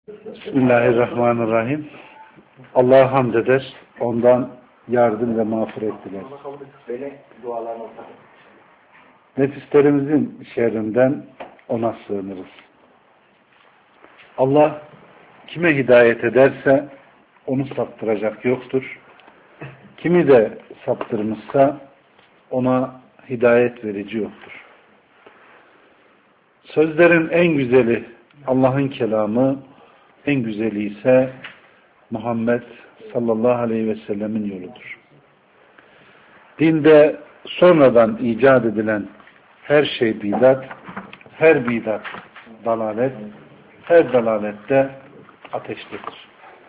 Bismillahirrahmanirrahim. Allah'a hamd eder, ondan yardım ve mağfiret diler. Nefislerimizin şerrinden ona sığınırız. Allah kime hidayet ederse onu saptıracak yoktur. Kimi de saptırmışsa ona hidayet verici yoktur. Sözlerin en güzeli Allah'ın kelamı, en güzeli ise Muhammed sallallahu aleyhi ve sellemin yoludur. Dinde sonradan icat edilen her şey bidat, her bidat dalalet, her dalalette ateştedir.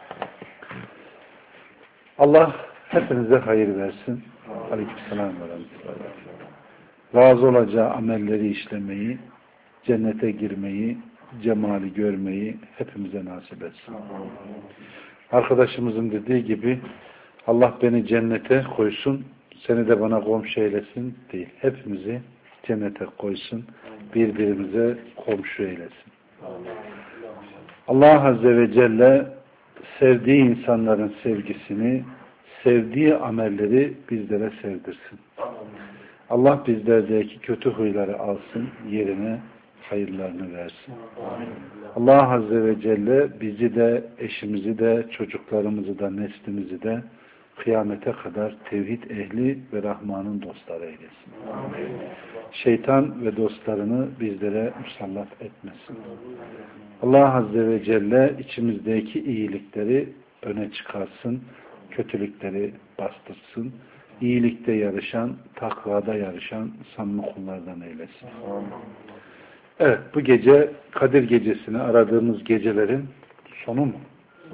Allah hepinize hayır versin. Aleykümselam ve rahmetullah. Razı olacağı amelleri işlemeyi, cennete girmeyi, cemali görmeyi hepimize nasip etsin. Arkadaşımızın dediği gibi Allah beni cennete koysun, seni de bana komşu eylesin değil. Hepimizi cennete koysun, birbirimize komşu eylesin. Allah Azze ve Celle sevdiği insanların sevgisini, sevdiği amelleri bizlere sevdirsin. Allah bizlerdeki kötü huyları alsın, yerine hayırlarını versin. Allah Azze ve Celle bizi de, eşimizi de, çocuklarımızı da, neslimizi de kıyamete kadar tevhid ehli ve Rahman'ın dostları eylesin. Şeytan ve dostlarını bizlere musallat etmesin. Allah Azze ve Celle içimizdeki iyilikleri öne çıkarsın, kötülükleri bastırsın. İyilikte yarışan, takvada yarışan samimi kullardan eylesin. Evet, bu gece Kadir Gecesi'ni aradığımız gecelerin sonu mu?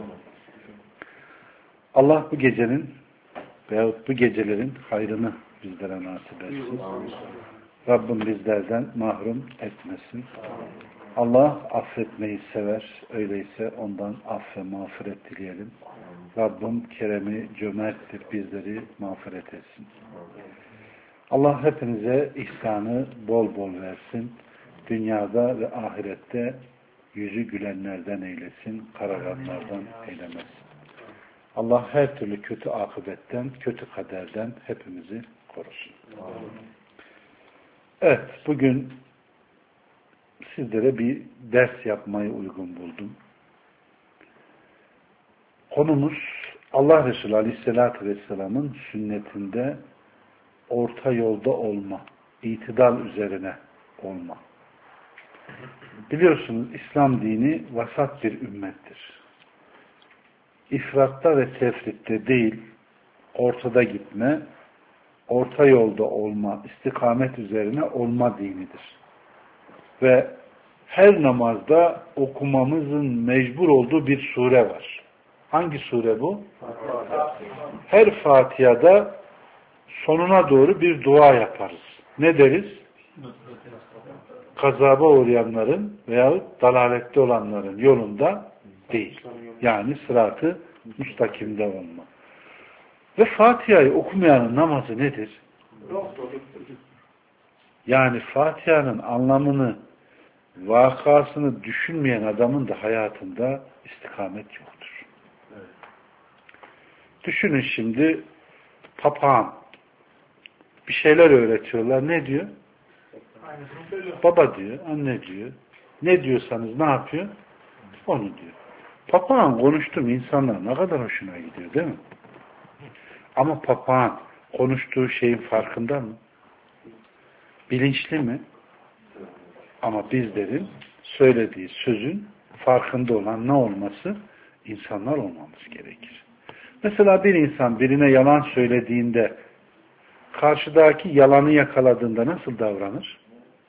Allah bu gecenin veyahut bu gecelerin hayrını bizlere nasip etsin. Rabbim bizlerden mahrum etmesin. Allah affetmeyi sever. Öyleyse ondan aff ve mağfiret dileyelim. Rabbim keremi cömerttir. Bizleri mağfiret etsin. Allah hepinize ihsanı bol bol versin. Dünyada ve ahirette yüzü gülenlerden eylesin. Kararanlardan eylemesin. Allah her türlü kötü akıbetten, kötü kaderden hepimizi korusun. Evet, bugün sizlere bir ders yapmayı uygun buldum. Konumuz Allah Resulü Aleyhisselatü Vesselam'ın sünnetinde orta yolda olma, itidal üzerine olma. Biliyorsunuz İslam dini vasat bir ümmettir. İfratta ve tefritte değil, ortada gitme, orta yolda olma, istikamet üzerine olma dinidir. Ve her namazda okumamızın mecbur olduğu bir sure var. Hangi sure bu? Her Fatiha'da sonuna doğru bir dua yaparız. Ne deriz? Gazaba uğrayanların veyahut dalalette olanların yolunda değil. Yani sırat-ı müstakimde olma. Ve Fatiha'yı okumayanın namazı nedir? Yani Fatiha'nın anlamını, vakasını düşünmeyen adamın da hayatında istikamet yoktur. Düşünün şimdi papağan bir şeyler öğretiyorlar. Ne diyor? Baba diyor, anne diyor. Ne diyorsanız ne yapıyor? Onu diyor. Papağan konuştu mu insanlar ne kadar hoşuna gidiyor değil mi? Ama papağan konuştuğu şeyin farkında mı? Bilinçli mi? Ama bizlerin söylediği sözün farkında olan ne olması? İnsanlar olmamız gerekir. Mesela bir insan birine yalan söylediğinde karşıdaki yalanı yakaladığında nasıl davranır?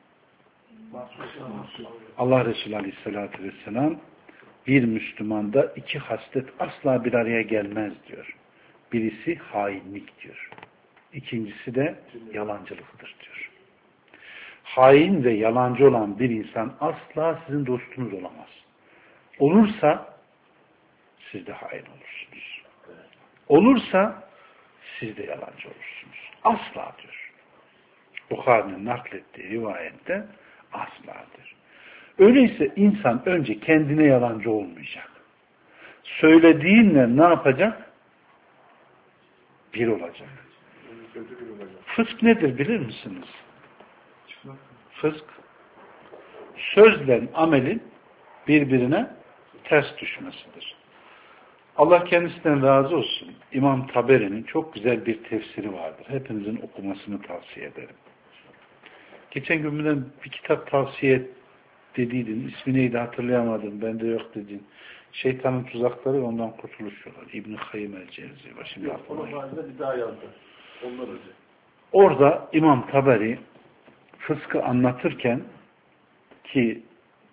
Allah Resulü Aleyhisselatü Vesselam bir Müslümanda iki haslet asla bir araya gelmez diyor. Birisi hainlik diyor. İkincisi de yalancılıktır diyor. Hain ve yalancı olan bir insan asla sizin dostunuz olamaz. Olursa siz de hain olursunuz. Olursa siz de yalancı olursunuz. Asla diyor. Bukhari'nin naklettiği rivayette asladır. Öyleyse insan önce kendine yalancı olmayacak. Söylediğinle ne yapacak? Bir olacak. Fısk nedir bilir misiniz? Fısk, sözle amelin birbirine ters düşmesidir. Allah kendisinden razı olsun. İmam Taberi'nin çok güzel bir tefsiri vardır. Hepinizin okumasını tavsiye ederim. Geçen gün birden bir kitap tavsiye dediydin. İsmi neydi hatırlayamadım. Bende yok dedin. Şeytanın tuzakları, ondan kurtuluş yolu. İbn-i Kayyim el-Cevzi. Şimdi bir daha yazdı. Ondan önce. Orada İmam Taberi fıskı anlatırken ki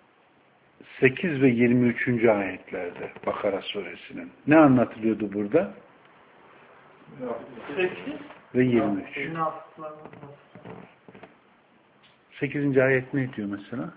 8 ve 23. ayetlerde Bakara suresinin ne anlatılıyordu burada? 8 ve 23. 8. ayet ne diyor mesela?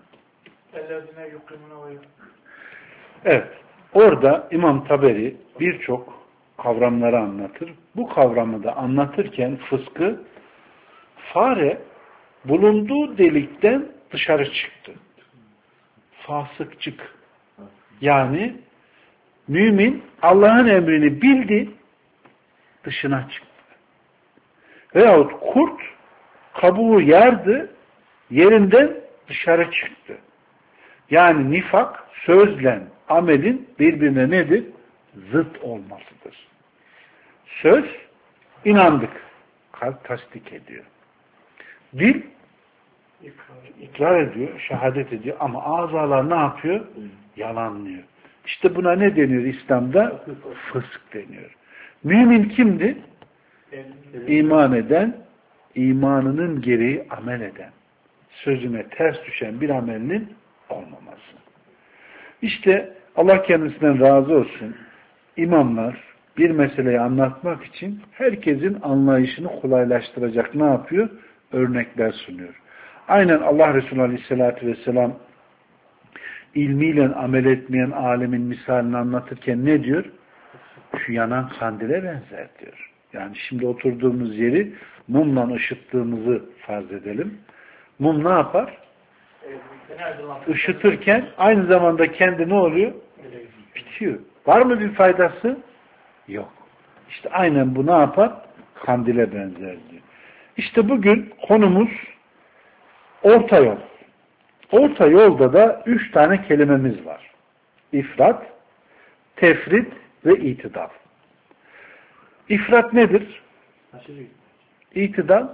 Evet. Orada İmam Taberi birçok kavramları anlatır. Bu kavramı da anlatırken fıskı, fare bulunduğu delikten dışarı çıktı. Fasıkçık. Yani mümin Allah'ın emrini bildi, dışına çıktı. Veyahut kurt kabuğu yardı, yerinden dışarı çıktı. Yani nifak, sözle amelin birbirine nedir? Zıt olmasıdır. Söz, inandık. Kalp tasdik ediyor. Dil, ikrar ediyor, şehadet ediyor ama azalar ne yapıyor? Yalanlıyor. İşte buna ne deniyor İslam'da? Fısk deniyor. Mümin kimdi? İman eden, imanının gereği amel eden, sözüne ters düşen bir amelinin olmaması. İşte Allah kendisinden razı olsun. İmamlar bir meseleyi anlatmak için herkesin anlayışını kolaylaştıracak ne yapıyor? Örnekler sunuyor. Aynen Allah Resulü Aleyhisselatü Vesselam ilmiyle amel etmeyen alemin misalini anlatırken ne diyor? Şu yanan kandile benzer diyor. Yani şimdi oturduğumuz yeri mumla ışıttığımızı farz edelim. Mum ne yapar? Işıtırken aynı zamanda kendi ne oluyor? Bitiyor. Var mı bir faydası? Yok. İşte aynen bu ne yapar? Kandile benzer diyor. İşte bugün konumuz orta yol. Orta yolda da 3 tane kelimemiz var. İfrat, tefrit ve itidal. İfrat nedir? İtidal?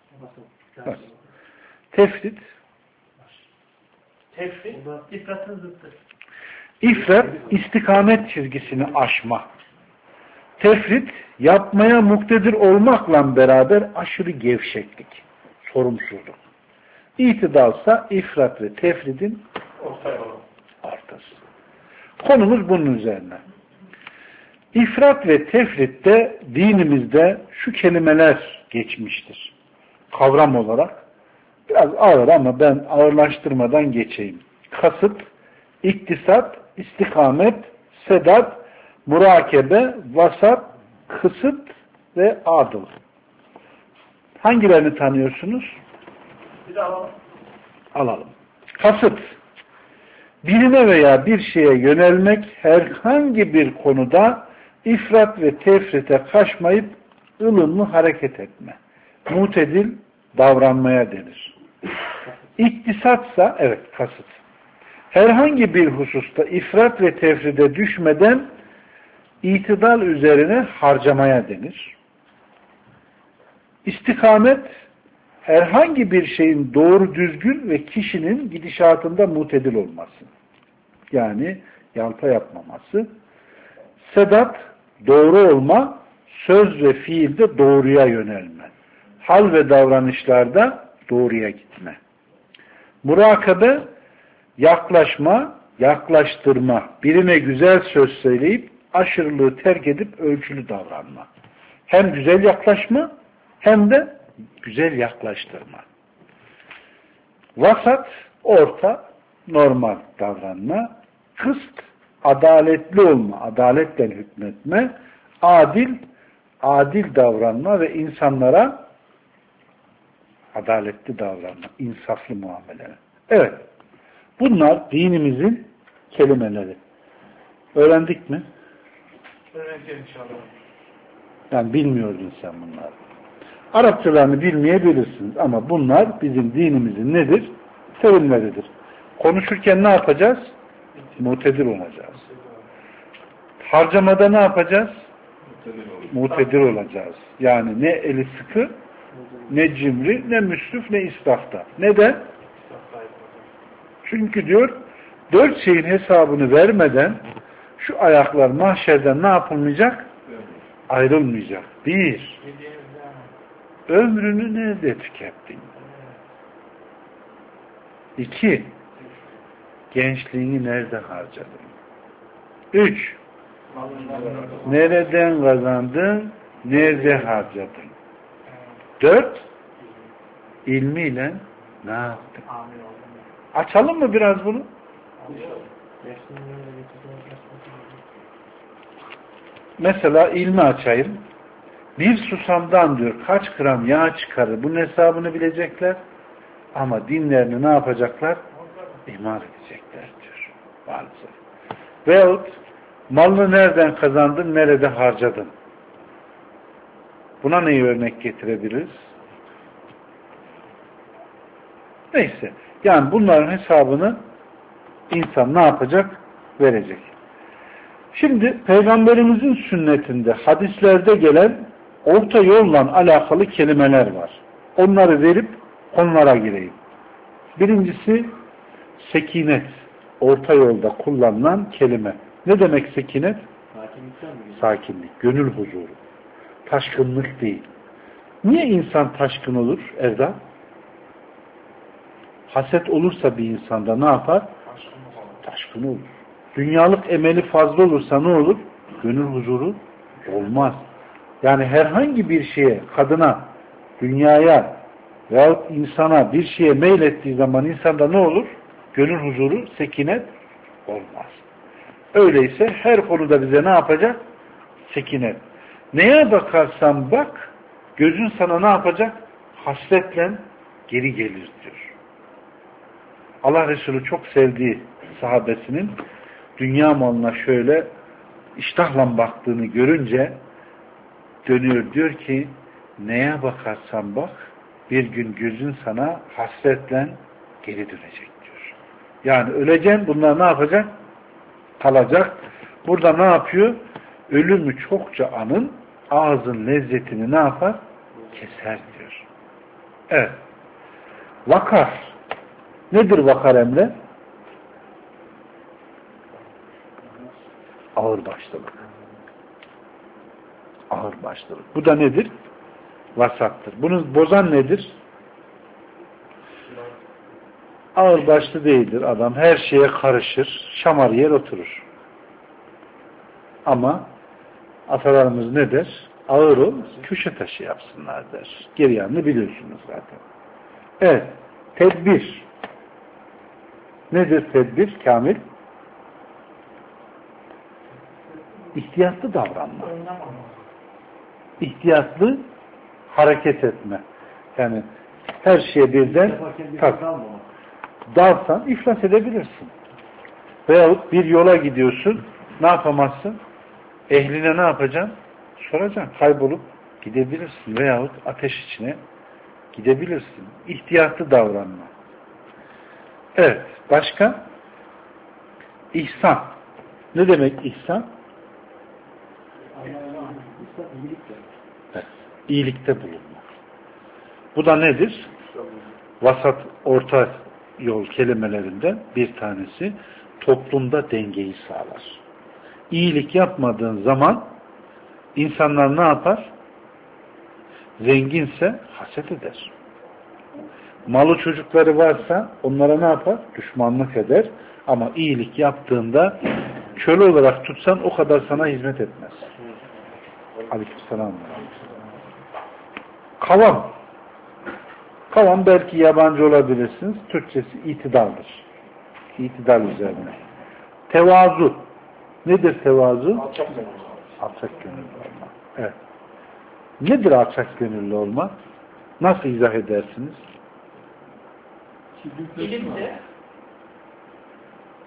Tefrit? İfratın zıttı. İfrat, istikamet çizgisini aşma. Tefrit, yapmaya muktedir olmakla beraber aşırı gevşeklik, sorumsuzluk. İtidalsa ifrat ve tefridin ortası. Konumuz bunun üzerine. İfrat ve tefritte dinimizde şu kelimeler geçmiştir. Kavram olarak biraz ağır ama ben ağırlaştırmadan geçeyim. Kasıt, iktisat, istikamet, sedat, murakebe, vasat, kısıt ve adıl. Hangilerini tanıyorsunuz? Bir daha Alalım. Kasıt, birine veya bir şeye yönelmek, herhangi bir konuda ifrat ve tefrite kaçmayıp ılımlı hareket etme. Mutedil davranmaya denir. İktisatsa, evet kasıt, herhangi bir hususta ifrat ve tefride düşmeden itidal üzerine harcamaya denir. İstikamet, herhangi bir şeyin doğru düzgün ve kişinin gidişatında mutedil olması. Yani yalpa yapmaması. Sedat, doğru olma, söz ve fiilde doğruya yönelme. Hal ve davranışlarda doğruya gitme. Murakabe, yaklaşma, yaklaştırma. Birine güzel söz söyleyip aşırılığı terk edip ölçülü davranma. Hem güzel yaklaşma hem de güzel yaklaştırma. Vasat, orta, normal davranma. Kıst, adaletli olma, adaletle hükmetme. Adil, adil davranma ve insanlara adaletli davranma, insaflı muamele. Evet, Bunlar dinimizin kelimeleri. Öğrendik mi? Öğreneceğim inşallah. Yani bilmiyordun sen bunları. Arapçalarını bilmeyebilirsiniz ama bunlar bizim dinimizin nedir? Terimleridir. Konuşurken ne yapacağız? Mutedir olacağız. Harcamada ne yapacağız? Mutedir olacağız. Yani ne eli sıkı, ne cimri, ne müsrif, ne israfta. Neden? Çünkü diyor, 4 şeyin hesabını vermeden şu ayaklar mahşerden ne yapılmayacak? Ayrılmayacak. 1. Ömrünü nerede tükettin? 2. Gençliğini nerede harcadın? 3. Nereden kazandın? Nerede harcadın? 4. İlmiyle ne yaptın? Açalım mı biraz bunu? Mesela ilmi açayım. Bir susamdan diyor kaç gram yağ çıkarır. Bunun hesabını bilecekler. Ama dinlerini ne yapacaklar? İhmal edecekler diyor. Maalesef. Veyahut malını nereden kazandın, nerede harcadın? Buna neyi örnek getirebiliriz? Neyse. Yani bunların hesabını insan ne yapacak? Verecek. Şimdi Peygamberimizin sünnetinde, hadislerde gelen orta yolla alakalı kelimeler var. Onları verip onlara gireyim. Birincisi sekinet. Orta yolda kullanılan kelime. Ne demek sekinet? Sakinlik, gönül huzuru. Taşkınlık değil. Niye insan taşkın olur Erdal? Haset olursa bir insanda ne yapar? Taşkın olur. Dünyalık emeli fazla olursa ne olur? Gönül huzuru olmaz. Yani herhangi bir şeye, kadına, dünyaya veyahut insana bir şeye meylettiği zaman insanda ne olur? Gönül huzuru, sekinet olmaz. Öyleyse her konuda bize ne yapacak? Sekinet. Neye bakarsan bak, gözün sana ne yapacak? Hasretle geri gelir diyor. Allah Resulü çok sevdiği sahabesinin dünya malına şöyle iştahla baktığını görünce dönüyor diyor ki neye bakarsan bak bir gün gözün sana hasretle geri dönecek diyor. Yani öleceksin, bunlar ne yapacak? Kalacak. Burada ne yapıyor? Ölümü çokça anın ağzın lezzetini ne yapar? Keser diyor. Evet. Vakar. Nedir vakar Emre? Ağırbaşlılık. Ağırbaşlılık. Bu da nedir? Vasattır. Bunu bozan nedir? Ağırbaşlı değildir adam. Her şeye karışır. Şamar yer oturur. Ama atalarımız ne der? Ağır ol, köşe taşı yapsınlar der. Geri yanını biliyorsunuz zaten. Evet. Tedbir. Nedir tedbir? Kamil? İhtiyatlı davranma. İhtiyatlı hareket etme. Yani her şeye birden dalsan iflas edebilirsin. Veyahut bir yola gidiyorsun, ne yapamazsın? Ehline ne yapacaksın? Soracaksın. Kaybolup gidebilirsin. Veyahut ateş içine gidebilirsin. İhtiyatlı davranma. Evet. Başka? İhsan. Ne demek ihsan? Evet. İyilikte bulunma. Bu da nedir? Vasat, orta yol kelimelerinden bir tanesi toplumda dengeyi sağlar. İyilik yapmadığın zaman insanlar ne yapar? Zenginse haset eder. Malı çocukları varsa onlara ne yapar? Düşmanlık eder. Ama iyilik yaptığında köle olarak tutsan o kadar sana hizmet etmez. Aleykümselam. Kavam. Kavam belki yabancı olabilirsiniz. Türkçesi itidaldır. İtidal üzerine. Tevazu. Nedir tevazu? Alçak gönüllü olmak. Evet. Nedir alçak gönüllü olmak? Nasıl izah edersiniz? İlimde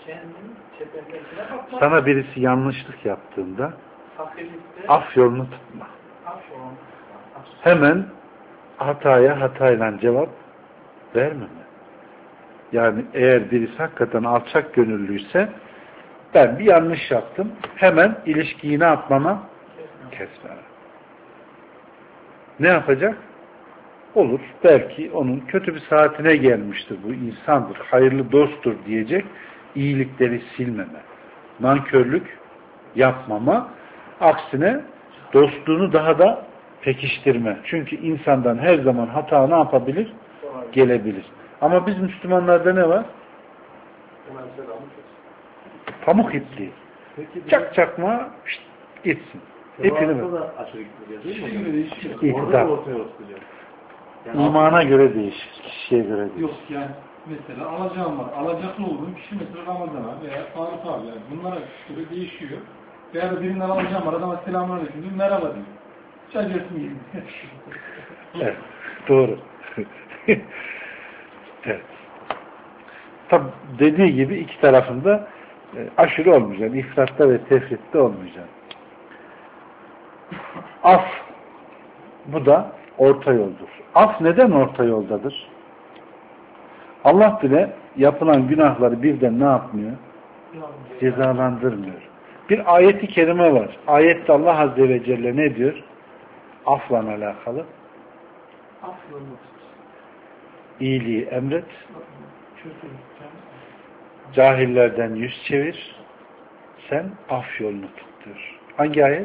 Kendin tependekine bakma. Sana birisi yanlışlık yaptığında Fakirlikte af yolunu tutma. af yolunu. Hemen hataya hatayla cevap vermeme. Yani eğer birisi hakikaten alçak gönüllüyse ben bir yanlış yaptım. Hemen ilişkiyi ne yapmama? Kesmeme. Ne yapacak? Olur. Belki onun kötü bir saatine gelmiştir. Bu insandır. Hayırlı dosttur diyecek. İyilikleri silmeme. Nankörlük yapmama. Aksine dostluğunu daha da pekiştirme. Çünkü insandan her zaman hata ne yapabilir? Gelebilir. Ama biz Müslümanlarda ne var? Pamuk ipliği. Çak çakma şşt, gitsin. İpini mi? İktidar. İmana göre değişir. Kişiye göre değişir. Yok yani mesela alacağım var. Alacaklı olduğum kişi mesela Ramazan'a veya Faruk abi yani bunlara göre değişiyor. Veya da birinden alacağım var. Adama selamünaleyküm diyor. Merhaba diyor. Şaşırsın gibi. Evet. Doğru. Evet. Tabi dediği gibi iki tarafında aşırı olmayacak. İfratta ve tefritte olmayacak. Af. Bu da orta yoldur. Af neden orta yoldadır? Allah bile yapılan günahları birden ne yapmıyor? Cezalandırmıyor. Bir ayeti kerime var. Ayette Allah Azze ve Celle ne diyor? Afla alakalı. İyiliği emret. Cahillerden yüz çevir. Sen af yolunu tut diyor. Hangi ayet?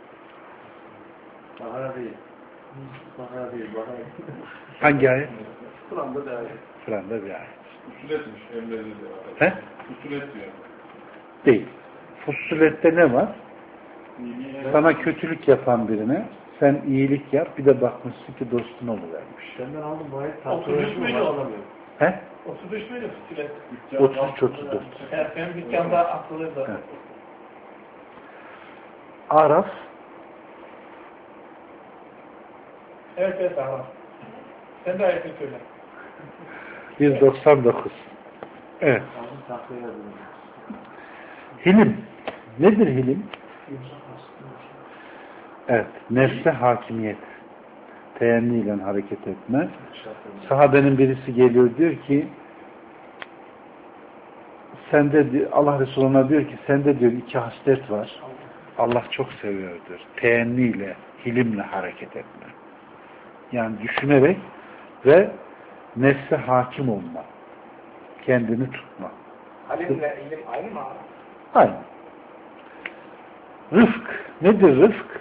Bahara değil. Bahara değil. Bahara değil. Hangi ayet? Kur'an'da da ayet. Kur'an'da bir ayet. Usuletmiş. Emre'de de He? Usulet diyor. Değil. Fussulette ne var? Sana kötülük yapan birine sen iyilik yap, bir de bakmışsın ki dostun oluvermiş. Senden aldım bu ayet. 33 müydü o? He? 33 müydü Fütület? 33-34. Evet, benim dükkanda atılırdı. Evet. Araf Evet evet abi. Sen de ayetini söyle. 199. Evet. Hilim. Nedir hilim? Evet. Nefse hakimiyet. Teenniyle hareket etme. Sahabenin birisi geliyor diyor ki sende Allah Resulü'ne diyor ki sende diyor iki haslet var. Allah çok seviyordur. Teenniyle, hilimle hareket etme. Yani düşünerek ve nefse hakim olma. Kendini tutma. Halimle ilim aynı mı abi? Aynı. Rıfk. Nedir rıfk?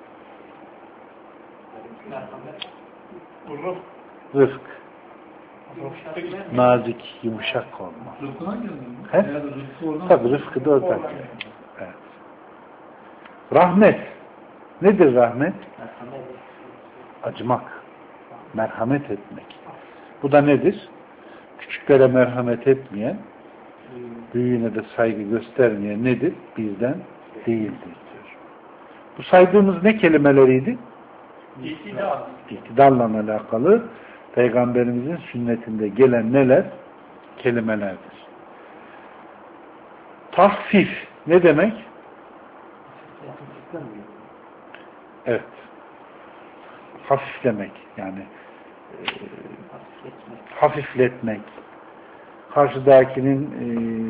Rıfk. Nazik, yumuşak olma. Rıfkı'dan geldi mi? He? Ya da Rıfkı oradan. Tabii rıfkı da oradan geliyor. Evet. Rahmet. Nedir rahmet? Acımak. Merhamet etmek. Bu da nedir? Küçüklere merhamet etmeyen, büyüğüne de saygı göstermeyen nedir? Bizden değildir diyor. Bu saydığımız ne kelimeleriydi? İktidar. İktidarla alakalı Peygamberimizin sünnetinde gelen neler? Kelimelerdir. Tahfif ne demek? Evet. Hafiflemek yani hafifletmek. Karşıdakinin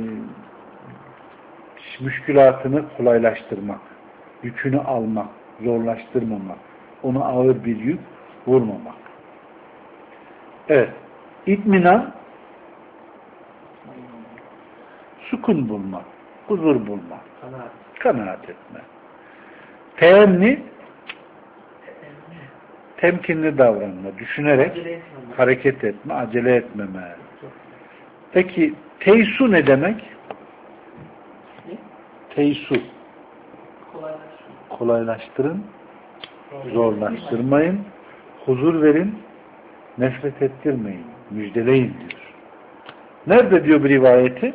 müşkülatını kolaylaştırmak. Yükünü almak, zorlaştırmamak. Ona ağır bir yük vurmamak. Evet. İtminan sukun bulmak, huzur bulmak, kanaat etme. Teenni temkinli davranma, düşünerek hareket etme, acele etmeme. Peki teysu ne demek? Teysu. Kolaylaştırın, zorlaştırmayın, huzur verin, nefret ettirmeyin, müjdeleyin diyor. Nerede diyor bir rivayeti?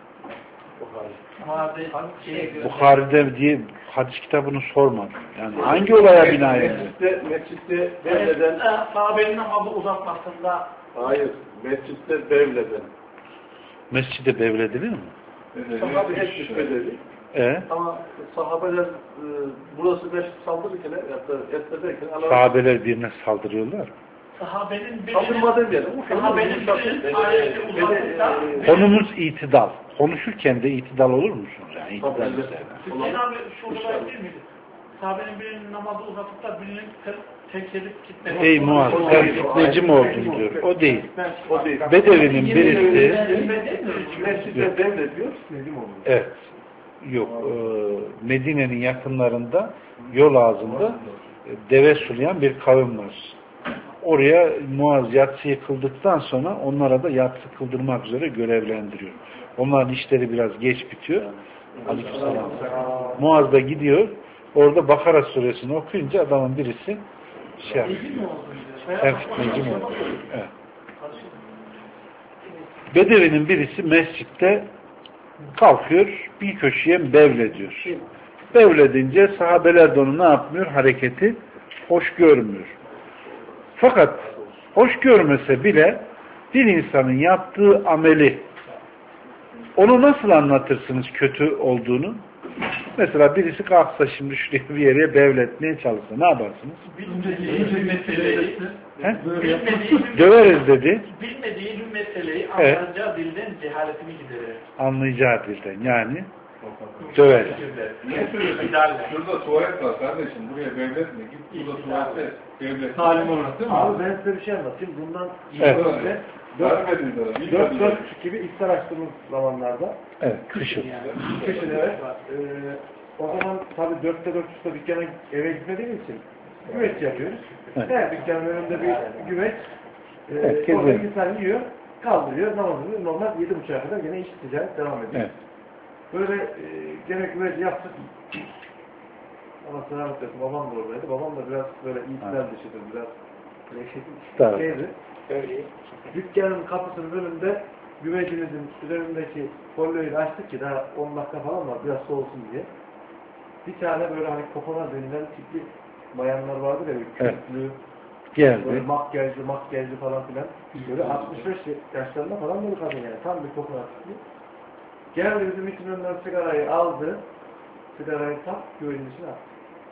Bukhari'de diye hadis kitabını sormadım. Yani hangi olaya binaen? Mescitte devleden... Sahabenin namazı uzatmasında... Hayır. Mescitte devleden. Mescide bevledilir mi? Sahabe etmiş bedevi. Ama sahabeler burası beş saldırırken etmederken Sahabeler birine saldırıyorlar. Sahabenin saldırmadan diyelim. Sahabenin ayeti uzatırsa Konumuz itidal. Konuşurken de itidal olur musunuz? Yani itidal üzerine. Hüseyin abi şurada değil miydi? Sahabenin birinin namazı uzatıp da birinin tek edip gitmesi. Ey Muaz, sen fitneci mi oldun diyor. O değil. O değil. Bedevinin birisi Mescide devrediyor. evet. Yok. Medine'nin yakınlarında yol ağzında deve sulayan bir kavim var. Oraya Muaz yatsıyı kıldıktan sonra onlara da yatsı kıldırmak üzere görevlendiriyor. Onların işleri biraz geç bitiyor. Aleykümselam. Muaz da gidiyor. Orada Bakara suresini okuyunca adamın birisi şey yapıyor. Sen fitneci mi oldun? Evet. Bedevinin birisi mescitte kalkıyor, bir köşeye bevlediyor. Bevledince sahabeler de onu ne yapmıyor? Hareketi hoş görmüyor. Fakat hoş görmese bile bir insanın yaptığı ameli onu nasıl anlatırsınız kötü olduğunu? Mesela birisi kalksa şimdi şuraya bir yere bevletmeye çalışsa ne yaparsınız? Döveriz dedi. Bilmediği bir meseleyi anlayacağı dilden cehaletini giderir. Anlayacağı dilden yani döveriz. Şurada tuvalet var kardeşim. Buraya devletme. Git burada tuvalete devlet. Talim olarak değil mi? Abi ben size bir şey anlatayım. Bundan Evet. 4-4 gibi iftar açtığımız zamanlarda. Evet, kışın. Kışın evet. O zaman tabii 4'te 4'te dükkana eve gitmediğimiz için güveç yapıyoruz. Evet. Her dükkanın önünde bir güveç. Evet, orada insan yiyor, kaldırıyor, namazını normal 7.30'a kadar gene iş ticaret devam ediyor. Evet. Böyle gene güveci yaptık. Ama selamet olsun, babam da oradaydı. Babam da biraz böyle itidal dışıdır, biraz şeydi. Dükkanın kapısının önünde güvecimizin üzerindeki folyoyu açtık ki daha 10 dakika falan var, biraz soğusun diye. Bir tane böyle hani kokolar denilen tipli bayanlar vardır ya, küçüklü, geldi. Makyajlı falan filan. Böyle 65 yaşlarında falan böyle kadın yani. Tam bir kokolar tipli. Geldi bizim için önden sigarayı aldı. Sigarayı tak, güvecin içine attı.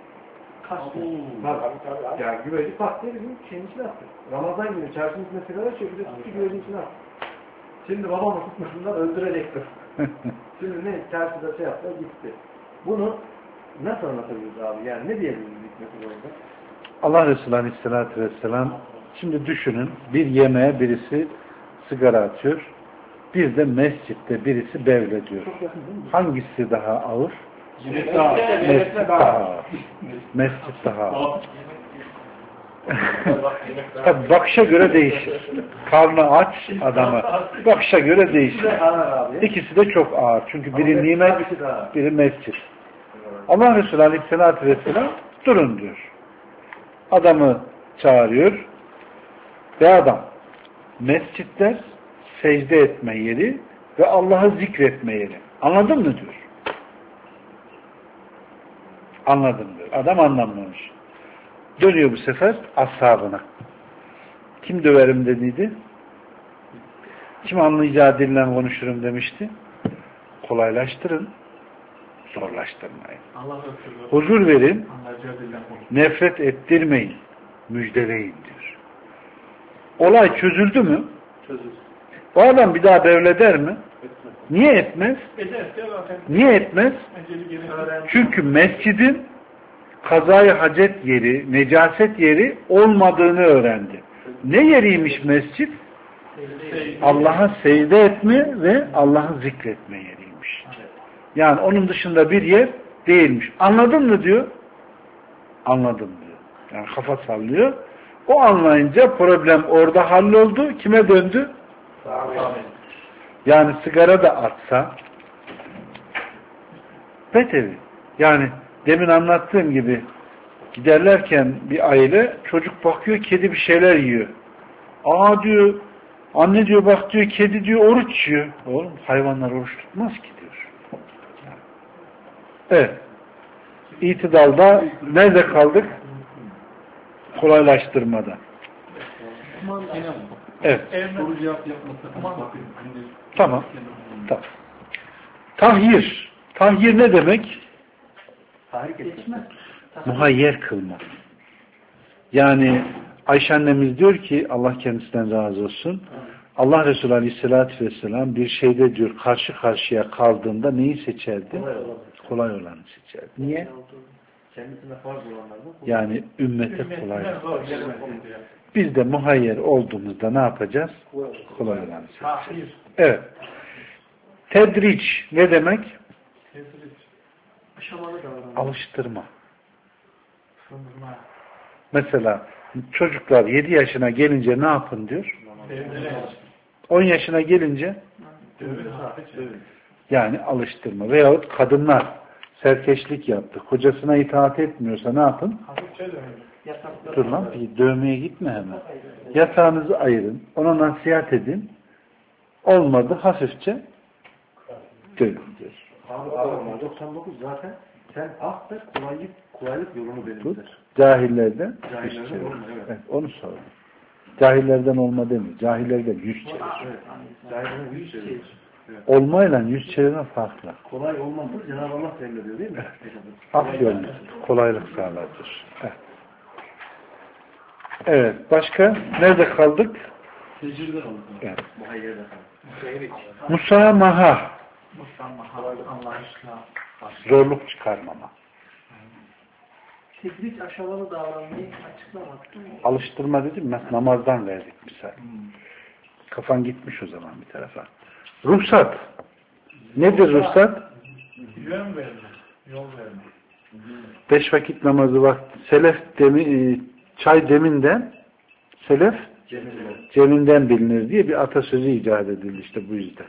Bak, ya güveci pat diye bizim şeyin içine attı. Ramazan günü çarşının içine sigara içiyor, bir de tuttu güvecin içine attı. Şimdi babamı tutmasından öldürecektir. Şimdi ne? Çarşıda şey yaptı, gitti. Bunu nasıl anlatabiliriz abi? Yani ne diyebiliriz hikmeti orada? Allah Resulü Aleyhisselatü Vesselam şimdi düşünün bir yemeğe birisi sigara atıyor. Bir de mescitte birisi bevlediyor. Hangisi daha ağır? Mescit daha ağır. Mescit daha ağır. Tabi bakışa göre değişir. Karnı aç adamı. Bakışa göre değişir. İkisi de çok ağır. Çünkü biri nimet, biri mescit. Allah Resulü Aleyhisselatü Vesselam durun diyor. Adamı çağırıyor. Ve adam mescitler secde etme yeri ve Allah'ı zikretme yeri. Anladın mı diyor. Anladım diyor. Adam anlamamış. Dönüyor bu sefer ashabına. Kim döverim dediydi? Kim anlayacağı dille konuşurum demişti? Kolaylaştırın. Zorlaştırmayın. Huzur verin. Nefret ettirmeyin. Müjdeleyin diyor. Olay çözüldü mü? Çözüldü. O adam bir daha bevleder mi? Niye etmez? Niye etmez? Çünkü mescidin kazayı hacet yeri, necaset yeri olmadığını öğrendi. Ne yeriymiş mescid? Allah'a secde etme ve Allah'ı zikretme yeriymiş. Yani onun dışında bir yer değilmiş. Anladın mı diyor? Anladım diyor. Yani kafa sallıyor. O anlayınca problem orada halloldu. Kime döndü? Yani sigara da atsa betevi. Yani demin anlattığım gibi giderlerken bir aile çocuk bakıyor kedi bir şeyler yiyor. Aa diyor anne diyor bak diyor kedi diyor oruç yiyor. Oğlum hayvanlar oruç tutmaz ki diyor. Evet. İtidalda nerede kaldık? Kolaylaştırmada. Evet. Tamam. Tamam. Tahyir. Tahyir ne demek? Tahrik etmez. Muhayyer kılma. Yani Ayşe annemiz diyor ki Allah kendisinden razı olsun. Allah Resulü Aleyhisselatü Vesselam bir şeyde diyor karşı karşıya kaldığında neyi seçerdi? Kolay olanı seçerdi. Niye? Kendisine farz olanlardan. Yani ümmete kolay. Biz de muhayyer olduğumuzda ne yapacağız? Kolay olanı seçeceğiz. Evet. Tedriç ne demek? Alıştırma. Mesela çocuklar 7 yaşına gelince ne yapın diyor? 10 yaşına gelince yani alıştırma. Veyahut kadınlar serkeşlik yaptı. Kocasına itaat etmiyorsa ne yapın? Dur lan, dövmeye gitme hemen. Yatağınızı ayırın. Ona nasihat edin. Olmadı hafifçe dövün diyor. Abi 99 zaten sen ah da kolaylık yolunu benimser. Cahillerden yüz çevir. Evet, onu sorun. Cahillerden olma demiyor. Cahillerden yüz çevir. Evet. Cahillerden yüz çevir. Evet. Olmayla yüz çevirme farklı. Kolay olmazsa Cenab-ı Allah emrediyor değil mi? Hak yönlü. Kolaylık sağlardır. Evet. Evet. Başka? Nerede kaldık? Secirde kaldık. Evet. Muhayyer'de kaldık. Musamaha. Allah Zorluk çıkarmama. Tedriç aşamalı davranmayı açıklamak. Alıştırma dedim ben namazdan verdik misal. Kafan gitmiş o zaman bir tarafa. Ruhsat. Nedir ruhsat? Yön verme. Yol verme. 5 vakit namazı vakti. Selef çay deminden selef ceminden bilinir diye bir atasözü icat edildi işte bu yüzden.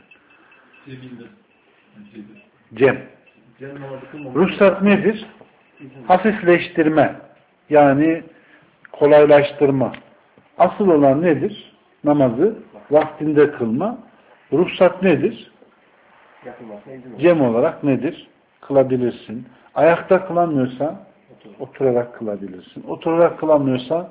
Cem. Ruhsat nedir? Hafifleştirme. Yani kolaylaştırma. Asıl olan nedir? Namazı vaktinde kılma. Ruhsat nedir? Cem olarak nedir? Kılabilirsin. Ayakta kılamıyorsan oturarak kılabilirsin. Oturarak kılamıyorsan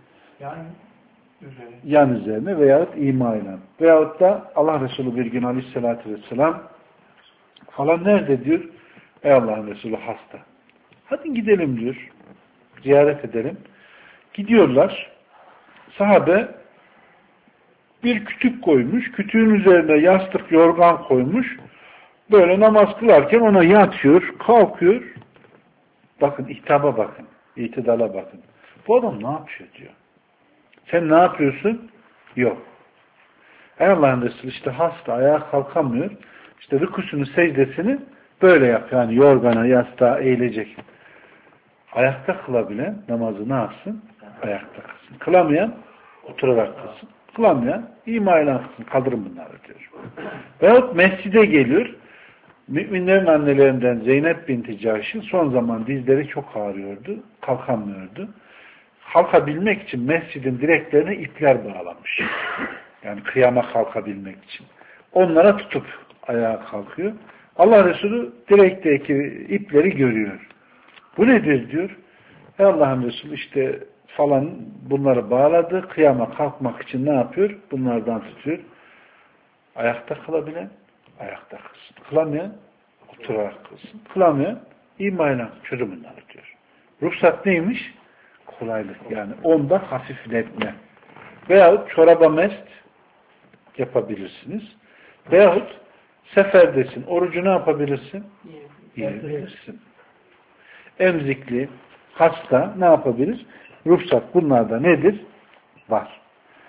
yan üzerine veyahut imayla. Veyahut da Allah Resulü bir gün Aleyhisselatü Vesselam falan nerede diyor? Ey Allah'ın Resulü hasta. Hadi gidelim diyor. Ziyaret edelim. Gidiyorlar. Sahabe bir kütük koymuş. Kütüğün üzerine yastık, yorgan koymuş. Böyle namaz kılarken ona yatıyor, kalkıyor. Bakın ihtaba bakın. İtidala bakın. Bu adam ne yapıyor diyor. Sen ne yapıyorsun? Yok. Ey Allah'ın Resulü işte hasta, ayağa kalkamıyor. İşte rükûsünü, secdesini böyle yap. Yani yorgana, yastığa eğilecek. Ayakta kılabilen namazı ne yapsın? Ayakta kılsın. Kılamayan oturarak kılsın. Kılamayan imayla kılsın. Kaldırın bunları diyor. Veyahut mescide geliyor. Müminlerin annelerinden Zeynep binti Cahş'ın son zaman dizleri çok ağrıyordu. Kalkamıyordu. Kalkabilmek için mescidin direklerine ipler bağlamış. Yani kıyama kalkabilmek için. Onlara tutup ayağa kalkıyor. Allah Resulü direkteki ipleri görüyor. Bu nedir diyor. Ey Allah'ın Resulü işte falan bunları bağladı. Kıyama kalkmak için ne yapıyor? Bunlardan tutuyor. Ayakta kılabilen ayakta kılsın. Kılamayan oturarak kılsın. Kılamayan imayla çözüm bunları diyor. Ruhsat neymiş? Kolaylık. Yani onda hafifletme. Veyahut çoraba mest yapabilirsiniz. Veyahut seferdesin. Orucu ne yapabilirsin? Yiyebilirsin. Emzikli, hasta ne yapabilir? Ruhsat bunlarda nedir? Var.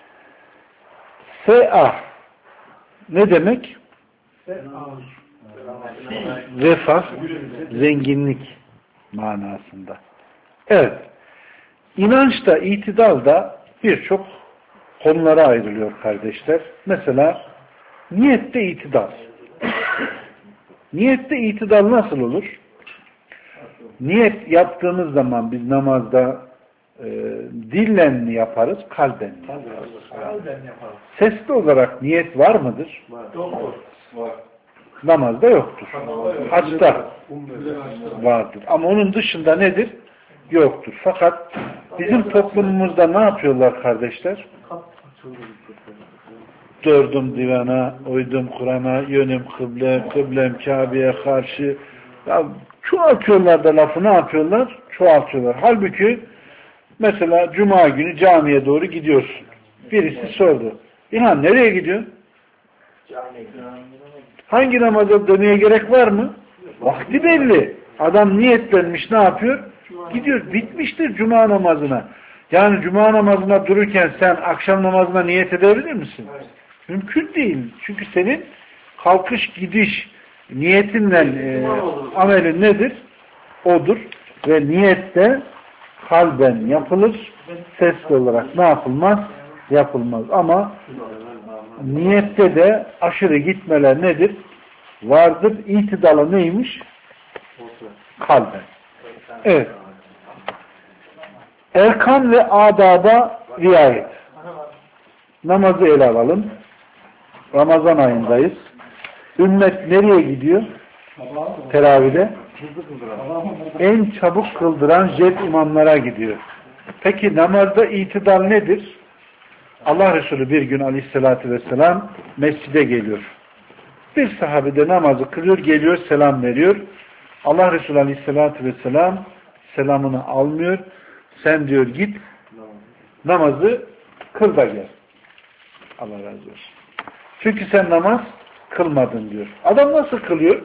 Se'ah ne demek? Refah, zenginlik manasında. Evet. İnançta, itidalda birçok konulara ayrılıyor kardeşler. Mesela niyette itidal. Niyette itidal nasıl olur? Niyet yaptığımız zaman biz namazda dillen mi yaparız, kalben mi yaparız? Sesli olarak niyet var mıdır? Var. Namazda yoktur. Haçta vardır. Ama onun dışında nedir? Yoktur. Fakat bizim toplumumuzda ne yapıyorlar kardeşler? dördüm divana, uydum Kur'an'a, yönüm kıble, kıblem Kabe'ye karşı. Ya, çoğaltıyorlar da lafı, ne yapıyorlar? Çoğaltıyorlar. Halbuki mesela Cuma günü camiye doğru gidiyorsun. Birisi sordu. İlhan nereye gidiyor? Hangi namaza dönmeye gerek var mı? Vakti belli. Adam niyetlenmiş, ne yapıyor? Gidiyor. Bitmiştir Cuma namazına. Yani Cuma namazına dururken sen akşam namazına niyet edebilir misin? Mümkün değil. Çünkü senin kalkış gidiş niyetinle amelin nedir? Odur. Ve niyette kalben yapılır. Sesli olarak ne yapılmaz? Yapılmaz. Ama niyette de aşırı gitmeler nedir? Vardır. İtidalı neymiş? Kalben. Evet. Erkan ve adaba riayet. Namazı ele alalım. Ramazan ayındayız. Ümmet nereye gidiyor? Teravide. En çabuk kıldıran jet imamlara gidiyor. Peki namazda itidal nedir? Allah Resulü bir gün aleyhissalatü vesselam mescide geliyor. Bir sahabe de namazı kılıyor, geliyor, selam veriyor. Allah Resulü aleyhissalatü vesselam selamını almıyor. Sen diyor git namazı kıl da gel. Allah razı olsun. Çünkü sen namaz kılmadın diyor. Adam nasıl kılıyor?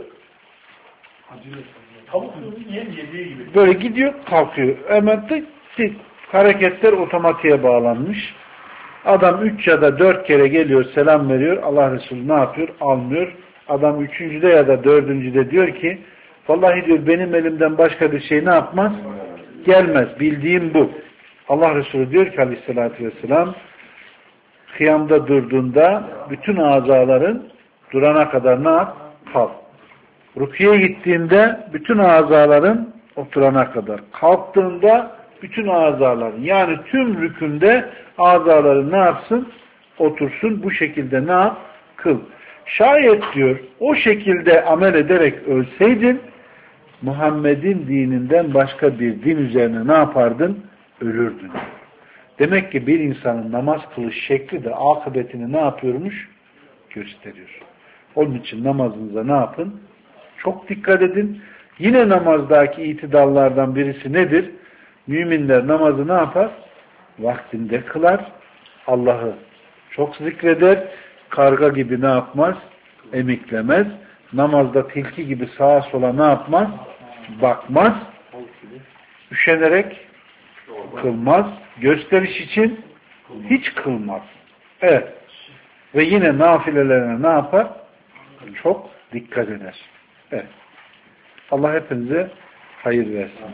Yediği gibi. Böyle gidiyor, kalkıyor. Hemen de hareketler otomatiğe bağlanmış. Adam 3 ya da 4 kere geliyor, selam veriyor. Allah Resulü ne yapıyor? Almıyor. Adam 3.'de ya da 4.'de diyor ki vallahi diyor benim elimden başka bir şey ne yapmaz? Gelmez. Bildiğim bu. Allah Resulü diyor ki aleyhissalatü vesselam kıyamda durduğunda bütün azaların durana kadar ne yap? Kalk. Rüküye gittiğinde bütün azaların oturana kadar. Kalktığında bütün azaların yani tüm rükünde azaların ne yapsın? Otursun. Bu şekilde ne yap? Kıl. Şayet diyor o şekilde amel ederek ölseydin Muhammed'in dininden başka bir din üzerine ne yapardın? Ölürdün. Demek ki bir insanın namaz kılış şekli de akıbetini ne yapıyormuş? Gösteriyor. Onun için namazınıza ne yapın? Çok dikkat edin. Yine namazdaki itidallardan birisi nedir? Müminler namazı ne yapar? Vaktinde kılar. Allah'ı çok zikreder. Karga gibi ne yapmaz? Emiklemez. Namazda tilki gibi sağa sola ne yapmaz? Bakmaz. Üşenerek kılmaz. Gösteriş için hiç kılmaz. Evet. Ve yine nafilelerine ne yapar? Çok dikkat eder. Evet. Allah hepinize hayır versin.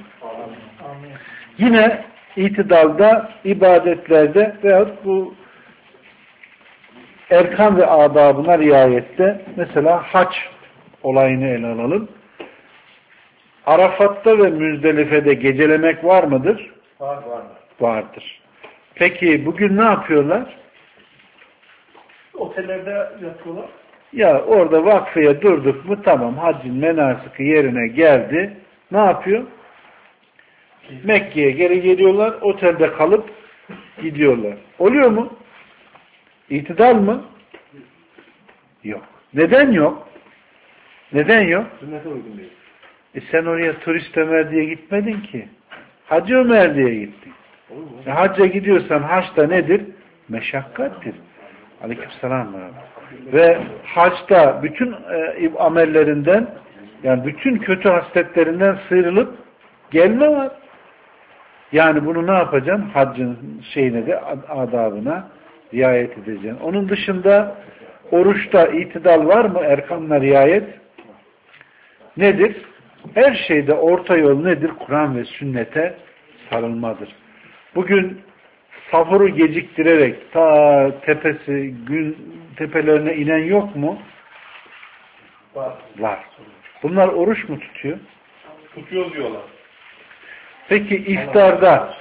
Yine itidalda, ibadetlerde veyahut bu erkan ve adabına riayette mesela hac olayını ele alalım. Arafat'ta ve Müzdelife'de gecelemek var mıdır? Vardır. Peki bugün ne yapıyorlar? Otellerde yatıyorlar. Ya orada vakfeye durduk mu tamam haccın menasiki yerine geldi. Ne yapıyor? Mekke'ye geri geliyorlar. Otelde kalıp gidiyorlar. Oluyor mu? İtidal mı? Yok. Neden yok? Neden yok? Sünnete uygun değil. Sen oraya turist Ömer diye gitmedin ki. Hacı Ömer diye gittin. Hacca gidiyorsan haçta nedir? Meşakkattir. Aleykümselam. Ve haçta bütün amellerinden yani bütün kötü hasletlerinden sıyrılıp gelme var. Yani bunu ne yapacaksın? Haccın şeyine de adabına riayet edeceksin. Onun dışında oruçta itidal var mı? Erkanla riayet nedir? Her şeyde orta yol nedir? Kur'an ve sünnete sarılmadır. Bugün sahuru geciktirerek ta tepelerine inen yok mu? Var. Bunlar oruç mu tutuyor? Tutuyor diyorlar. Peki iftarda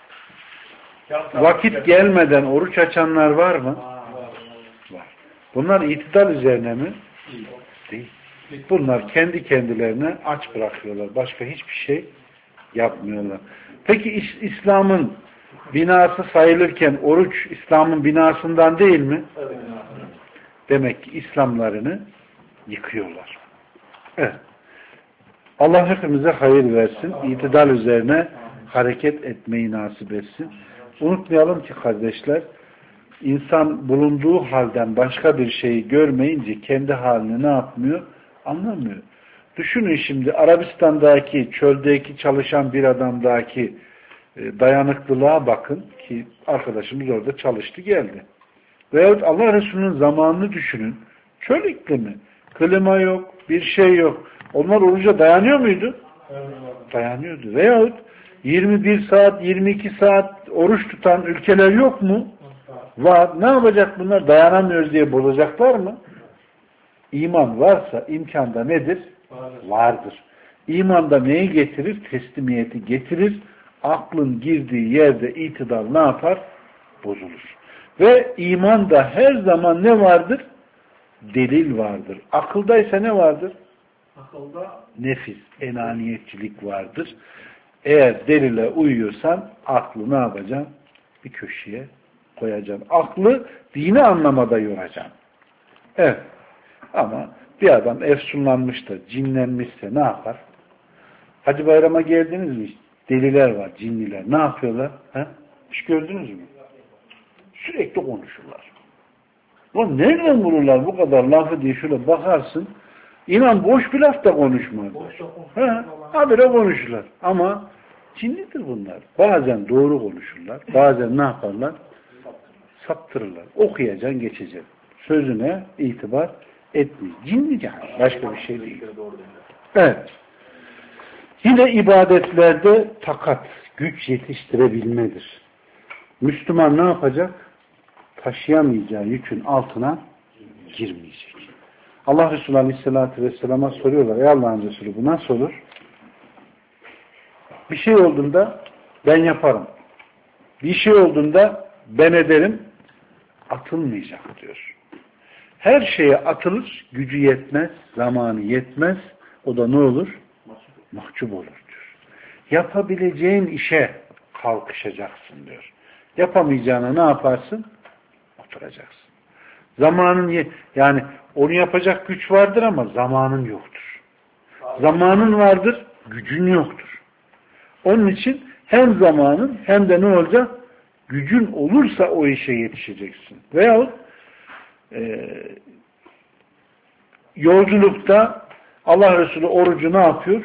vakit gelmeden oruç açanlar var mı? Var. Bunlar itidal üzerine mi? Değil. Bunlar kendi kendilerine aç bırakıyorlar. Başka hiçbir şey yapmıyorlar. Peki İslam'ın binası sayılırken oruç İslam'ın binasından değil mi? Demek ki İslamlarını yıkıyorlar. Evet. Allah hepimize hayır versin. İtidal üzerine hareket etmeyi nasip etsin. Unutmayalım ki kardeşler, insan bulunduğu halden başka bir şeyi görmeyince kendi halini ne yapmıyor? Anlamıyor. Düşünün şimdi Arabistan'daki, çöldeki çalışan bir adamdaki dayanıklılığa bakın ki arkadaşımız orada çalıştı geldi. Veyahut Allah Resulü'nün zamanını düşünün. Çöl iklimi, klima yok, bir şey yok. Onlar oruca dayanıyor muydu? Dayanıyordu. Veyahut 21 saat, 22 saat oruç tutan ülkeler yok mu? Var. Ne yapacak bunlar? Dayanamıyoruz diye bozacaklar mı? İman varsa imkanda nedir? Vardır. İmanda neyi getirir? Teslimiyeti getirir. Aklın girdiği yerde itidal ne yapar? Bozulur. Ve imanda her zaman ne vardır? Delil vardır. Akıldaysa ne vardır? Akılda Nefis, enaniyetçilik vardır. Eğer delile uyuyorsan aklı ne yapacaksın? Bir köşeye koyacaksın. Aklı dini anlamada yoracaksın. Evet. Ama bir adam efsunlanmış da cinlenmişse ne yapar? Hacı Bayram'a geldiniz mi? Deliler var, cinliler. Ne yapıyorlar? He? Hiç gördünüz mü? Sürekli konuşurlar. Lan nereden bulurlar bu kadar lafı diye şöyle bakarsın. İnan boş bir laf da konuşmaz. Habire konuşurlar. Ama cinlidir bunlar. Bazen doğru konuşurlar. Bazen ne yaparlar? Saptırırlar. Okuyacaksın, geçeceksin. Sözüne itibar etmeyin. Cinli yani. Başka bir şey değil. Evet. Yine ibadetlerde takat, güç yetiştirebilmedir. Müslüman ne yapacak? Taşıyamayacağı yükün altına girmeyecek. Allah Resulü Aleyhisselatü Vesselam'a soruyorlar. Ey Allah'ın Resulü bu nasıl olur? Bir şey olduğunda ben yaparım. Bir şey olduğunda ben ederim. Atılmayacak diyor. Her şeye atılır, gücü yetmez, zamanı yetmez. O da ne olur? Mahcup olur diyor. Yapabileceğin işe kalkışacaksın diyor. Yapamayacağına ne yaparsın? Oturacaksın. Zamanın yani onu yapacak güç vardır ama zamanın yoktur. Zamanın vardır, gücün yoktur. Onun için hem zamanın hem de ne olacak? Gücün olursa o işe yetişeceksin. Veyahut yolculukta Allah Resulü orucu ne yapıyor?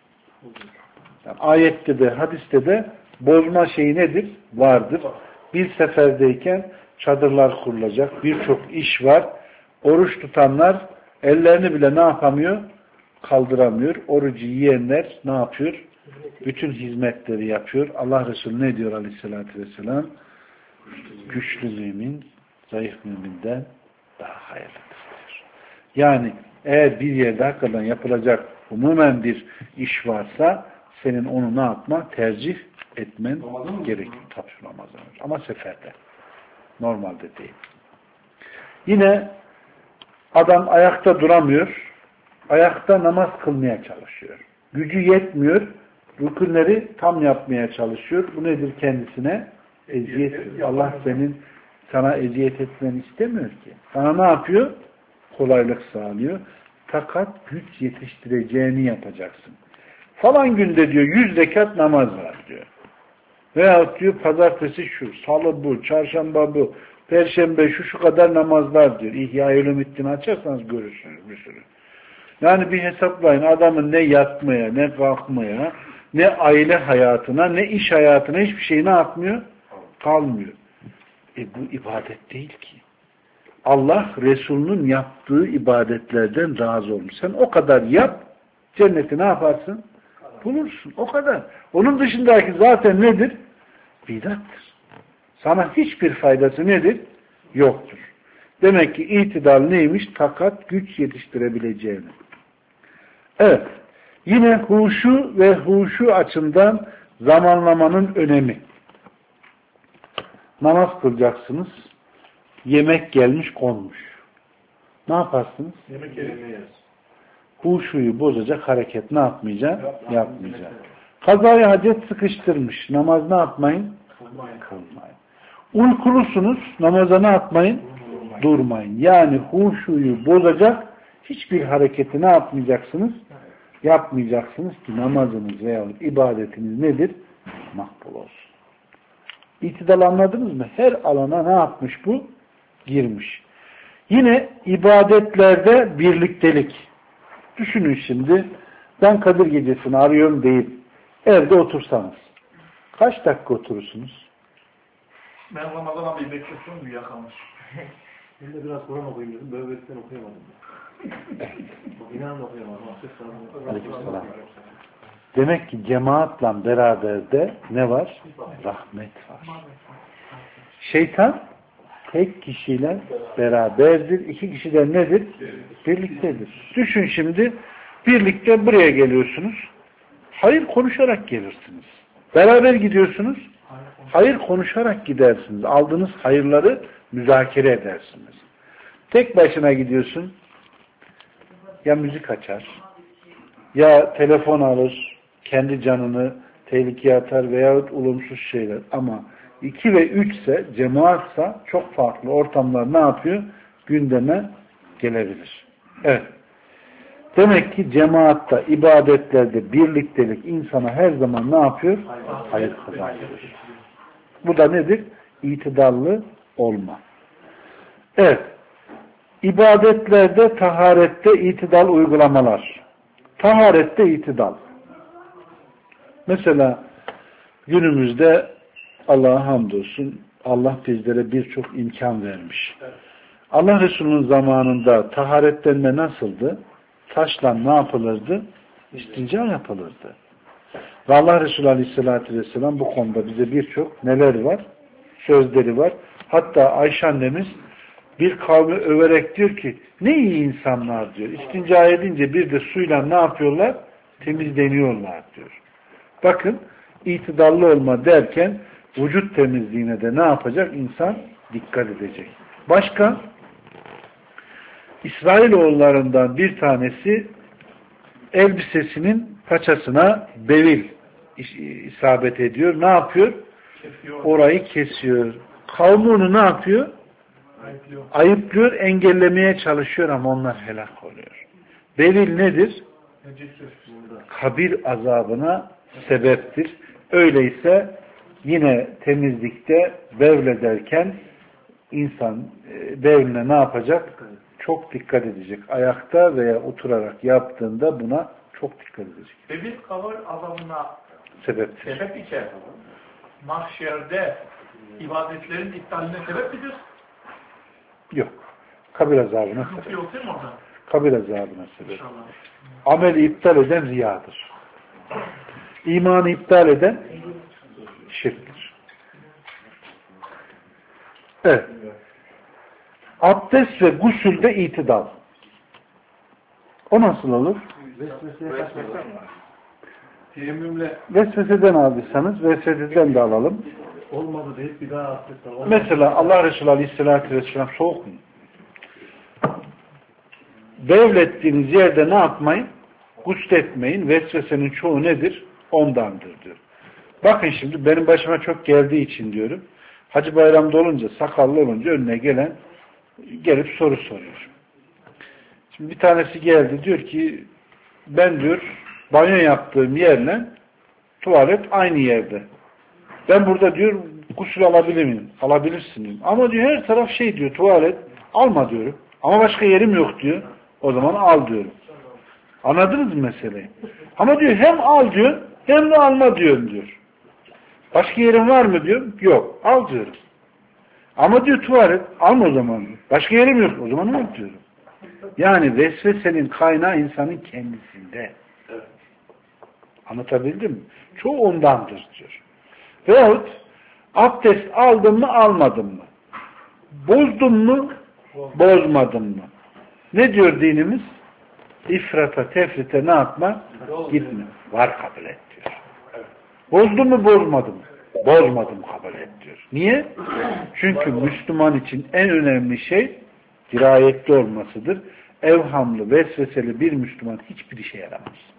Yani ayette de hadiste de bozma şeyi nedir? Vardır. Bir seferdeyken çadırlar kurulacak. Birçok iş var. Oruç tutanlar ellerini bile ne yapamıyor? Kaldıramıyor. Orucu yiyenler ne yapıyor? Bütün hizmetleri yapıyor. Allah Resulü ne diyor Aleyhisselatü Vesselam? Güçlü mümin, zayıf müminden daha hayırlıdır diyor. Yani eğer bir yerde hakikaten yapılacak umumen bir iş varsa senin onu ne yapma? Tercih etmen gerekiyor. Tabii Ramazan. Ama seferde. Normalde değil. Yine adam ayakta duramıyor. Ayakta namaz kılmaya çalışıyor. Gücü yetmiyor. Rükünleri tam yapmaya çalışıyor. Bu nedir kendisine? Eziyet. Allah sana eziyet etmeni istemiyor ki. Sana ne yapıyor? Kolaylık sağlıyor. Fakat güç yetiştireceğini yapacaksın. Falan günde diyor 100 rekat namaz var diyor. Veyahut diyor pazartesi şu, salı bu, çarşamba bu, perşembe şu kadar namazlar diyor. İhya-i Ulumuddin açarsanız görürsünüz bir sürü. Yani bir hesaplayın adamın ne yatmaya, ne kalkmaya, ne aile hayatına, ne iş hayatına hiçbir şey ne yapmıyor? Kalmıyor. Bu ibadet değil ki. Allah Resulünün yaptığı ibadetlerden razı olmuş. Sen o kadar yap, cenneti ne yaparsın? Bulursun. O kadar. Onun dışındaki zaten nedir? Bidattır. Sana hiçbir faydası nedir? Yoktur. Demek ki itidal neymiş? Takat, güç yetiştirebileceğini. Evet. Yine huşu ve huşu açısından zamanlamanın önemi. Namaz kılacaksınız. Yemek gelmiş konmuş. Ne yaparsınız? Yemek yemeyiz. Huşuyu bozacak hareket ne yapmayacak? Yapmayacak. Kazayı hacet sıkıştırmış. Namaz ne yapmayın? Kılmayın. Uykulusunuz. Namaza ne yapmayın? durmayın. Yani huşuyu bozacak hiçbir hareketi ne yapmayacaksınız? Yapmayacaksınız ki namazınız veya ibadetiniz nedir? Makbul olsun. İtidal anladınız mı? Her alana ne yapmış bu? Girmiş. Yine ibadetlerde birliktelik. Düşünün şimdi, ben Kadir Gecesi'ni arıyorum deyip evde otursanız. Kaç dakika oturursunuz? Ben Ramazan abi bekliyorum bir yakalmış. Ben de biraz Kur'an okuyayım dedim. Böyle ben okuyamadım. İnanın okuyamadım. Aleykümselam. Demek ki cemaatla beraber de ne var? Rahmet var. Şeytan tek kişiyle beraberdir. İki kişiden nedir? Birliktedir. Düşün şimdi, birlikte buraya geliyorsunuz. Hayır konuşarak gelirsiniz. Beraber gidiyorsunuz. Hayır konuşarak gidersiniz. Aldığınız hayırları müzakere edersiniz. Tek başına gidiyorsun. Ya müzik açar, ya telefon alır, kendi canını tehlikeye atar veyahut olumsuz şeyler. Ama 2 ve 3 ise, cemaatsa çok farklı ortamlar ne yapıyor? Gündeme gelebilir. Evet. Demek ki cemaatta, ibadetlerde birliktelik insana her zaman ne yapıyor? Hayır kazandırır. Bu da nedir? İtidallı olma. Evet. İbadetlerde, taharette itidal uygulamalar. Taharette itidal. Mesela günümüzde Allah'a hamdolsun, Allah bizlere birçok imkan vermiş. Allah Resulü'nün zamanında taharetlenme nasıldı? Taşla ne yapılırdı? İstinca yapılırdı. Ve Allah Resulü Aleyhisselatü Vesselam bu konuda bize birçok neler var? Sözleri var. Hatta Ayşe annemiz bir kavmi överek diyor ki, ne iyi insanlar diyor. İstinca edince bir de suyla ne yapıyorlar? Temizleniyorlar diyor. Bakın, itidallı olma derken vücut temizliğine de ne yapacak? İnsan dikkat edecek. Başka? İsrailoğullarından bir tanesi elbisesinin paçasına bevil isabet ediyor. Ne yapıyor? Kesiyor. Orayı kesiyor. Kavmi onu ne yapıyor? Ayıplıyor, engellemeye çalışıyor ama onlar helak oluyor. Bevil nedir? Kabir azabına sebeptir. Öyleyse yine temizlikte bevlederken insan bevline ne yapacak? Çok dikkat edecek. Ayakta veya oturarak yaptığında buna çok dikkat edecek. Ve bir kabir azabına Sebeptir. sebep iken mahşerde ibadetlerin iptaline sebep midir? Yok. Kabir azabına Sıkıntı sebep. yok değil mi orada? Kabir azabına sebep. İnşallah. Ameli iptal eden riyadır. İmanı iptal eden şirktir. Evet. Abdest ve gusülde itidal. O nasıl olur? Teyemmümle Vesveseden aldıysanız vesveseden de alalım. olmadı deyip bir daha abdest al. Mesela Allah Resulü Aleyhisselatü Vesselam soğuk mu? Devlettiğiniz yerde ne yapmayın? Gusletmeyin. Vesvesenin çoğu nedir? Ondandır diyor. Bakın şimdi benim başıma çok geldiği için diyorum. Hacı bayramda olunca, sakallı olunca önüne gelen gelip soru soruyor. Şimdi bir tanesi geldi diyor ki ben diyor banyo yaptığım yerle tuvalet aynı yerde. Ben burada diyor gusül alabilir miyim? Alabilirsin diyor. Ama diyor her taraf şey diyor tuvalet. Alma diyorum. Ama başka yerim yok diyor. O zaman al diyorum. Anladınız mı meseleyi? Ama diyor hem al diyor hem de alma diyor. Başka yerin var mı diyor. Yok. Al diyorum. Ama diyor tuvalet. Alma o zaman. Başka yerim yok. O zaman al diyorum. Yani vesvesenin kaynağı insanın kendisinde. Anlatabildim mi? Çoğu ondandır diyor. Veyahut abdest aldın mı almadın mı? Bozdun mu bozmadın mı? Ne diyor dinimiz? İfrata tefrite ne yapma? Gitme. Var kabul et diyor. Bozdun mu bozmadın mı? Bozmadım kabul et diyor. Niye? Çünkü Müslüman için en önemli şey dirayetli olmasıdır. Evhamlı, vesveseli bir Müslüman hiçbir işe yaramaz.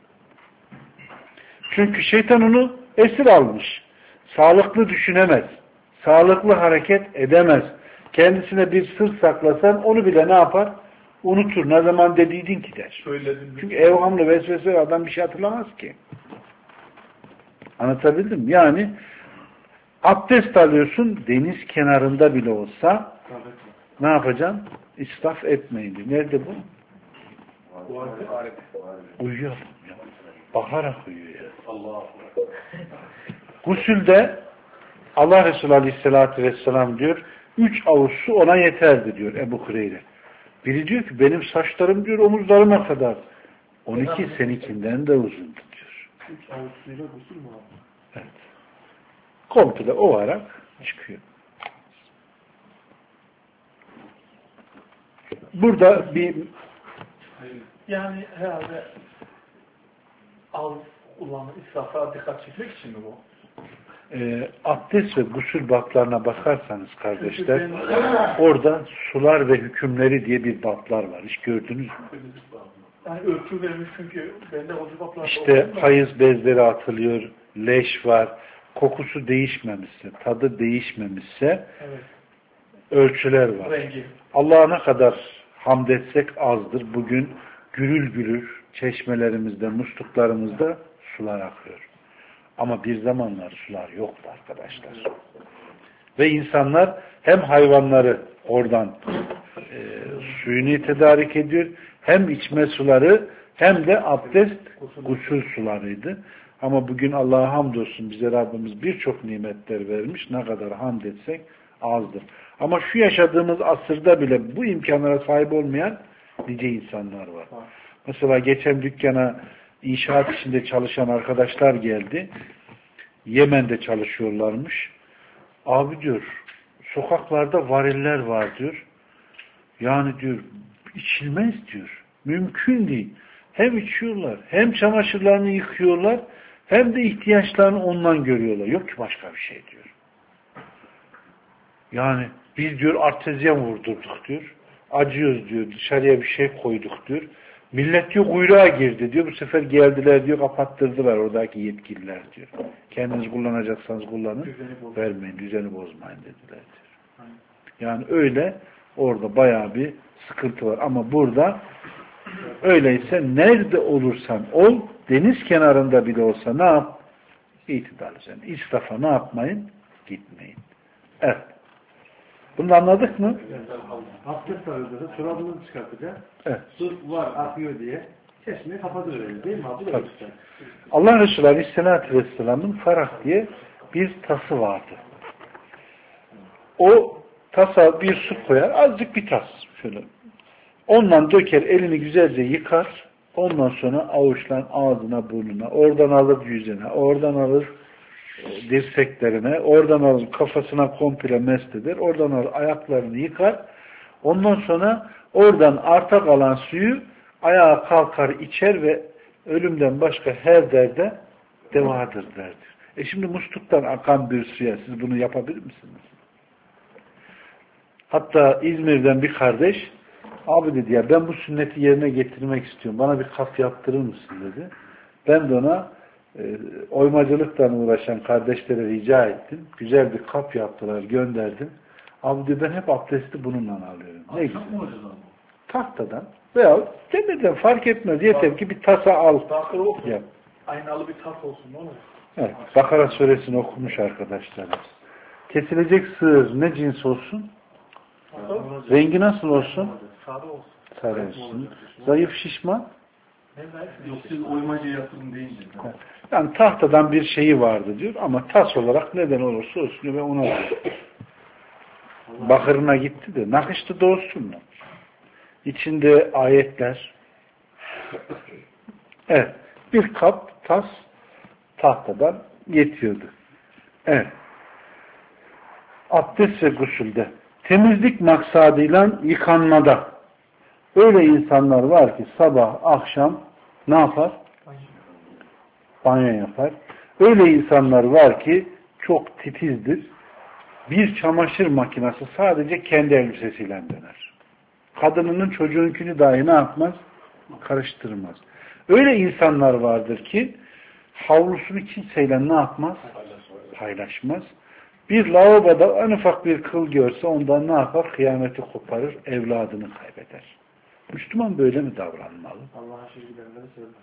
Çünkü şeytan onu esir almış. Sağlıklı düşünemez. Sağlıklı hareket edemez. Kendisine bir sır saklasan onu bile ne yapar? Unutur. Ne zaman dediydin ki der. Söyledim. Çünkü evhamlı vesvese adam bir şey hatırlamaz ki. Anlatabildim mi? Yani abdest alıyorsun deniz kenarında bile olsa ne yapacaksın? İsraf etmeyin diyor. Nerede bu? Uyuyor. Bakarak uyuyor ya. Allah. Gusülde Allah Resulü Aleyhisselatü Vesselam diyor 3 avuç su ona yeterdi diyor Ebu Hureyre. Biri diyor ki benim saçlarım diyor omuzlarıma kadar. 12 seninkinden de uzundu diyor. 3 avuç suyla gusül mü abi? Evet. Komple ovarak çıkıyor. Burada bir Yani herhalde az kullanma, israfa dikkat çekmek için mi bu? Abdest ve gusül bablarına bakarsanız kardeşler orada sular ve hükümleri diye bir bablar var. Hiç gördünüz mü? Yani ölçü vermiş çünkü bende o cevaplar İşte hayız bezleri atılıyor, leş var, kokusu değişmemişse, tadı değişmemişse evet. Ölçüler var. Rengi. Allah'a ne kadar hamd etsek azdır. Bugün gürül gürül çeşmelerimizde, musluklarımızda sular akıyor. Ama bir zamanlar sular yoktu arkadaşlar. Ve insanlar hem hayvanları oradan suyunu tedarik ediyor, hem içme suları hem de abdest, gusül sularıydı. Ama bugün Allah'a hamdolsun bize Rabbimiz birçok nimetler vermiş. Ne kadar hamd etsek azdır. Ama şu yaşadığımız asırda bile bu imkanlara sahip olmayan nice insanlar var. Mesela geçen dükkana inşaat içinde çalışan arkadaşlar geldi. Yemen'de çalışıyorlarmış. Abi diyor, sokaklarda variller var diyor. Yani diyor, içilmez diyor. Mümkün değil. Hem içiyorlar, hem çamaşırlarını yıkıyorlar, hem de ihtiyaçlarını ondan görüyorlar. Yok ki başka bir şey diyor. Yani biz diyor artezyen vurdurduk diyor. Acıyoruz diyor, dışarıya bir şey koyduk diyor. Millet diyor kuyruğa girdi diyor. Bu sefer geldiler diyor, kapattırdılar oradaki yetkililer diyor. Kendiniz kullanacaksanız kullanın, vermeyin, düzeni bozmayın dediler diyor. Yani öyle orada bayağı bir sıkıntı var. Ama burada öyleyse nerede olursan ol, deniz kenarında bile olsa ne yap? İtidal üzerine. İsrafa ne yapmayın? Gitmeyin. Evet. Bunu anladık mı? Abdest alıyordu. Çorabını çıkartacak. Evet. Su var, akıyor diye. Çeşmeyi kapatıyor değil mi? Tabii. Allah Resulü Aleyhisselatü Vesselam'ın Farak diye bir tası vardı. O tasa bir su koyar. Azıcık bir tas. Şöyle. Ondan döker, elini güzelce yıkar. Ondan sonra avuçlan ağzına, burnuna. Oradan alır yüzüne. Oradan alır dirseklerine. Oradan alır kafasına komple mest eder. Oradan alır ayaklarını yıkar. Ondan sonra oradan arta kalan suyu ayağa kalkar içer ve ölümden başka her derde devadır derdir. Şimdi musluktan akan bir suya siz bunu yapabilir misiniz? Hatta İzmir'den bir kardeş abi dedi ya ben bu sünneti yerine getirmek istiyorum. Bana bir kap yaptırır mısın dedi. Ben de ona oymacılıkla uğraşan kardeşlere rica ettim. Güzel bir kap yaptılar, gönderdim. Abi diyor ben hep abdesti bununla alıyorum. Ne güzel. Tahtadan veya demirden fark etmez. Yeter ki bir tasa al. Yap. Aynalı bir tas olsun. Ne olur? Evet. Bakara suresini okumuş arkadaşlarımız. Kesilecek sığır ne cins olsun? Rengi nasıl olsun? Sarı olsun. Sarı olsun. Zayıf şişman? Yok siz oymacı yatırım deyince. Yani tahtadan bir şeyi vardı diyor ama tas olarak neden olursa olsun ve ona diyor. Bakırına gitti de nakışlı da olsun mu? İçinde ayetler. Evet. Bir kap tas tahtadan yetiyordu. Evet. Abdest ve gusülde. Temizlik maksadıyla yıkanmada. Öyle insanlar var ki sabah, akşam ne yapar? Banyo yapar. Öyle insanlar var ki çok titizdir. Bir çamaşır makinesi sadece kendi elbisesiyle döner. Kadınının çocuğunkini dahi ne yapmaz? Karıştırmaz. Öyle insanlar vardır ki havlusunu kimseyle ne yapmaz? Paylaşmaz. Bir lavaboda en ufak bir kıl görse ondan ne yapar? Kıyameti koparır, evladını kaybeder. Müslüman böyle mi davranmalı? Allah'a şirketlerinde söylemez.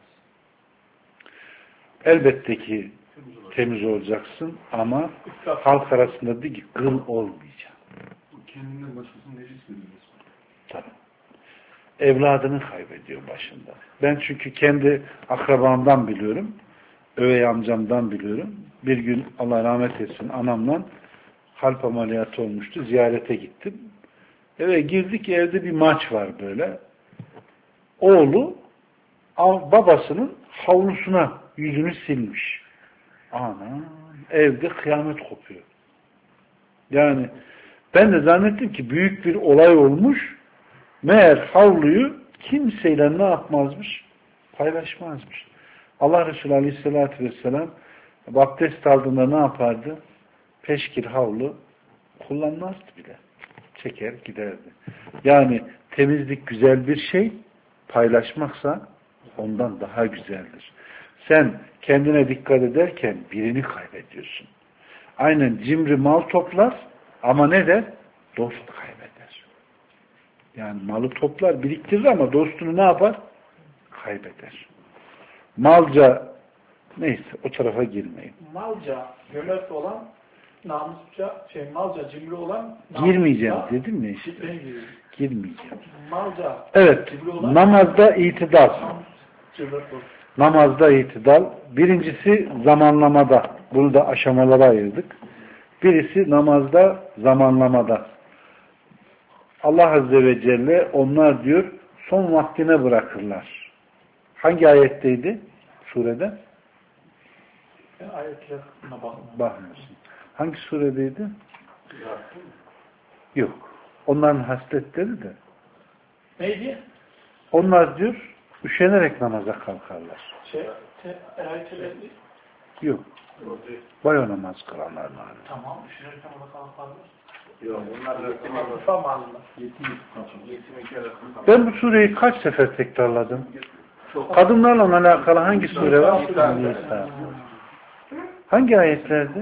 Elbette ki temiz olacaksın ama halk arasında değil ki kıl olmayacak. Kendinden başkasının necis görüyoruz. Tabii. Evladını kaybediyor başında. Ben çünkü kendi akrabamdan biliyorum. Övey amcamdan biliyorum. Bir gün Allah rahmet etsin anamla kalp ameliyatı olmuştu. Ziyarete gittim. Eve girdik, evde bir maç var böyle. Oğlu babasının havlusuna yüzünü silmiş. Ana, evde kıyamet kopuyor. Yani ben de zannettim ki büyük bir olay olmuş. Meğer havluyu kimseyle ne yapmazmış? Paylaşmazmış. Allah Resulü Aleyhisselatü Vesselam abdest aldığında ne yapardı? Peşkir havlu kullanmazdı bile. Çeker giderdi. Yani temizlik güzel bir şey, paylaşmaksa ondan daha güzeldir. Sen kendine dikkat ederken birini kaybediyorsun. Aynen cimri mal toplar ama ne der? Dost kaybeder. Yani malı toplar, biriktirir ama dostunu ne yapar? Kaybeder. Malca, neyse o tarafa girmeyin. Malca, cömert olan, namusça, malca, cimri olan, Girmeyeceğim dedim ya işte. Girmeyeceğim. Malca, Evet, namazda itidal. Namazda itidal. Birincisi zamanlamada. Bunu da aşamalara ayırdık. Birisi namazda, zamanlamada. Allah Azze ve Celle onlar diyor son vaktine bırakırlar. Hangi ayetteydi? Surede? Ayetlerine bakmıyorsun. Hangi suredeydi? Yok. Onların hasletleri de. Neydi? Onlar diyor üşenerek namaza kalkarlar. Ayetleri. Yok. Bayo namaz kılanlar var. Tamam. Üşenerek namaza kalkarlar. Yok, onlar da ben bu sureyi kaç sefer tekrarladım? Kadınlarla alakalı hangi sure var? Nisa. Hangi ayetlerde?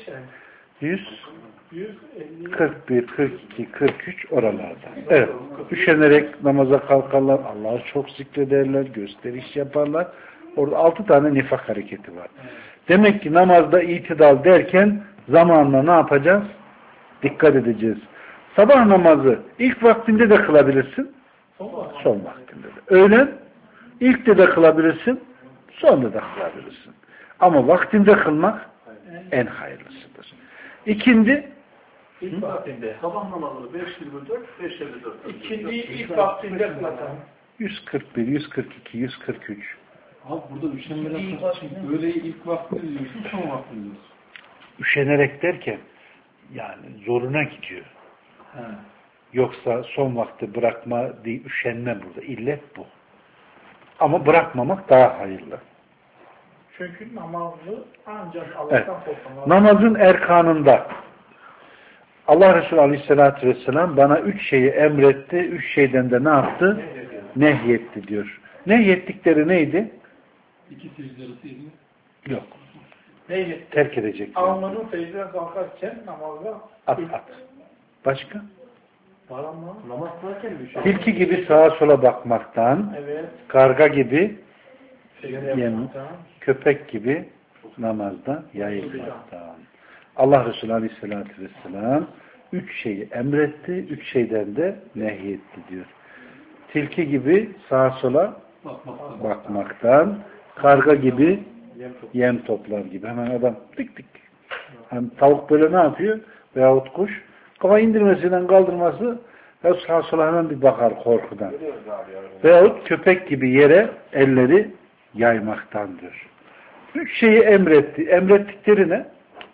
141, 42, 43 oralarda. Evet. Üşenerek namaza kalkarlar. Allah'ı çok zikrederler. Gösteriş yaparlar. Orada 6 tane nifak hareketi var. Demek ki namazda itidal derken zamanla ne yapacağız? Dikkat edeceğiz. Sabah namazı ilk vaktinde de kılabilirsin. Son vaktinde de. Öğlen ilk de kılabilirsin. Sonda da kılabilirsin. Ama vaktinde kılmak en hayırlısıdır. İkindi İlk vaktinde. Sabah namazını 5.24, 5.54. İkindiyi ilk vaktinde kılacağım. 141, 142, 143. Abi burada üşenmeden böyle ilk vaktinde diyorsun, son vaktinde diyorsun. Üşenerek derken yani zoruna gidiyor. He. Yoksa son vakti bırakma değil, üşenme burada. İllet bu. Ama bırakmamak daha hayırlı. Çünkü namazı ancak Allah'tan korkmak. Namazın erkanında Allah Resulü Aleyhisselatü Vesselam bana 3 şeyi emretti. 3 şeyden de ne yaptı? Nehyetti diyor. Nehyettikleri neydi? 2 secderesiydi. Yok. Neydi? Terk edecek. Alnının secdeden kalkarken namazda At. Başka? var ama. Namaz kılarken bir şey. Tilki gibi sağa sola bakmaktan, Evet. karga gibi, Secde köpek gibi namazda yayılmaktan. Allah Resulü Aleyhisselatü Vesselam 3 şeyi emretti, 3 şeyden de nehyetti diyor. Tilki gibi sağa sola bakmaktan, karga gibi yem toplar gibi. Hemen adam tık tık. Hani tavuk böyle ne yapıyor? Veyahut kuş. Kafa indirmesinden kaldırması ve sağa sola hemen bir bakar korkudan. Veyahut köpek gibi yere elleri yaymaktandır. 3 şeyi emretti. Emrettikleri ne?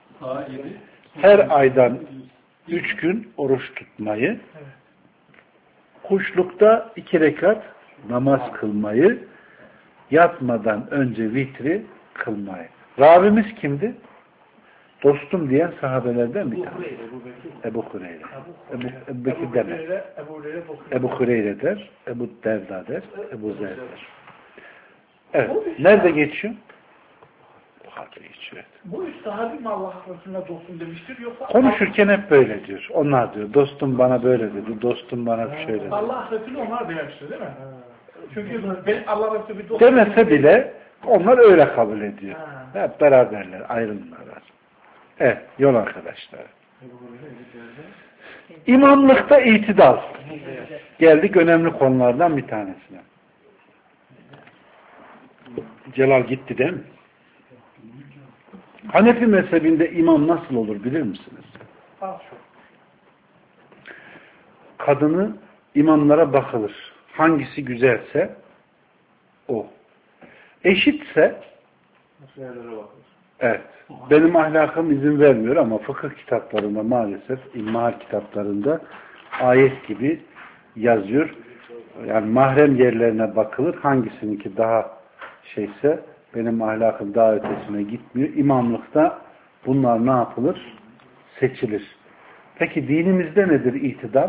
Her aydan 3 gün oruç tutmayı, kuşlukta 2 rekat namaz kılmayı, yatmadan önce vitri kılmayı. Ravimiz kimdi? Dostum diyen sahabelerden bir tanesi. Ebu Hureyre. Ebu Bekir demez. Ebu Hureyre der, Ebu Derda der, Ebu Zer der. Evet. Nerede geçiyor? kaldı hiç. Evet. Bu üç sahabi mi Allah Resulü'ne dostum demiştir yoksa Konuşurken hep böyle diyor. Onlar diyor. Dostum bana böyle dedi. Dostum bana şöyle dedi. Allah Resulü onlar demiştir değil mi? Çünkü ben Allah Resulü bir dost Demese bile onlar öyle kabul ediyor. Hep beraberler, ayrılmıyorlar. Evet, yol arkadaşlar. İmamlıkta itidal. Geldik önemli konulardan bir tanesine. Celal gitti değil mi? Hanefi mezhebinde imam nasıl olur bilir misiniz? Kadını imamlara bakılır. Hangisi güzelse o. Eşitse evet. Benim ahlakım izin vermiyor ama fıkıh kitaplarında maalesef ilmihal kitaplarında ayet gibi yazıyor. Yani mahrem yerlerine bakılır. Hangisininki daha şeyse benim ahlakım daha ötesine gitmiyor. İmamlıkta bunlar ne yapılır? Seçilir. Peki dinimizde nedir itidal?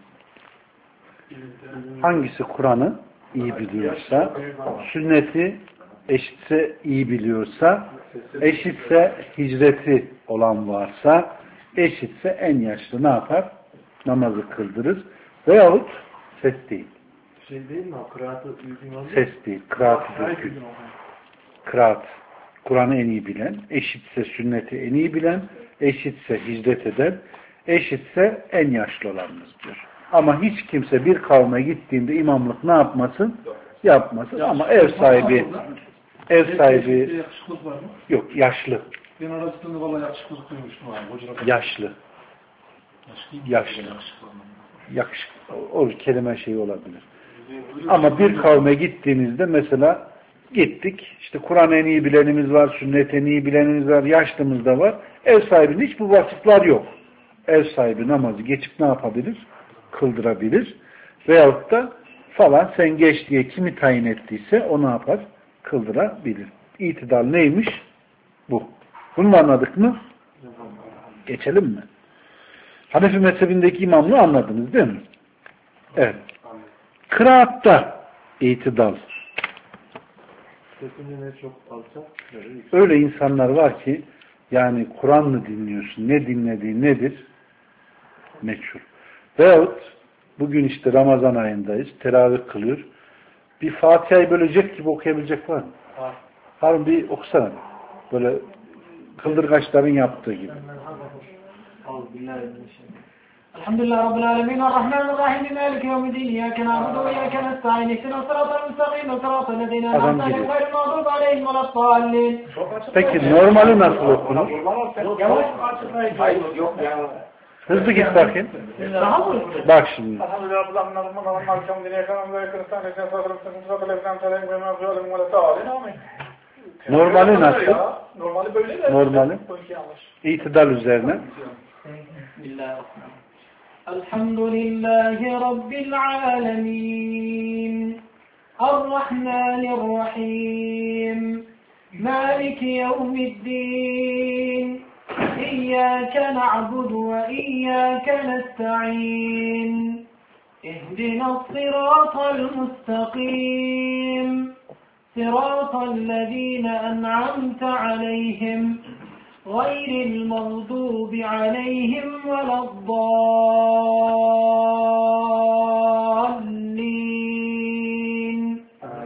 Hangisi Kur'an'ı iyi biliyorsa, sünneti eşitse iyi biliyorsa, eşitse hicreti olan varsa, eşitse en yaşlı ne yapar? Namazı kıldırır. Veyahut ses değil. Şey değil mi o? Kıraatı ses değil. Kıraatı değil. Kıraat. Kur'an'ı en iyi bilen, eşitse sünneti en iyi bilen, eşitse hicret eden, eşitse en yaşlı olanımız diyor. Ama hiç kimse bir kavme gittiğinde imamlık ne yapmasın? Yapmasın. Ama ev sahibi yok, yaşlı. Ben arasında valla yakışıklı duymuştum abi. Yaşlı. Yakışıklı. O kelime şeyi olabilir. Ama bir kavme gittiğinizde mesela gittik. İşte Kur'an en iyi bilenimiz var, sünnet en iyi bilenimiz var, yaşlımız da var. Ev sahibinin hiç bu vasıflar yok. Ev sahibi namazı geçip ne yapabilir? Kıldırabilir. Veyahut da falan sen geç diye kimi tayin ettiyse o ne yapar? Kıldırabilir. İtidal neymiş? Bu. Bunu anladık mı? Geçelim mi? Hanefi mezhebindeki imamlığı anladınız değil mi? Evet. Kıraatta itidal. Öyle insanlar var ki yani Kur'an'ı dinliyorsun. Ne dinlediği nedir? Meçhul. Veyahut bugün işte Ramazan ayındayız. Teravih kılıyor. Bir Fatiha'yı bölecek gibi okuyabilecek var mı? Harun bir okusana. Böyle kıldırgaçların yaptığı gibi. Elhamdülillah Rabbil Alemin Rahmanirrahim Maliki yevmiddin İyyâke na'budu ve iyyâke nestaîn İhdinas sıratal mustakîm sıratal lezîne en'amte aleyhim gayril mağdûbi aleyhim veleddâllîn. Peki normali nasıl okunur? Yok ya. Hızlı git bakayım. Bak şimdi. Normali nasıl? Normali böyle de. Normali. İtidal üzerine. Elhamdülillahi Rabbil alemin. Errahmanirrahim. Maliki yevmiddin. İyyâke na'budu ve iyyâke nesta'in. İhdinas sıratal mustakîm. Sıratal lezîne en'amte aleyhim. Gayril mağdûbi aleyhim veleddâllîn.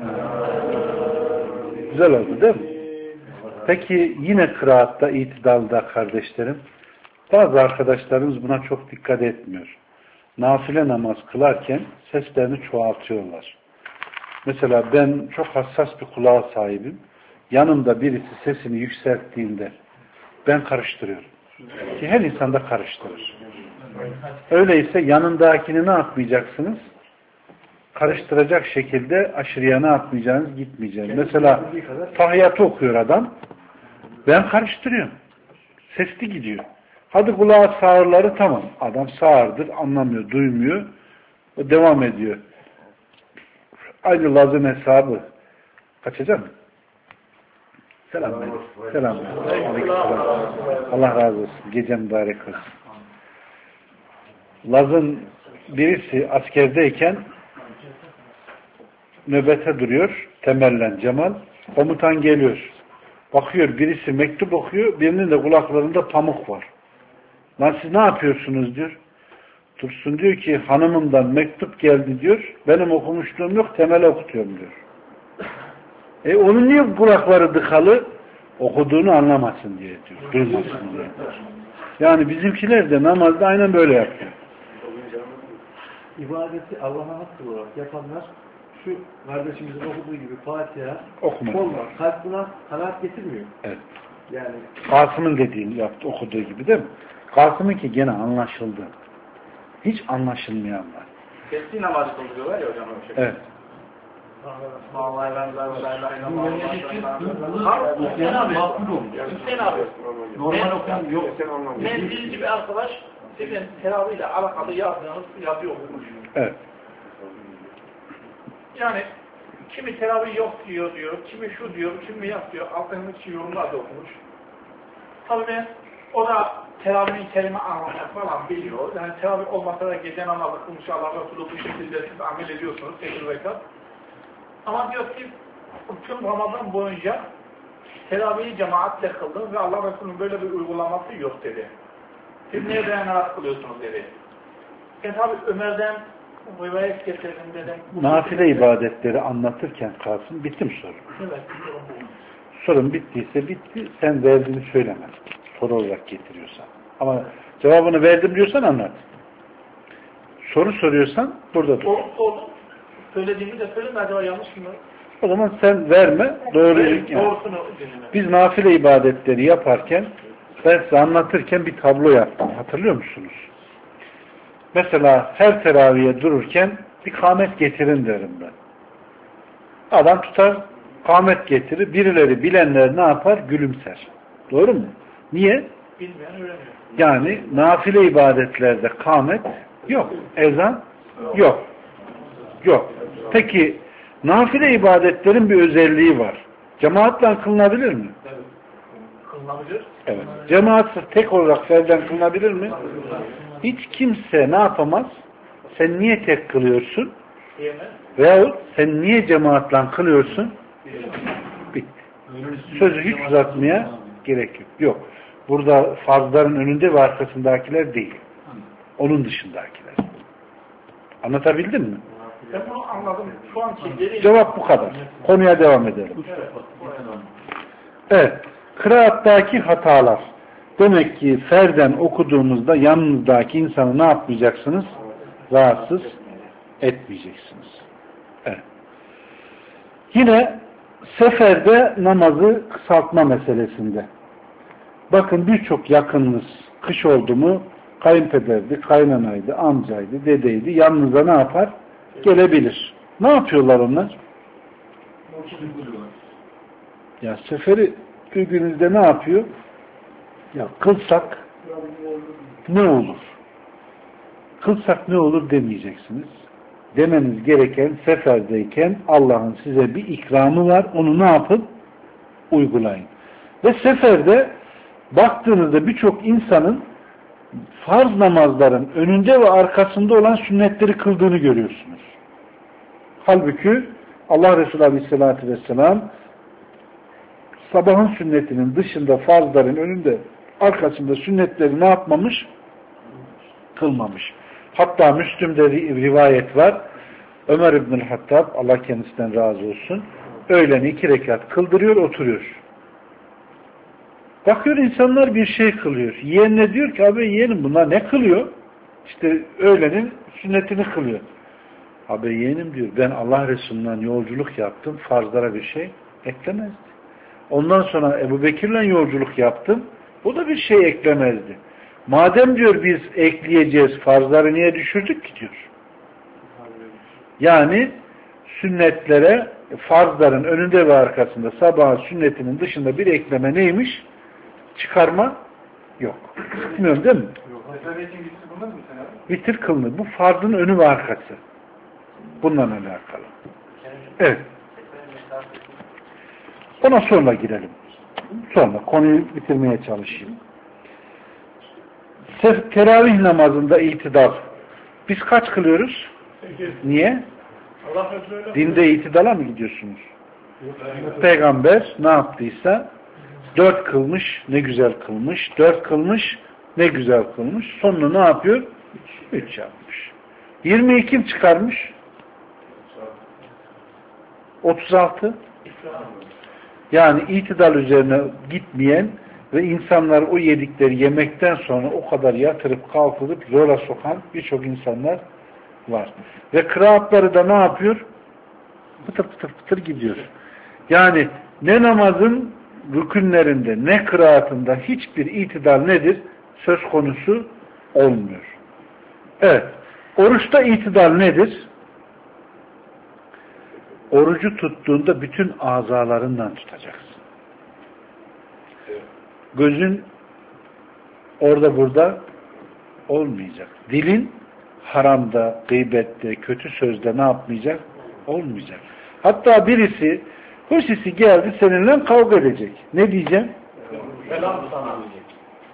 Güzel oldu değil mi? Peki yine kıraatta, itidalda kardeşlerim, bazı arkadaşlarımız buna çok dikkat etmiyor. Nafile namaz kılarken seslerini çoğaltıyorlar. Mesela ben çok hassas bir kulağa sahibim. Yanımda birisi sesini yükselttiğinde ben karıştırıyorum. Ki her insan da karıştırır. Öyleyse yanındakini ne yapmayacaksınız? Karıştıracak şekilde aşırıya ne yapmayacaksınız? Gitmeyeceksiniz. Mesela tahiyyatı okuyor adam. Ben karıştırıyorum. Sesli gidiyor. Hadi kulağı sağırları tamam. Adam sağırdır, anlamıyor, duymuyor. O devam ediyor. Aynı Laz'ın hesabı. Kaçacak mı? Selamünaleyküm. Selamünaleyküm. Allah razı olsun. Gece mübarek olsun. Laz'ın birisi askerdeyken nöbete duruyor. Temellen Cemal. Komutan geliyor. Bakıyor birisi mektup okuyor, birinin de kulaklarında pamuk var. Lan siz ne yapıyorsunuz diyor. Dursun diyor ki hanımımdan mektup geldi diyor. Benim okumuşluğum yok, temel okutuyorum diyor. Onun niye kulakları dıkalı? Okuduğunu anlamasın diye diyor. Duymasın diye diyor. Yani bizimkiler de namazda aynen böyle yapıyor. İbadeti Allah'a hakkı olarak yapanlar şu kardeşimizin okuduğu gibi Fatiha Okumadı. olmaz. Kalbine kanaat getirmiyor. Evet. Yani Kasım'ın dediğini yaptı, okuduğu gibi değil mi? Kasım'ınki gene anlaşıldı. Hiç anlaşılmayan var. Keskin namazı kılıyorlar ya hocam o şekilde. Evet. Vallahi ben Hüseyin abi. Hüseyin abi. Normal okuyan yok. Ben birinci bir arkadaş sizin teravihle alakalı yazdığınız yazı okumuş. Evet. Yani kimi teravih yok diyor, kimi şu diyor, kimi yap diyor. Altındaki yorumlar da okumuş. Tabii o da teravihin kelime anlamak falan biliyor. Yani teravih olmasa da gece namazı kılmış Allah Resulü bu şekilde siz amel ediyorsunuz. 8 rekat. Ama diyor ki tüm Ramazan boyunca teravihi cemaatle kıldım ve Allah Resulü'nün böyle bir uygulaması yok dedi. Siz neye dayanarak kılıyorsunuz dedi. Ben tabi Ömer'den rivayet getirdim dedim. Nafile ibadetleri anlatırken Kasım bitti mi soru? Evet. Sorun bittiyse bitti. Sen verdiğini söyleme. Soru olarak getiriyorsan. Ama cevabını verdim diyorsan anlat. Soru soruyorsan burada dur. Sordum. Söylediğimi de söyledim. Acaba yanlış mı? O zaman sen verme. Doğruyu yani. Doğrusunu dinle. Biz nafile ibadetleri yaparken ben size anlatırken bir tablo yaptım. Hatırlıyor musunuz? Mesela her teraviye dururken bir kâmet getirin derim ben. Adam tutar, kâmet getirir. Birileri bilenler ne yapar? Gülümser. Doğru mu? Niye? Bilmeyen öğreniyor. Yani nafile ibadetlerde kâmet yok. Ezan yok. Yok. Peki nafile ibadetlerin bir özelliği var. Cemaatle kılınabilir mi? Kılınabilir. Evet. Cemaatsiz tek olarak ferden kılınabilir mi? Hiç kimse ne yapamaz? Sen niye tek kılıyorsun? Diyemez. Veyahut sen niye cemaatle kılıyorsun? Bitti. Sözü hiç uzatmaya gerek yok. Yok. Burada farzların önünde ve arkasındakiler değil. Onun dışındakiler. Anlatabildim mi? Ben bunu anladım. Şu anki geri... Cevap bu kadar. Konuya devam edelim. Evet. Kıraattaki hatalar. Demek ki ferden okuduğunuzda yanınızdaki insanı ne yapmayacaksınız? Rahatsız etmeyeceksiniz. Evet. Yine seferde namazı kısaltma meselesinde. Bakın birçok yakınınız kış oldu mu kayınpederdi, kaynanaydı, amcaydı, dedeydi. Yanınıza ne yapar? Gelebilir. Ne yapıyorlar onlar? Ya seferi gününüzde ne yapıyor? Ya kılsak ne olur? Kılsak ne olur demeyeceksiniz. Demeniz gereken seferdeyken Allah'ın size bir ikramı var. Onu ne yapın? Uygulayın. Ve seferde baktığınızda birçok insanın farz namazların önünde ve arkasında olan sünnetleri kıldığını görüyorsunuz. Halbuki Allah Resulü Aleyhisselatü Vesselam sabahın sünnetinin dışında farzların önünde arkasında sünnetleri ne yapmamış? Kılmamış. Hatta Müslüm'de rivayet var. Ömer İbnül Hattab, Allah kendisinden razı olsun, öğleni 2 rekat kıldırıyor, oturuyor. Bakıyor insanlar bir şey kılıyor. Yeğenine diyor ki abi yeğenim bunlar ne kılıyor? İşte öğlenin sünnetini kılıyor. Abi yeğenim diyor ben Allah Resulü'nden yolculuk yaptım, farzlara bir şey eklemezdi. Ondan sonra Ebu Bekir'le yolculuk yaptım, o da bir şey eklemezdi. Madem diyor biz ekleyeceğiz, farzları niye düşürdük ki diyor. Yani sünnetlere, farzların önünde ve arkasında sabahın sünnetinin dışında bir ekleme neymiş? Çıkarma yok. Bilmiyorum değil mi? Vitir kılınır. Bu farzın önü ve arkası. Bununla alakalı. Evet. Ona sonra girelim. Sonra konuyu bitirmeye çalışayım. Teravih namazında itidal. Biz kaç kılıyoruz? Niye? Allah Resulü Dinde itidala mı gidiyorsunuz? Peygamber ne yaptıysa 4 kılmış, ne güzel kılmış. 4 kılmış, ne güzel kılmış. Sonunu ne yapıyor? 3 yapmış. 20'yi kim çıkarmış? 36. Yani itidal üzerine gitmeyen ve insanlar o yedikleri yemekten sonra o kadar yatırıp kalkılıp zora sokan birçok insanlar var. Ve kıraatları da ne yapıyor? Pıtır pıtır pıtır gidiyor. Yani ne namazın rükünlerinde ne kıraatında hiçbir itidal nedir? Söz konusu olmuyor. Evet. Oruçta itidal nedir? Orucu tuttuğunda bütün azalarından tutacaksın. Gözün orada burada olmayacak. Dilin haramda, gıybette, kötü sözde ne yapmayacak? Olmayacak. Hatta birisi hırsisi geldi seninle kavga edecek. Ne diyeceksin? Selam sana diyecek.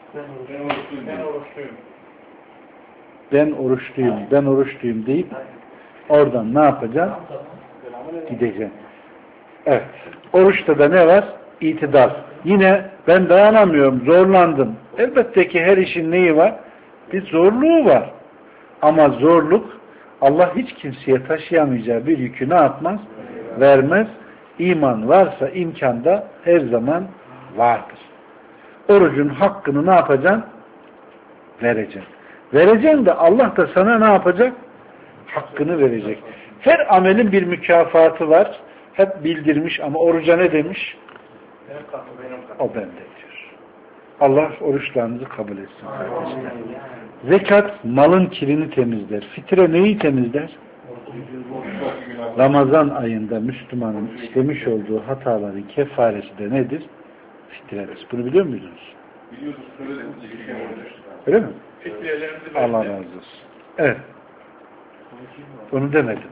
Ben oruçluyum. Ben oruçluyum deyip oradan ne yapacaksın? Gideceksin. Evet. Oruçta da ne var? İtidal. Yine ben dayanamıyorum, zorlandım. Elbette ki her işin neyi var? Bir zorluğu var. Ama zorluk Allah hiç kimseye taşıyamayacağı bir yükü ne yapmaz? Vermez. İman varsa imkanda her zaman vardır. Orucun hakkını ne yapacaksın? Vereceksin. Vereceksin de Allah da sana ne yapacak? Hakkını verecek. Her amelin bir mükafatı var. Hep bildirmiş ama oruca ne demiş? O bende diyor. Allah oruçlarınızı kabul etsin kardeşler. Zekat malın kirini temizler. Fitre neyi temizler? Ramazan ayında Müslümanın işlemiş olduğu hataların kefaresi de nedir? Fitredir. Bunu biliyor muydunuz? Öyle mi? Allah razı olsun. Evet. Onu demedim.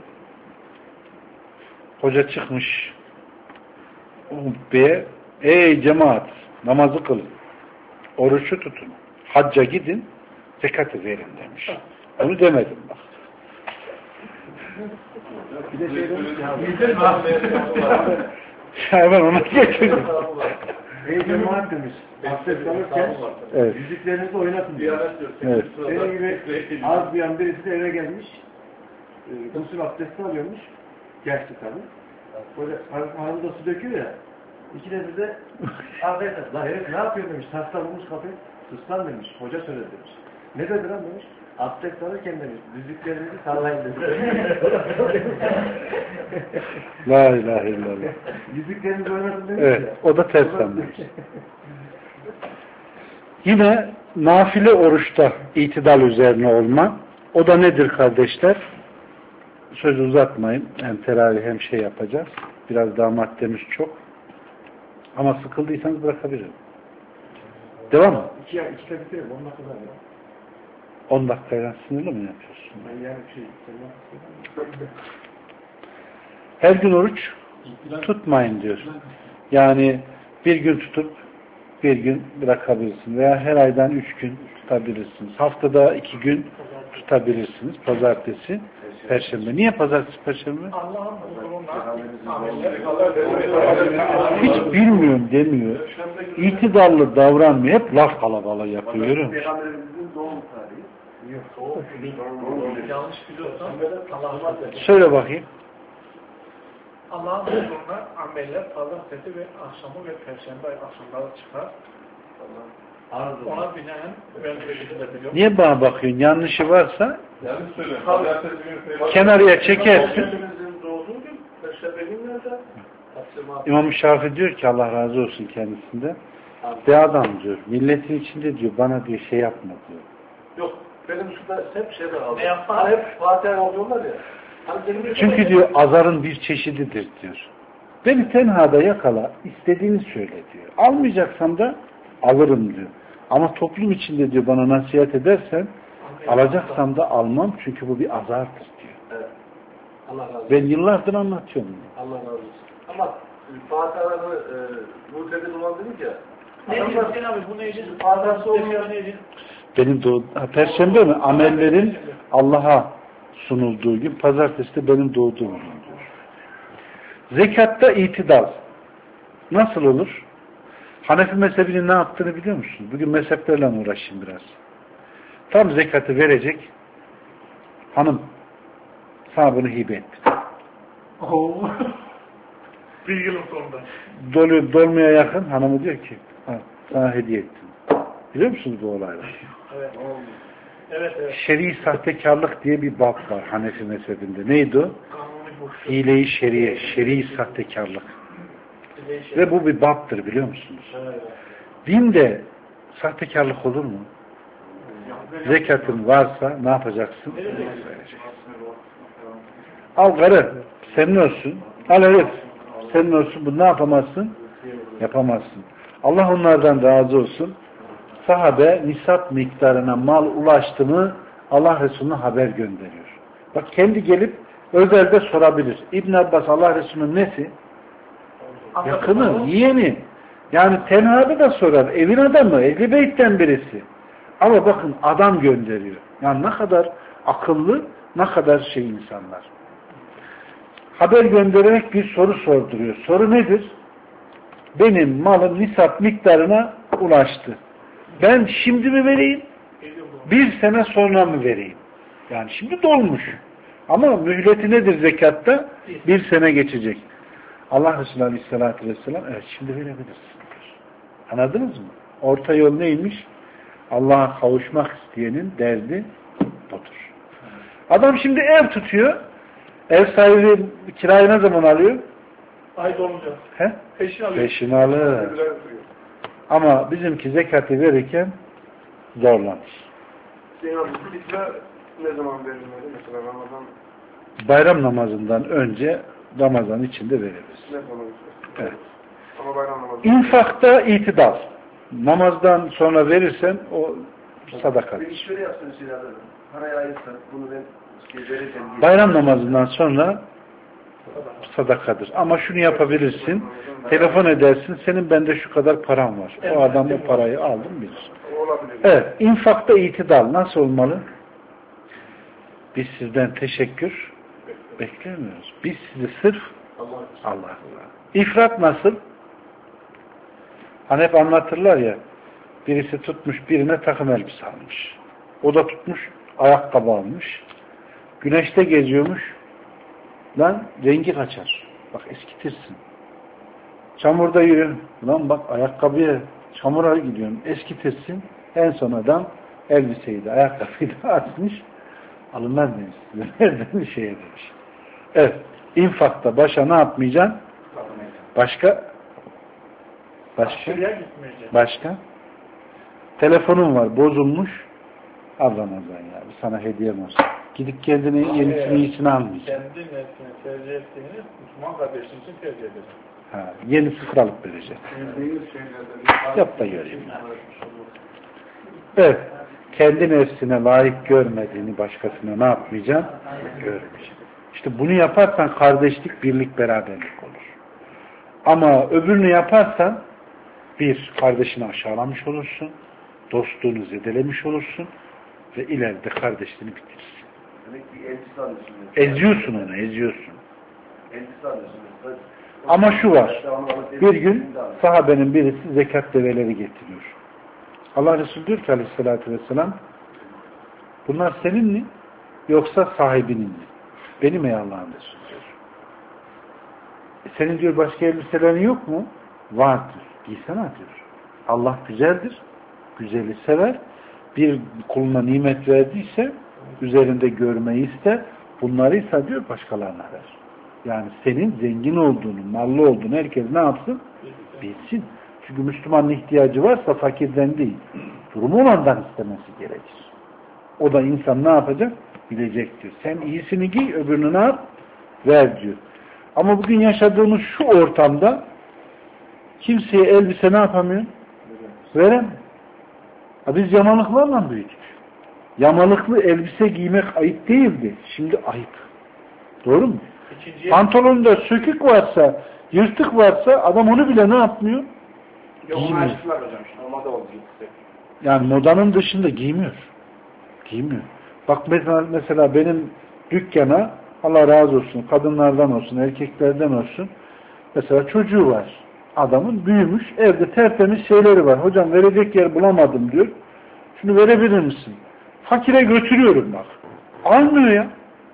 Hoca çıkmış hutbeye, ey cemaat namazı kılın, oruçu tutun, hacca gidin, zekatı verin demiş. Onu demedim bak. Bir de şey demiş ya. Ben ona getirdim. Ey cemaat demiş. Abdest alırken Evet. yüzüklerinizi oynatın diyor. Evet. Senin gibi az bir an birisi de eve gelmiş. Gusül abdesti alıyormuş. Gerçi tabii. Böyle ağzında su döküyor ya. İkide bir de afiyet olsun. La herif ne yapıyor demiş. Tasla bulmuş kapıyı. Sus lan demiş. Hoca söyledi demiş. Ne dedi lan demiş. Abdest alırken demiş. Düzlüklerinizi sallayın demiş. La ilahe illallah. Yüzüklerinizi oynatın demiş Evet. ya. O da ters anlamış. Yine nafile oruçta itidal üzerine olma. O da nedir kardeşler? Söz uzatmayın. Hem teravih hem şey yapacağız. Biraz daha maddemiz çok. Ama sıkıldıysanız bırakabilirim. Devam mı? İki bitiyor. 10 dakika daha ya. 10 dakikayla sınırlı mı yapıyorsun? Ben yani Her gün oruç tutmayın diyor. Yani bir gün tutup bir gün bırakabilirsin. Veya her aydan 3 gün tutabilirsiniz. Haftada 2 gün tutabilirsiniz. Pazartesi, Perşembe. Niye pazartesi, Perşembe? Allah'ın huzurunda Hiç bilmiyorum demiyor. İtidarlı davranmıyor. Hep laf kalabalığı yapıyor. Görüyor musun? Peygamberimizin doğum tarihi. yanlış biliyorsan Allah'ın Söyle bakayım. Allah'ın huzuruna ameller pazartesi ve akşamı ve perşembe akşamları çıkar. Ona binaen ben bu şekilde biliyorum. Niye bana bakıyorsun? Yanlışı varsa kenarıya çekersin. İmam-ı Şafii diyor ki Allah razı olsun kendisinden. Bir adam diyor. Milletin içinde diyor bana diyor şey yapma diyor. Yok. Benim şurada hep şeyler aldım. Ne yapar? Hep Fatiha alıyorlar ya. Çünkü diyor azarın bir çeşididir diyor. Beni tenhada yakala, istediğini söyle diyor. Almayacaksam da alırım diyor. Ama toplum içinde diyor bana nasihat edersen alacaksam da almam çünkü bu bir azardır diyor. Evet. Allah razı olsun. Ben yıllardır anlatıyorum bunu. Allah razı olsun. Ama Fatiha'ları Muhtedi Duman dedik ya. Ne diyorsun abi bu neydi? Fatiha'sı olmuyor. Neydi? Benim Perşembe mi? Amellerin Allah'a sunulduğu gün, pazartesi de benim doğduğum gün diyor. Zekatta itidal. Nasıl olur? Hanefi mezhebinin ne yaptığını biliyor musun? Bugün mezheplerle uğraşayım biraz. Tam zekatı verecek. Hanım sana bunu hibe etti. Bir yılın sonunda. Dolmaya yakın hanımı diyor ki sana hediye ettim. Biliyor musunuz bu olaylar? Evet. Evet, evet. Şer'i sahtekarlık diye bir bab var Hanefi mezhebinde. Neydi o? Hile-i şeriye, şer'i sahtekarlık. Ve bu bir babdır biliyor musunuz? Evet. Dinde sahtekarlık olur mu? Zekatın varsa ne yapacaksın? Vereceksin. Al karı, senin olsun. Al herif, senin olsun. Bunu ne yapamazsın? Yapamazsın. Allah onlardan razı olsun. Sahabe nisap miktarına mal ulaştı mı Allah Resulü'ne haber gönderiyor. Bak kendi gelip özelde sorabilir. İbn Abbas Allah Resulü'nün nesi? Yakını, yeğeni. Yani tenhabe de sorar. Evin adamı, Ehl-i Beyt'ten birisi. Ama bakın adam gönderiyor. Yani ne kadar akıllı, ne kadar insanlar. Haber göndererek bir soru sorduruyor. Soru nedir? Benim malım nisap miktarına ulaştı. Ben şimdi mi vereyim? Bir sene sonra mı vereyim? Yani şimdi dolmuş. Ama mühleti nedir zekatta? Bir sene geçecek. Allah Resulü Aleyhisselatü Vesselam evet şimdi verebilirsin. Anladınız mı? Orta yol neymiş? Allah'a kavuşmak isteyenin derdi budur. Adam şimdi ev tutuyor. Ev sahibi kirayı ne zaman alıyor? Ay dolunca. He? Peşin alıyor. Peşin alır. Ama bizimki zekatı verirken zorlanır. Fitre ne zaman verilmeli? Mesela Ramazan Bayram namazından önce Ramazan içinde veririz. ne zaman? Evet. Ama bayram namazı. İnfakta itidal. Namazdan sonra verirsen o sadakadır. Bir iş böyle yapsın şeylerden. Parayı ayırsan bunu ben vereceğim diye. Bayram namazından sonra sadakadır. Ama şunu yapabilirsin. Telefon edersin. Senin bende şu kadar param var. O adam o parayı aldım bilir. Olabilir. Evet. İnfakta itidal. Nasıl olmalı? Biz sizden teşekkür beklemiyoruz. Biz sizi sırf Allah'a. İfrat nasıl? Hani hep anlatırlar ya, birisi tutmuş birine takım elbise almış. O da tutmuş ayakkabı almış. Güneşte geziyormuş. Lan rengi kaçar. Bak eskitirsin. Çamurda yürü. Lan bak ayakkabıya çamura gidiyorsun. Eskitirsin. En son adam elbiseyi de ayakkabıyı da atmış. Alınmaz demiş size. Nereden şeye demiş. Evet. İnfakta başa ne yapmayacaksın? Başka? Başka? Telefonun var bozulmuş. Al Ramazan ya. Sana hediyem olsun. Gidip kendine yenisini iyisini almayacaksın. Kendi nefsini tercih ettiğini Müslüman kardeşin için tercih edersin. Ha, yeni sıfır alıp vereceksin. Yap da göreyim. Evet. Kendi nefsine layık görmediğini başkasına ne yapmayacaksın? Görmeyeceksin. İşte bunu yaparsan kardeşlik, birlik, beraberlik olur. Ama öbürünü yaparsan bir, kardeşini aşağılamış olursun, dostluğunu zedelemiş olursun ve ileride kardeşliğini bitirirsin. Eziyorsun onu, eziyorsun. Ama şu var, bir gün sahabenin birisi zekat develeri getiriyor. Allah Resulü diyor ki Aleyhisselatü Vesselam, bunlar senin mi yoksa sahibinin mi? Benim ey Allah'ın Resulü diyor. Senin diyor başka elbiselerin yok mu? Vardır. Giysene diyor. Allah güzeldir. Güzeli sever. Bir kuluna nimet verdiyse üzerinde görmeyi ister. Bunlarıysa diyor başkalarına ver. Yani senin zengin olduğunu, mallı olduğunu herkes ne yapsın? Bilsin. Çünkü Müslümanın ihtiyacı varsa fakirden değil. Durumu olandan istemesi gerekir. O da insan ne yapacak? Bilecek diyor. Sen iyisini giy, öbürünü ne yap? Ver diyor. Ama bugün yaşadığımız şu ortamda kimseye elbise ne yapamıyor? Veremem. Biz yamalıklarla büyüdük. Yamalıklı elbise giymek ayıp değildi. Şimdi ayıp. Doğru mu? Pantolonda sökük varsa, yırtık varsa adam onu bile ne yapmıyor? Giymiyor. Yani modanın dışında giymiyor. Giymiyor. Bak mesela benim dükkana Allah razı olsun, kadınlardan olsun, erkeklerden olsun. Mesela çocuğu var. Adamın büyümüş, evde tertemiz şeyleri var. Hocam verecek yer bulamadım diyor. Şunu verebilir misin? Fakire götürüyorum bak. Almıyor ya.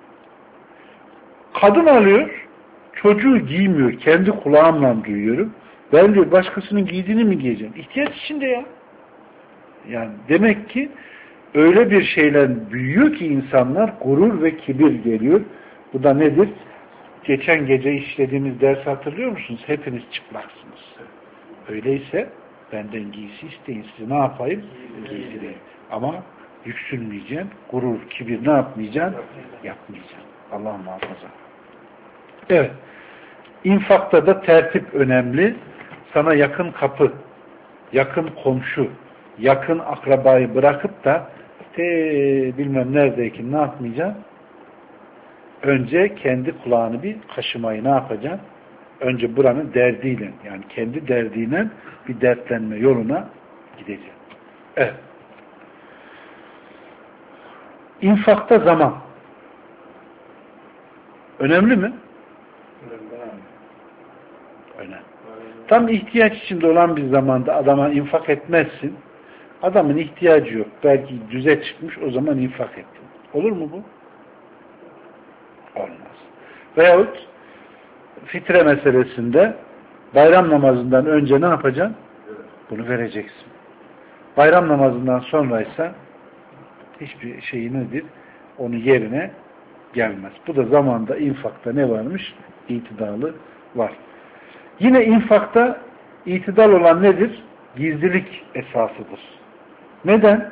Kadın alıyor, çocuğu giymiyor. Kendi kulağımla duyuyorum. Ben diyor başkasının giydiğini mi giyeceğim? İhtiyaç içinde ya. Yani demek ki öyle bir şeyler büyüyor ki insanlar gurur ve kibir geliyor. Bu da nedir? Geçen gece işlediğimiz ders hatırlıyor musunuz? Hepiniz çıplaksınız. Öyleyse benden giysi isteyin. Sizi ne yapayım? Giydireyim. Ama yüksünmeyeceğim. Gurur, kibir ne yapmayacağım? Yapmayacağım. Allah muhafaza. Evet. İnfakta da tertip önemli. Sana yakın kapı, yakın komşu, yakın akrabayı bırakıp da bilmem neredeyken ne yapmayacaksın? Önce kendi kulağını bir kaşımayı ne yapacaksın? Önce buranın derdiyle, yani kendi derdiyle bir dertlenme yoluna gideceksin. Evet. İnfakta zaman. Önemli mi? Önemli. Tam ihtiyaç içinde olan bir zamanda adama infak etmezsin. Adamın ihtiyacı yok. Belki düze çıkmış, o zaman infak ettin. Olur mu bu? Olmaz. Veyahut fitre meselesinde bayram namazından önce ne yapacaksın? Bunu vereceksin. Bayram namazından sonraysa hiçbir şeyi nedir? Onun yerine gelmez. Bu da zamanda infakta ne varmış? İtidalı var. Yine infakta itidal olan nedir? Gizlilik esasıdır. Neden?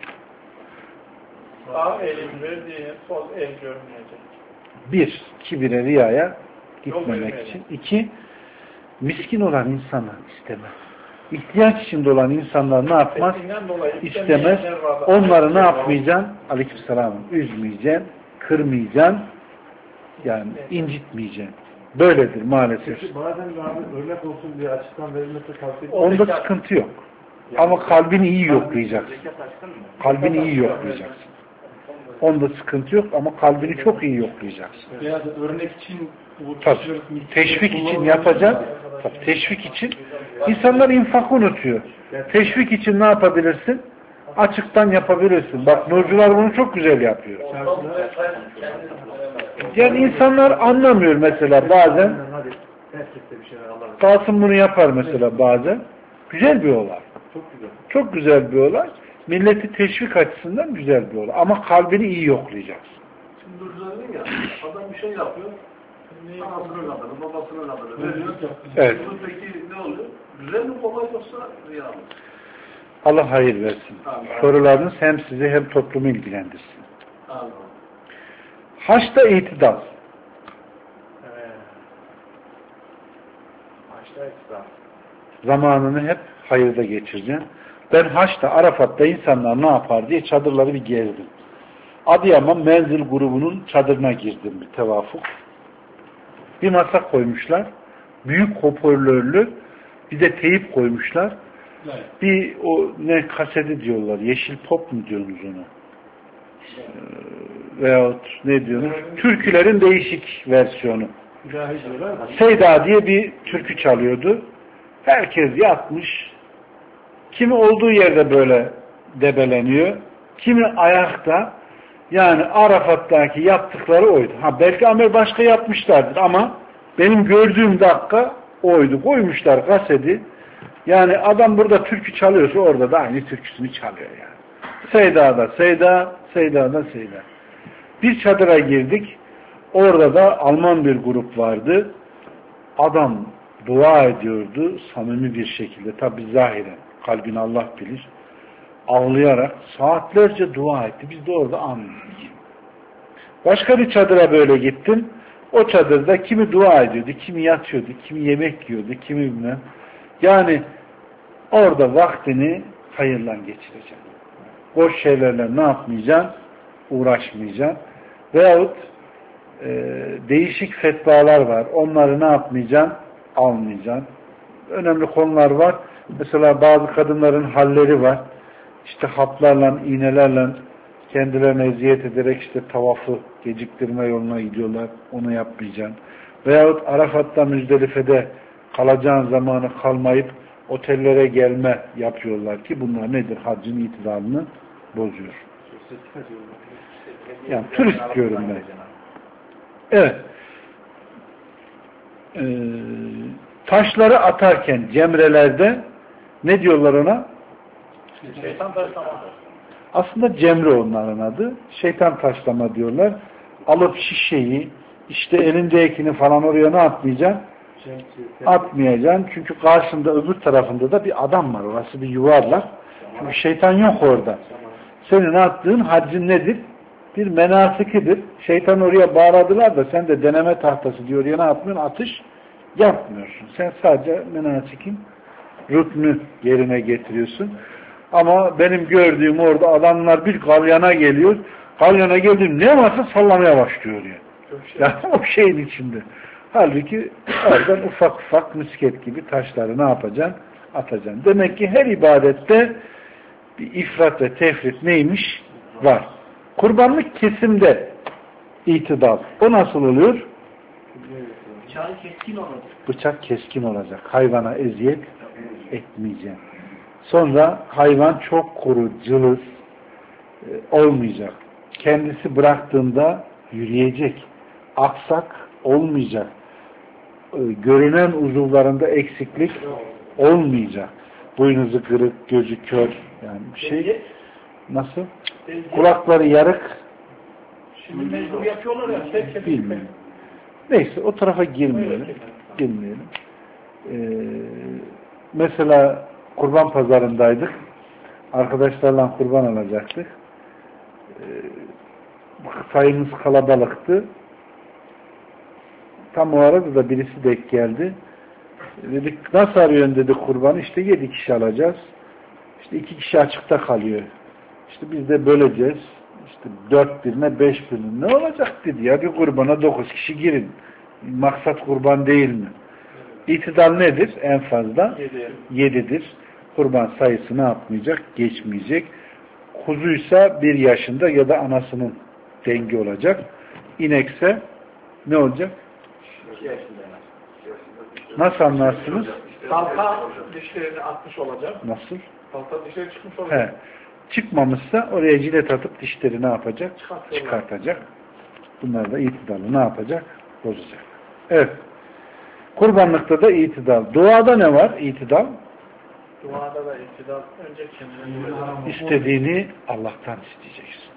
Sağ elin verdiğini sol el görmeyecek. Bir, kibire, riyaya gitmemek için. İki, miskin olan insanlar istemez. İhtiyaç içinde olan insanlar ne yapmaz? İstemez. Onları ne yapmayacaksın? Aleykümselam. Üzmeyeceksin, kırmayacaksın, yani incitmeyeceksin. Böyledir maalesef. Peki bazen abi örnek olsun diye açıktan verilmesi tavsiye Onda sıkıntı yok. Ama kalbini iyi yoklayacaksın. Kalbini iyi yoklayacaksın. Onda sıkıntı yok ama kalbini çok iyi yoklayacaksın. Veya da örnek için Tabii, teşvik için yapacaksın. Tabii, teşvik için. İnsanlar infakı unutuyor. Teşvik için ne yapabilirsin? Açıktan yapabilirsin. Bak nurcular bunu çok güzel yapıyor. Yani insanlar anlamıyor mesela bazen. Kasım bunu yapar mesela bazen. Güzel bir olay. Çok güzel bir olay. Milleti teşvik açısından güzel bir olay. Ama kalbini iyi yoklayacaksın. Şimdi durduruyor ya, adam bir şey yapıyor. Anasının adını, babasının adını veriyor. Evet. Bunun peki ne oluyor? Güzel mi kolay yoksa riya mı? Allah hayır versin. Sorularınız hem sizi hem toplumu ilgilendirsin. Anladım. Haçta itidal. Evet. Haçta itidal. Zamanını hep hayırda geçireceksin. Ben Haç'ta, Arafat'ta insanlar ne yapar diye çadırları bir gezdim. Adıyaman Menzil grubunun çadırına girdim bir tevafuk. Bir masa koymuşlar. Büyük hoparlörlü bir de teyip koymuşlar. Evet. Bir o ne kaseti diyorlar. Yeşil pop mu diyorsunuz ona? Veyahut ne diyorsunuz? Türkülerin değişik versiyonu. Seyda diye bir türkü çalıyordu. Herkes yatmış. Kimi olduğu yerde böyle debeleniyor. Kimi ayakta. Yani Arafat'taki yaptıkları oydu. Ha belki Amer başka yapmışlardır ama benim gördüğüm dakika oydu. Koymuşlar kaseti. Yani adam burada türkü çalıyorsa orada da aynı türküsünü çalıyor yani. Seyda'da Seyda, Seyda'da Seyda. Bir çadıra girdik. Orada da Alman bir grup vardı. Adam dua ediyordu samimi bir şekilde. Tabi zahiren. Kalbini Allah bilir. Ağlayarak saatlerce dua etti. Biz de orada anladık. Başka bir çadıra böyle gittim. O çadırda kimi dua ediyordu, kimi yatıyordu, kimi yemek yiyordu, kimi bilmem. Yani orada vaktini hayırla geçireceksin. Boş şeylerle ne yapmayacaksın? Uğraşmayacaksın. Veyahut değişik fetvalar var. Onları ne yapmayacaksın? Almayacaksın. Önemli konular var. Mesela bazı kadınların halleri var. İşte haplarla, iğnelerle kendilerine eziyet ederek işte tavafı geciktirme yoluna gidiyorlar. Onu yapmayacaksın. Veyahut Arafat'ta, Müzdelife'de kalacağın zamanı kalmayıp otellere gelme yapıyorlar ki bunlar nedir? Haccın itidalını bozuyor. Yani turist diyorum ben. Evet. Taşları atarken cemrelerde ne diyorlar ona? Şeytan taşlama. Aslında cemre onların adı. Şeytan taşlama diyorlar. Alıp şişeyi işte elindekini falan oraya ne yapmayacaksın? Atmayacaksın. Çünkü karşında öbür tarafında da bir adam var. Orası bir yuvarlak. Çünkü şeytan yok orada. Senin attığın haccın nedir? Bir menasikidir. Şeytan oraya bağladılar da sen de deneme tahtası diyor ya ne yapmıyorsun? Atış yapmıyorsun. Sen sadece menasikin rüknü yerine getiriyorsun. Ama benim gördüğüm orada adamlar bir galyana geliyor. Galyana geldiğim ne varsa sallamaya başlıyor ya. Yani o şeyin içinde. Halbuki oradan ufak ufak misket gibi taşları ne yapacaksın? Atacaksın. Demek ki her ibadette bir ifrat ve tefrit neymiş? Var. Kurbanlık kesimde itidal. O nasıl oluyor? Bıçağı keskin olacak. Bıçak keskin olacak. Hayvana eziyet etmeyeceksin. Sonra hayvan çok kuru, cılız olmayacak. Kendisi bıraktığında yürüyecek. Aksak olmayacak. Görünen uzuvlarında eksiklik olmayacak. Boynuzu kırık, gözü kör. Yani bir şey nasıl? Kulakları yarık. Şimdi mecbur yapıyorlar ya. Bilmiyorum. Neyse o tarafa girmeyelim. Mesela kurban pazarındaydık. Arkadaşlarla kurban alacaktık. Sayımız kalabalıktı. Tam o arada da birisi denk geldi. Dedik nasıl arıyorsun dedi kurbanı. İşte 7 kişi alacağız. İşte 2 kişi açıkta kalıyor. İşte biz de böleceğiz. İşte 4 birine 5 birine ne olacak dedi ya bir kurbana 9 kişi girin. Maksat kurban değil mi? İtidal nedir? En fazla 7'dir. Kurban sayısı ne yapmayacak? Geçmeyecek. Kuzuysa 1 yaşında ya da anasının dengi olacak. İnekse ne olacak? 2 yaşında. Nasıl anlarsınız? Halka dişlerini atmış olacak. Nasıl? Halka dişleri çıkmış olacak. He. Çıkmamışsa oraya cilet atıp dişleri ne yapacak? Çıkartıyorlar. Çıkartacak. Bunlar da itidalı ne yapacak? Bozacak. Evet. Kurbanlıkta da itidal. Duada ne var? İtidal. Duada da iktidar. Önce kendini İstediğini Allah'tan isteyeceksin.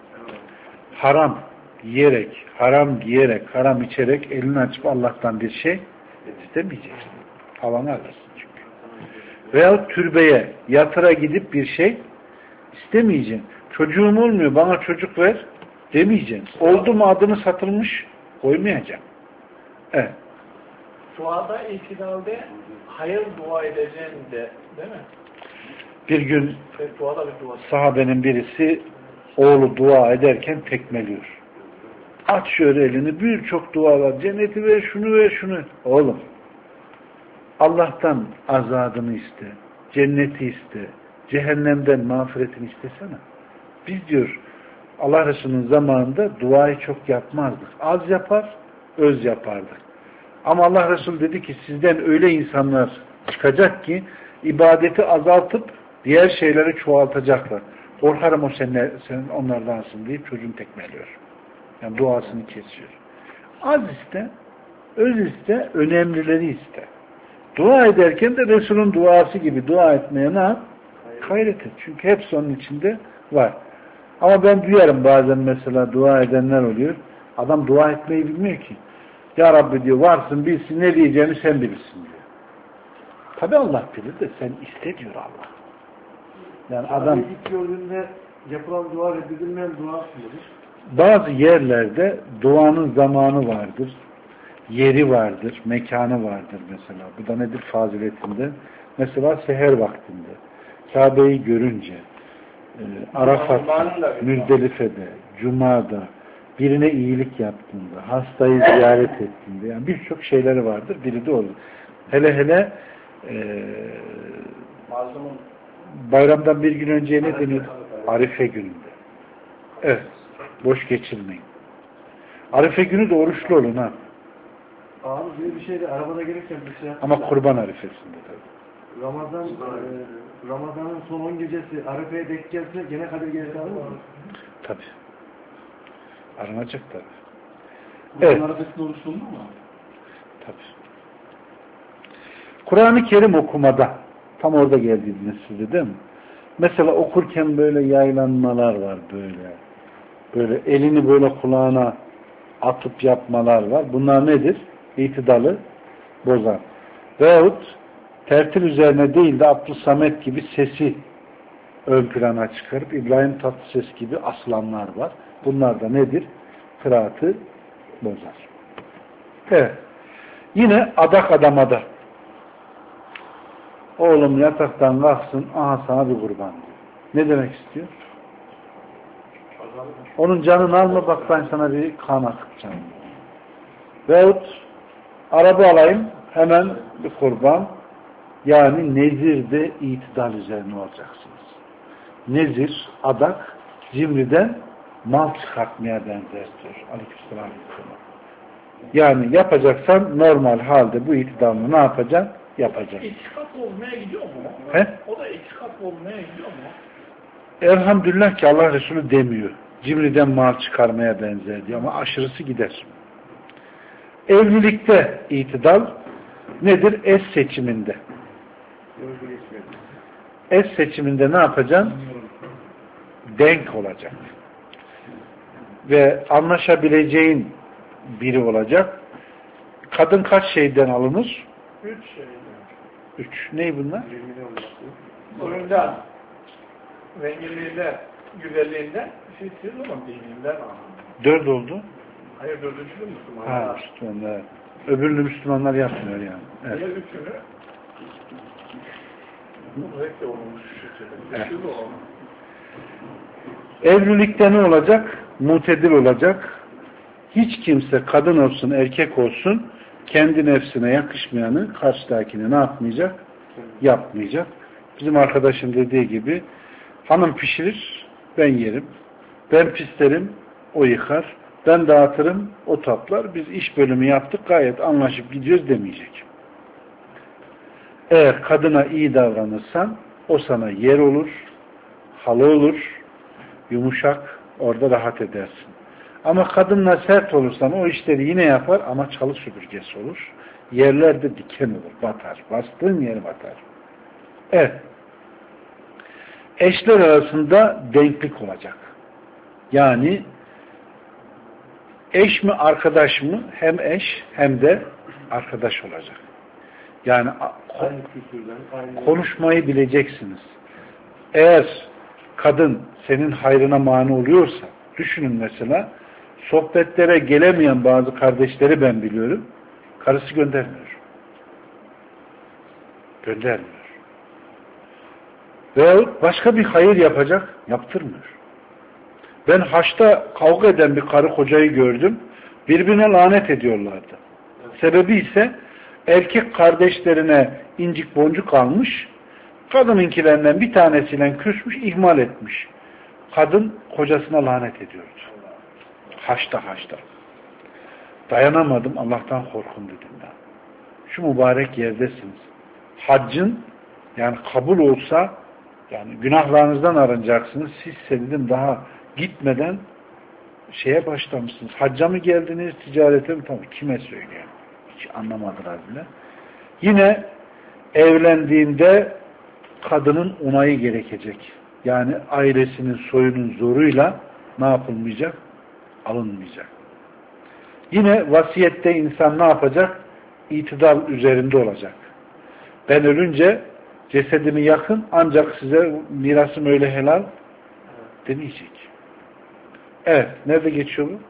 Haram yiyerek, haram giyerek, haram içerek elini açıp Allah'tan bir şey istemeyeceksin. Havanı alırsın çünkü. Veyahut türbeye, yatıra gidip bir şey istemeyeceksin. Çocuğum olmuyor, bana çocuk ver demeyeceksin. Oldu mu adını satılmış koymayacaksın. Evet. duada itidalde hayır dua edeceğin de değil mi? Bir gün Duada bir dua. sahabenin birisi oğlu dua ederken tekmeliyor. Aç şöyle elini, birçok dualar, cenneti ver, şunu ver, şunu. Oğlum, Allah'tan azadını iste, cenneti iste, cehennemden mağfiretini istesene. Biz diyor, Allah Resulü'nün zamanında duayı çok yapmazdık. Az yapar, öz yapardık. Ama Allah Resulü dedi ki, sizden öyle insanlar çıkacak ki, ibadeti azaltıp, diğer şeyleri çoğaltacaklar. Korkarım o senin onlardansın deyip çocuğunu tekmeliyor. Yani duasını kesiyor. Az iste, öz iste, önemlileri iste. Dua ederken de Resul'ün duası gibi dua etmeye ne yap? Gayret et. Çünkü hepsi onun içinde var. Ama ben duyarım bazen mesela dua edenler oluyor. Adam dua etmeyi bilmiyor ki. Ya Rabbi diyor varsın bilsin ne diyeceğini sen bilirsin diyor. Tabi Allah bilir de sen iste diyor Allah. Yani adam ilk gördüğünde yapılan dua reddedilmeyen dua mıdır? bazı yerlerde duanın zamanı vardır. Yeri vardır, mekanı vardır mesela. Bu da nedir faziletinde? Mesela seher vaktinde, Kabe'yi görünce, Arafat'ta, Müzdelife'de, Cuma'da, birine iyilik yaptığında, hastayı ziyaret ettiğinde, yani birçok şeyleri vardır. Biri de olur. Hele hele bayramdan bir gün önce ne deniyor? Arife gününde. Evet. Boş geçirmeyin. Arife günü de oruçlu olun ha. Abi bir şey de arabada gelirken bir şey yaptım. Ama kurban arifesinde tabii. Ramazan'ın son 10 gecesi Arife'ye denk gelse gene Kadir Gecesi alır mı? Tabii. Aranacak tabii. Evet. Evet. Arabesinde oruç oldu mu? Tabii. Kur'an-ı Kerim okumada tam orada geldiğiniz sizde değil mi? Mesela okurken böyle yaylanmalar var böyle. Böyle elini böyle kulağına atıp yapmalar var. Bunlar nedir? İtidalı bozan. Veyahut tertil üzerine değil de Abdülsamet gibi sesi ön plana çıkarıp İbrahim Tatlıses gibi aslanlar var. Bunlar da nedir? Kıraatı bozar. Evet. Yine adak adamada. Oğlum yataktan kalksın, aha sana bir kurban diyor. Ne demek istiyor? Onun canını alma, bak ben sana bir kan akıtacağım. Veyahut araba alayım, hemen bir kurban. Yani nezirde itidal üzerine olacaksınız. Nezir, adak, cimriden mal çıkartmaya benzer diyor. Aleykümselam. Yani yapacaksan normal halde bu itidalını ne yapacaksın? Yapacaksın. İtikaf olmaya gidiyor mu? He? O da itikaf olmaya gidiyor mu? Elhamdülillah ki Allah Resulü demiyor. Cimriden mal çıkarmaya benzer diyor ama aşırısı gider. Evlilikte itidal nedir? Eş seçiminde. Eş seçiminde ne yapacaksın? Denk olacak. Ve anlaşabileceğin biri olacak. Kadın kaç şeyden alınır? 3 şeyden. 3. Ney bunlar? Oyundan, zenginliğinden, güzelliğinden, siz olan dininden alın. 4 oldu. Hayır, 4. Müslüman. Ha, Müslümanlar. Öbürünü Müslümanlar yapmıyor yani. Evet. Diğer 3'ünü renkli olmuş şekilde. Evet. Evet. Evlilikte ne olacak? Mutedil olacak. Hiç kimse kadın olsun, erkek olsun kendi nefsine yakışmayanı karşıdakine ne yapmayacak? Yapmayacak. Bizim arkadaşım dediği gibi hanım pişirir, ben yerim. Ben pislerim, o yıkar. Ben dağıtırım, o toplar. Biz iş bölümü yaptık, gayet anlaşıp gidiyoruz demeyecek. Eğer kadına iyi davranırsan o sana yer olur, halı olur, yumuşak, orada rahat edersin. Ama kadınla sert olursan o işleri yine yapar ama çalı süpürgesi olur. Yerlerde diken olur, batar. Bastığın yeri batar. Evet. Eşler arasında denklik olacak. Yani eş mi arkadaş mı? Hem eş hem de arkadaş olacak. Yani konuşmayı bileceksiniz. Eğer kadın senin hayrına mani oluyorsa, düşünün mesela, sohbetlere gelemeyen bazı kardeşleri ben biliyorum, karısı göndermiyor. Göndermiyor. Veyahut başka bir hayır yapacak, yaptırmıyor. Ben haçta kavga eden bir karı kocayı gördüm, birbirine lanet ediyorlardı. Sebebi ise erkek kardeşlerine incik boncuk almış, kadınınkilerinden bir tanesiyle küsmüş, ihmal etmiş. Kadın kocasına lanet ediyordu. Haçta. Dayanamadım, Allah'tan korkun dedim ben. Şu mübarek yerdesiniz. Haccın yani kabul olsa yani günahlarınızdan arınacaksınız. Siz dedim daha gitmeden şeye başlamışsınız. Hacca mı geldiniz, ticarete mi? Tabii kime söyleyeyim? Hiç anlamadılar bile. Yine evlendiğinde kadının onayı gerekecek. Yani ailesinin soyunun zoruyla ne yapılmayacak? Alınmayacak. Yine vasiyette insan ne yapacak? İtidal üzerinde olacak. Ben ölünce cesedimi yakın ancak size mirasım öyle helal demeyecek. Evet. Nerede geçiyor bu?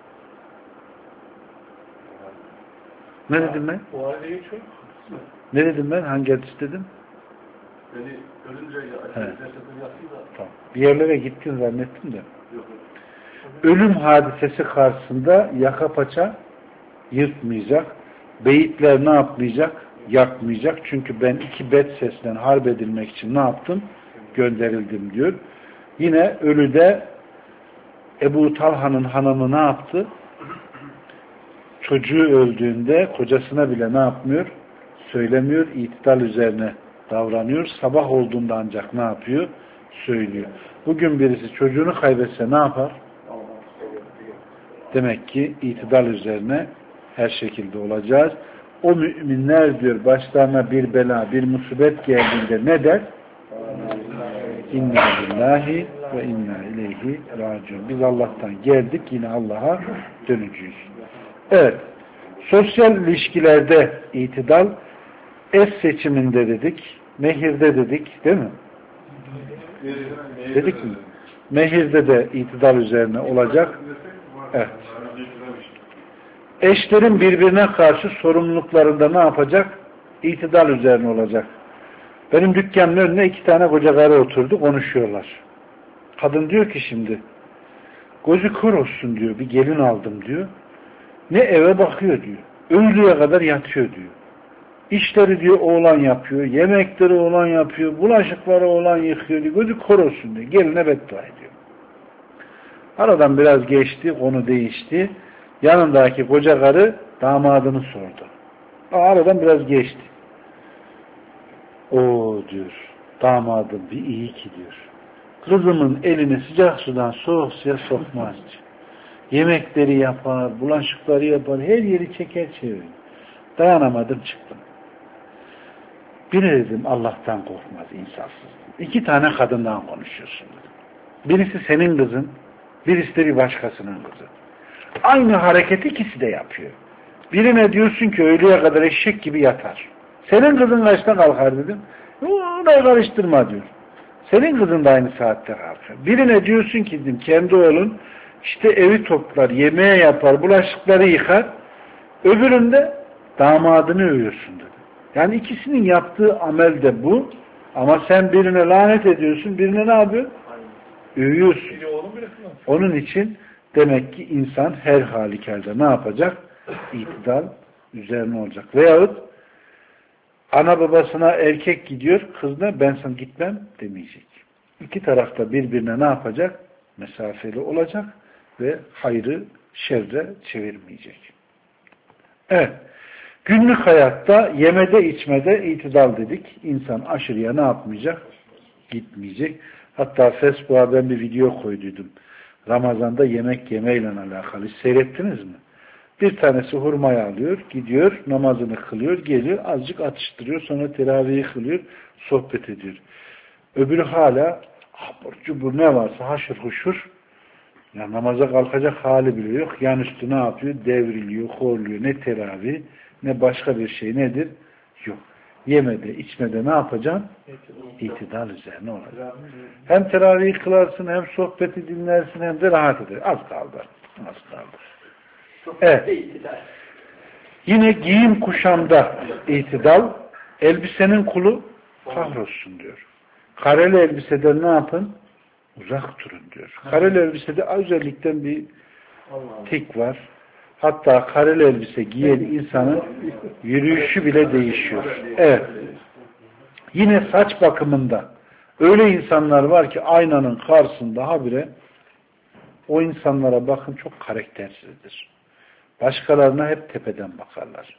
Ne dedim ben? Bu halde geçiyor. Ne dedim ben? Hangi hadis dedim? Beni ölünce Tamam. Bir yerlere gittin zannettim de. Ölüm hadisesi karşısında yaka paça yırtmayacak. Beyitler ne yapmayacak? Yakmayacak. Çünkü ben 2 bet sesinden harp edilmek için ne yaptım? Gönderildim diyor. Yine ölüde Ebu Talha'nın hanımı ne yaptı? çocuğu öldüğünde kocasına bile ne yapmıyor? Söylemiyor, itidal üzerine davranıyor. Sabah olduğunda ancak ne yapıyor? Söylüyor. Bugün birisi çocuğunu kaybetse ne yapar? Demek ki itidal üzerine her şekilde olacağız. O müminler diyor başlarına bir bela, bir musibet geldiğinde ne der? İnna lillahi ve inna ileyhi raciun. Biz Allah'tan geldik, yine Allah'a döneceğiz. Evet. Sosyal ilişkilerde itidal, eş seçiminde dedik, mehirde dedik, değil mi? Dedik mi? Mehirde de itidal üzerine olacak. Evet. Eşlerin birbirine karşı sorumluluklarında ne yapacak? İtidal üzerine olacak. Benim dükkanın önüne 2 tane koca karı oturdu, konuşuyorlar. Kadın diyor ki şimdi, gözü kör olsun diyor, bir gelin aldım diyor. Ne eve bakıyor diyor. Öğleye kadar yatıyor diyor. İşleri diyor oğlan yapıyor, yemekleri oğlan yapıyor, bulaşıkları oğlan yıkıyor diyor. Gözü kör olsun diyor. Geline beddua ediyor. Aradan biraz geçti, konu değişti. Yanındaki koca karı damadını sordu. Aradan biraz geçti. O diyor, damadım bir iyi ki diyor. Kızımın elini sıcak sudan soğuk suya sokmaz diyor. Yemekleri yapar, bulaşıkları yapar, her yeri çeker çevirir. Dayanamadım çıktım. Biri dedim Allah'tan korkmaz, insafsız. 2 tane kadından konuşuyorsun dedim. Birisi senin kızın, birisi de bir başkasının kızı. Aynı hareketi ikisi de yapıyor. Birine diyorsun ki öğleye kadar eşek gibi yatar. Senin kızın kaçta kalkar dedim. Orayı karıştırma diyor. Senin kızın da aynı saatte kalkar. Birine diyorsun ki dedim, kendi oğlun işte evi toplar, yemeğe yapar, bulaşıkları yıkar. Öbüründe damadını övüyorsun dedim. Yani ikisinin yaptığı amel de bu. Ama sen birine lanet ediyorsun, birine ne yapıyorsun? Övüyorsun. Onun için demek ki insan her halükarda ne yapacak? İtidal üzerine olacak. Veyahut ana babasına erkek gidiyor, kızına ben sana gitmem demeyecek. 2 tarafta birbirine ne yapacak? Mesafeli olacak ve hayrı şerre çevirmeyecek. Evet. Günlük hayatta yemede içmede itidal dedik. İnsan aşırıya ne yapmayacak? Gitmeyecek. Hatta Facebook'a ben bir video koyduydum. Ramazan'da yemek yemeyle alakalı. Seyrettiniz mi? Bir tanesi hurmayı alıyor, gidiyor, namazını kılıyor, geliyor, azıcık atıştırıyor, sonra teravihi kılıyor, sohbet ediyor. Öbürü hala abur cubur ne varsa haşır huşur, ya namaza kalkacak hali bile yok. Yan üstü ne yapıyor? Devriliyor, horluyor. Ne teravih, ne başka bir şey nedir? Yok. Yemede, içmede ne yapacaksın? İtidal üzerine olacak. Hem teravih kılarsın, hem sohbeti dinlersin, hem de rahat eder. Az kaldı. Az kaldı. Evet. Yine giyim kuşamda itidal, elbisenin kulu kahrolsun diyor. Kareli elbiseden ne yapın? Uzak durun diyor. Kareli elbisede özellikle bir tik var. Hatta kareli elbise giyen insanın yürüyüşü bile değişiyor. Evet. Yine saç bakımında öyle insanlar var ki aynanın karşısında habire o insanlara bakın çok karaktersizdir. Başkalarına hep tepeden bakarlar.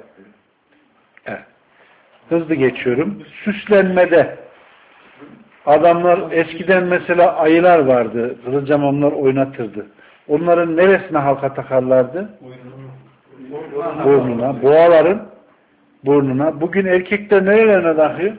Evet. Hızlı geçiyorum. Süslenmede adamlar eskiden mesela ayılar vardı. Kızılcahamamlar oynatırdı. Onların neresine halka takarlardı? Burnuna. Boğaların burnuna. Bugün erkekler nerelerine takıyor?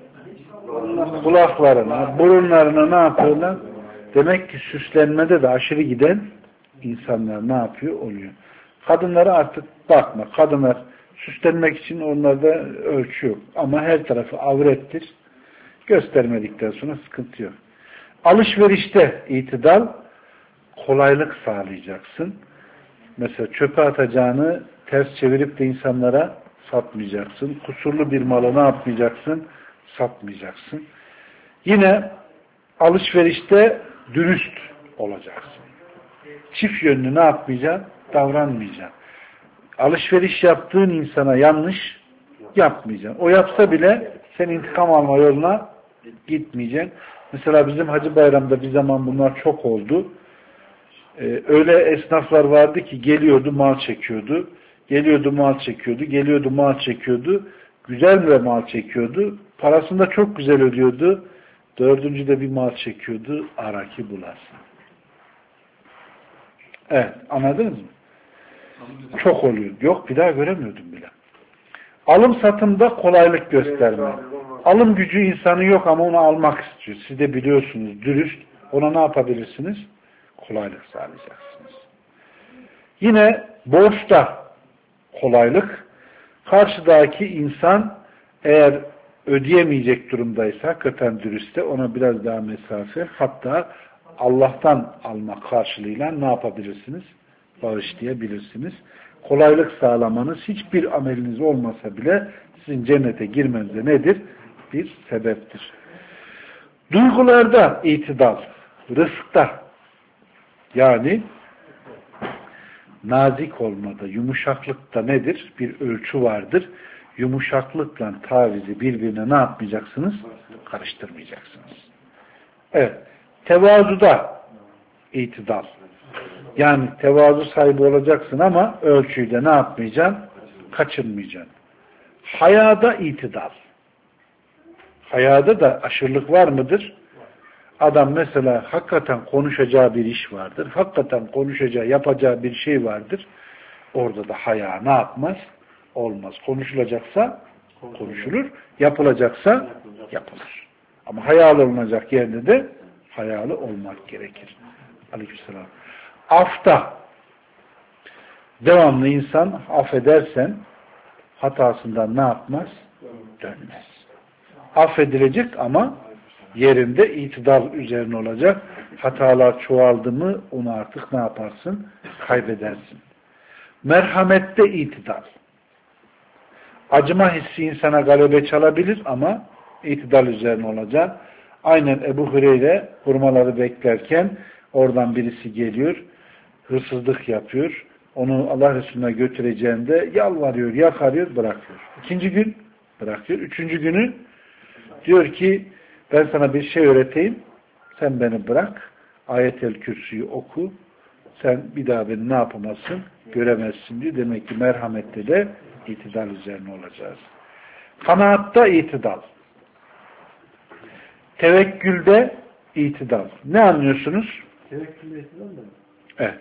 Kulaklarına, burunlarına ne yapıyorlar? Demek ki süslenmede de aşırı giden insanlar ne yapıyor? Oluyor. Kadınlara artık bakma. Kadınlar süslenmek için onlarda ölçü yok. Ama her tarafı avrettir. Göstermedikten sonra sıkıntı yok. Alışverişte itidal, kolaylık sağlayacaksın. Mesela çöpe atacağını ters çevirip de insanlara satmayacaksın. Kusurlu bir malı ne yapmayacaksın? Satmayacaksın. Yine alışverişte dürüst olacaksın. Çift yönlü ne yapmayacaksın? Davranmayacaksın. Alışveriş yaptığın insana yanlış yapmayacaksın. O yapsa bile sen intikam alma yoluna gitmeyeceksin. Mesela bizim Hacı Bayram'da bir zaman bunlar çok oldu. Öyle esnaflar vardı ki geliyordu mal çekiyordu. Geliyordu mal çekiyordu. Geliyordu mal çekiyordu. Güzel bir mal çekiyordu. Parasını da çok güzel ödüyordu. Dördüncüde bir mal çekiyordu. Ara ki bulasın. Evet. Anladınız mı? Çok oluyor. Yok bir daha göremiyordum bile. Alım satımda kolaylık gösterme. Alım gücü insanı yok ama onu almak istiyor. Siz de biliyorsunuz dürüst. Ona ne yapabilirsiniz? Kolaylık sağlayacaksınız. Yine borçta kolaylık. Karşıdaki insan eğer ödeyemeyecek durumdaysa hakikaten dürüstte ona biraz daha mesafe, hatta Allah'tan almak karşılığıyla ne yapabilirsiniz? Bağışlayabilirsiniz. Kolaylık sağlamanız hiçbir ameliniz olmasa bile sizin cennete girmenize nedir? Bir sebeptir. Duygularda itidal, rızkta yani nazik olmada, yumuşaklıkta nedir? Bir ölçü vardır. Yumuşaklıkla tavizi birbirine ne yapmayacaksınız? Karıştırmayacaksınız. Evet. Tevazuda itidal. Yani tevazu sahibi olacaksın ama ölçüyü de ne yapmayacaksın? Kaçırmayacaksın. Hayada itidal. Hayada da aşırılık var mıdır? Adam mesela hakikaten konuşacağı bir iş vardır. Hakikaten konuşacağı, yapacağı bir şey vardır. Orada da haya ne yapmaz? Olmaz. Konuşulacaksa konuşulur. Yapılacaksa yapılır. Ama hayalı olunacak yerde de hayalı olmak gerekir. Aleykümselam. Afta devamlı insan affedersen hatasından ne yapmaz? Dönmez. Affedilecek ama yerinde itidal üzerine olacak. Hatalar çoğaldı mı onu artık ne yaparsın? Kaybedersin. Merhamette itidal. Acıma hissi insana galebe çalabilir ama itidal üzerine olacak. Aynen Ebu Hureyre hurmaları beklerken oradan birisi geliyor, hırsızlık yapıyor. Onu Allah Resulüne götüreceğinde yalvarıyor, yakarıyor, bırakıyor. İkinci gün bırakıyor. Üçüncü günü diyor ki ben sana bir şey öğreteyim, sen beni bırak, Ayet-el Kürsü'yü oku, sen bir daha beni ne yapamazsın, göremezsin diyor. Demek ki merhamette de itidal üzerine olacağız. Kanaatta itidal. Tevekkülde itidal. Ne anlıyorsunuz? Tevekkülde itidal mı? Evet.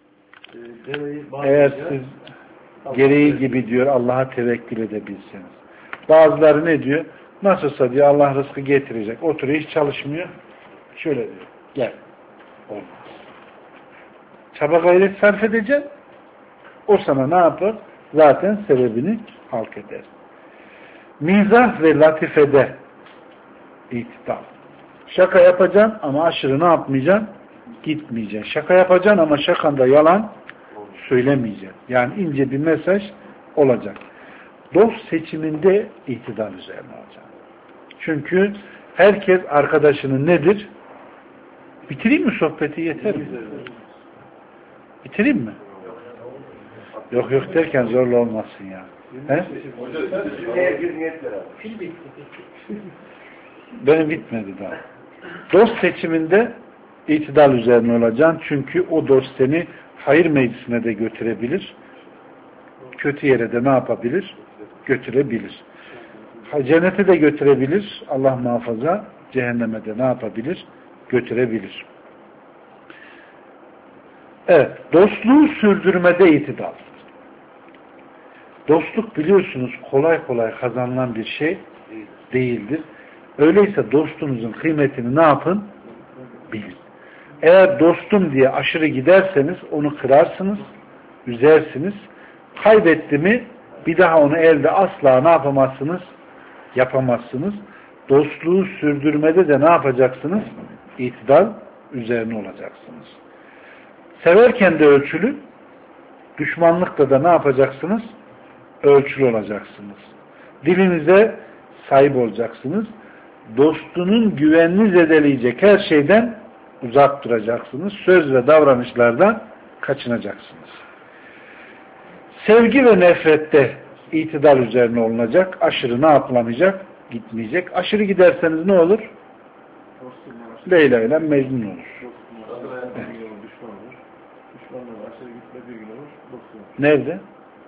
Eğer siz gereği gibi diyor Allah'a tevekkül edebilseniz. Bazıları ne diyor? Nasılsa diyor Allah rızkı getirecek. Oturuyor hiç çalışmıyor. Şöyle diyor. Gel. Olmaz. Çaba gayret sarf edeceksin. O sana ne yapar? Zaten sebebini halk eder. Mizah ve latifede itidal. Şaka yapacaksın ama aşırı ne yapmayacaksın? Gitmeyeceksin. Şaka yapacaksın ama şakanda yalan söylemeyeceksin. Yani ince bir mesaj olacak. Dost seçiminde itidal üzerine olacak. Çünkü herkes arkadaşının nedir? Bitireyim mi sohbeti? Yeter mi? Bitireyim mi? Yok yok derken zorla olmasın ya. He? Benim bitmedi daha. Dost seçiminde itidal üzerine olacaksın. Çünkü o dost seni hayır meclisine de götürebilir. Kötü yere de ne yapabilir? Götürebilir. Cennete de götürebilir. Allah muhafaza. Cehenneme de ne yapabilir? Götürebilir. Evet. Dostluğu sürdürmede itidal. Dostluk biliyorsunuz kolay kolay kazanılan bir şey değildir. Öyleyse dostunuzun kıymetini ne yapın? Bilin. Eğer dostum diye aşırı giderseniz onu kırarsınız, üzersiniz. Kaybetti mi bir daha onu elde asla ne yapamazsınız? Yapamazsınız. Dostluğu sürdürmede de ne yapacaksınız? İtidal üzerine olacaksınız. Severken de ölçülü, düşmanlıkta da ne yapacaksınız? Ölçülü olacaksınız. Dilinize sahip olacaksınız. Dostunun güvenini zedeleyecek her şeyden uzak duracaksınız. Söz ve davranışlardan kaçınacaksınız. Sevgi ve nefrette itidal üzerine olunacak. Aşırı ne yapılamayacak? Gitmeyecek. Aşırı giderseniz ne olur? Leyla ile Mecnun olur. Nerede?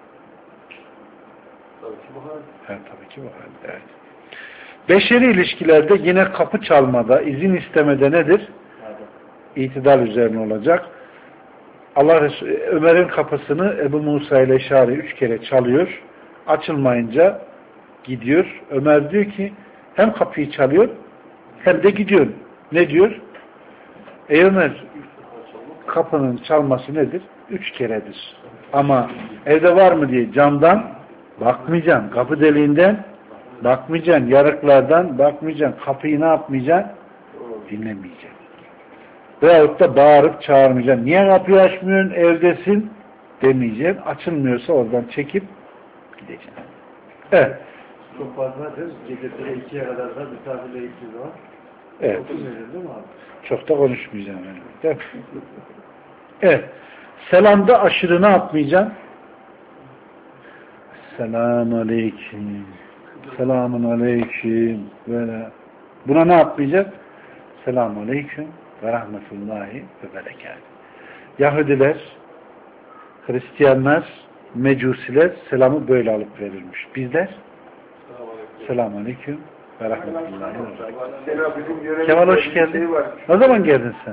Tabii ki bu hal. Tabii ki bu halde. Evet. Beşeri ilişkilerde yine kapı çalmada, izin istemede nedir? İtidal üzerine olacak. Allah Resulü Ömer'in kapısını Ebu Musa ile Eşari 3 kere çalıyor. Açılmayınca gidiyor. Ömer diyor ki hem kapıyı çalıyor hem de gidiyor. Ne diyor? Ey Ömer, kapının çalması nedir? 3 keredir. Ama evde var mı diye camdan bakmayacaksın. Kapı deliğinden bakmayacaksın. Yarıklardan bakmayacaksın. Kapıyı ne yapmayacaksın? Dinlemeyeceksin. Veyahut da bağırıp çağırmayacaksın. Niye kapıyı açmıyorsun? Evdesin demeyeceksin. Açılmıyorsa oradan çekip gideceksin. Evet. Çok fazladır. Gecesi 2'ye kadar da misafirle gittiği zaman. Evet. Değil mi abi? Çok da konuşmayacağım. Yani. Evet. Selamda aşırı ne yapmayacaksın? Selamun aleyküm. Selamun aleyküm. Böyle. Buna ne yapmayacaksın? Selamun aleyküm ve rahmetullahi ve berekat. Yahudiler, Hristiyanlar, Mecusiler selamı böyle alıp verilmiş. Bizler selamun aleyküm ve rahmetullahi ve berekat. Kemal hoş geldin. Ne zaman geldin sen?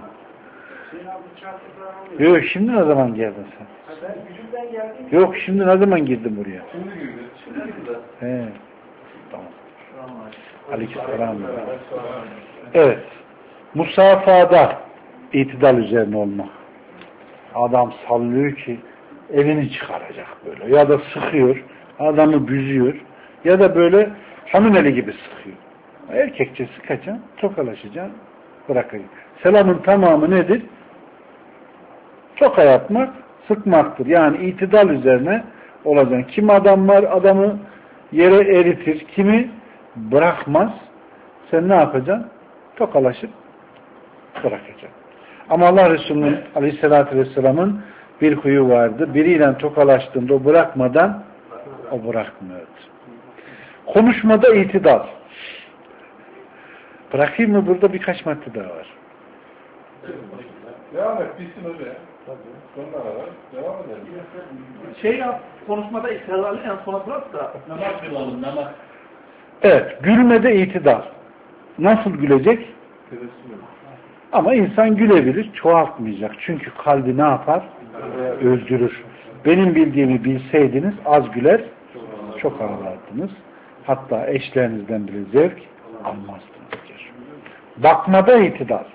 Yok şimdi ne zaman geldin sen? Yok şimdi ne zaman girdin buraya? Şimdi girdi. He. Tamam. Aleykümselam. Evet. Musafada itidal üzerine olmak. Adam sallıyor ki elini çıkaracak böyle. Ya da sıkıyor. Adamı büzüyor. Ya da böyle hanımeli gibi sıkıyor. Erkekçe sıkacaksın, tokalaşacaksın, bırakacaksın. Selamın tamamı nedir? Toka yapmak, sıkmaktır. Yani itidal üzerine olacaksın. Kim adam var, adamı yere eritir. Kimi bırakmaz. Sen ne yapacaksın? Tokalaşıp bırakacaksın. Ama Allah Resulü'nün Aleyhisselatü Vesselam'ın bir huyu vardı. Biriyle tokalaştığında o bırakmadan o bırakmıyordu. Konuşmada itidal. Bırakayım mı? Burada birkaç madde daha var. Devam et. Bitsin hoca ya. Sonlara var. Devam edelim. Konuşmada itidal en sona bırak da namaz kılalım, namaz. Evet. Gülmede itidal. Nasıl gülecek? Ama insan gülebilir. Çoğaltmayacak. Çünkü kalbi ne yapar? Öldürür. Benim bildiğimi bilseydiniz az güler, çok ağlardınız. Hatta eşlerinizden bile zevk almazdınız. Bakmada itidal.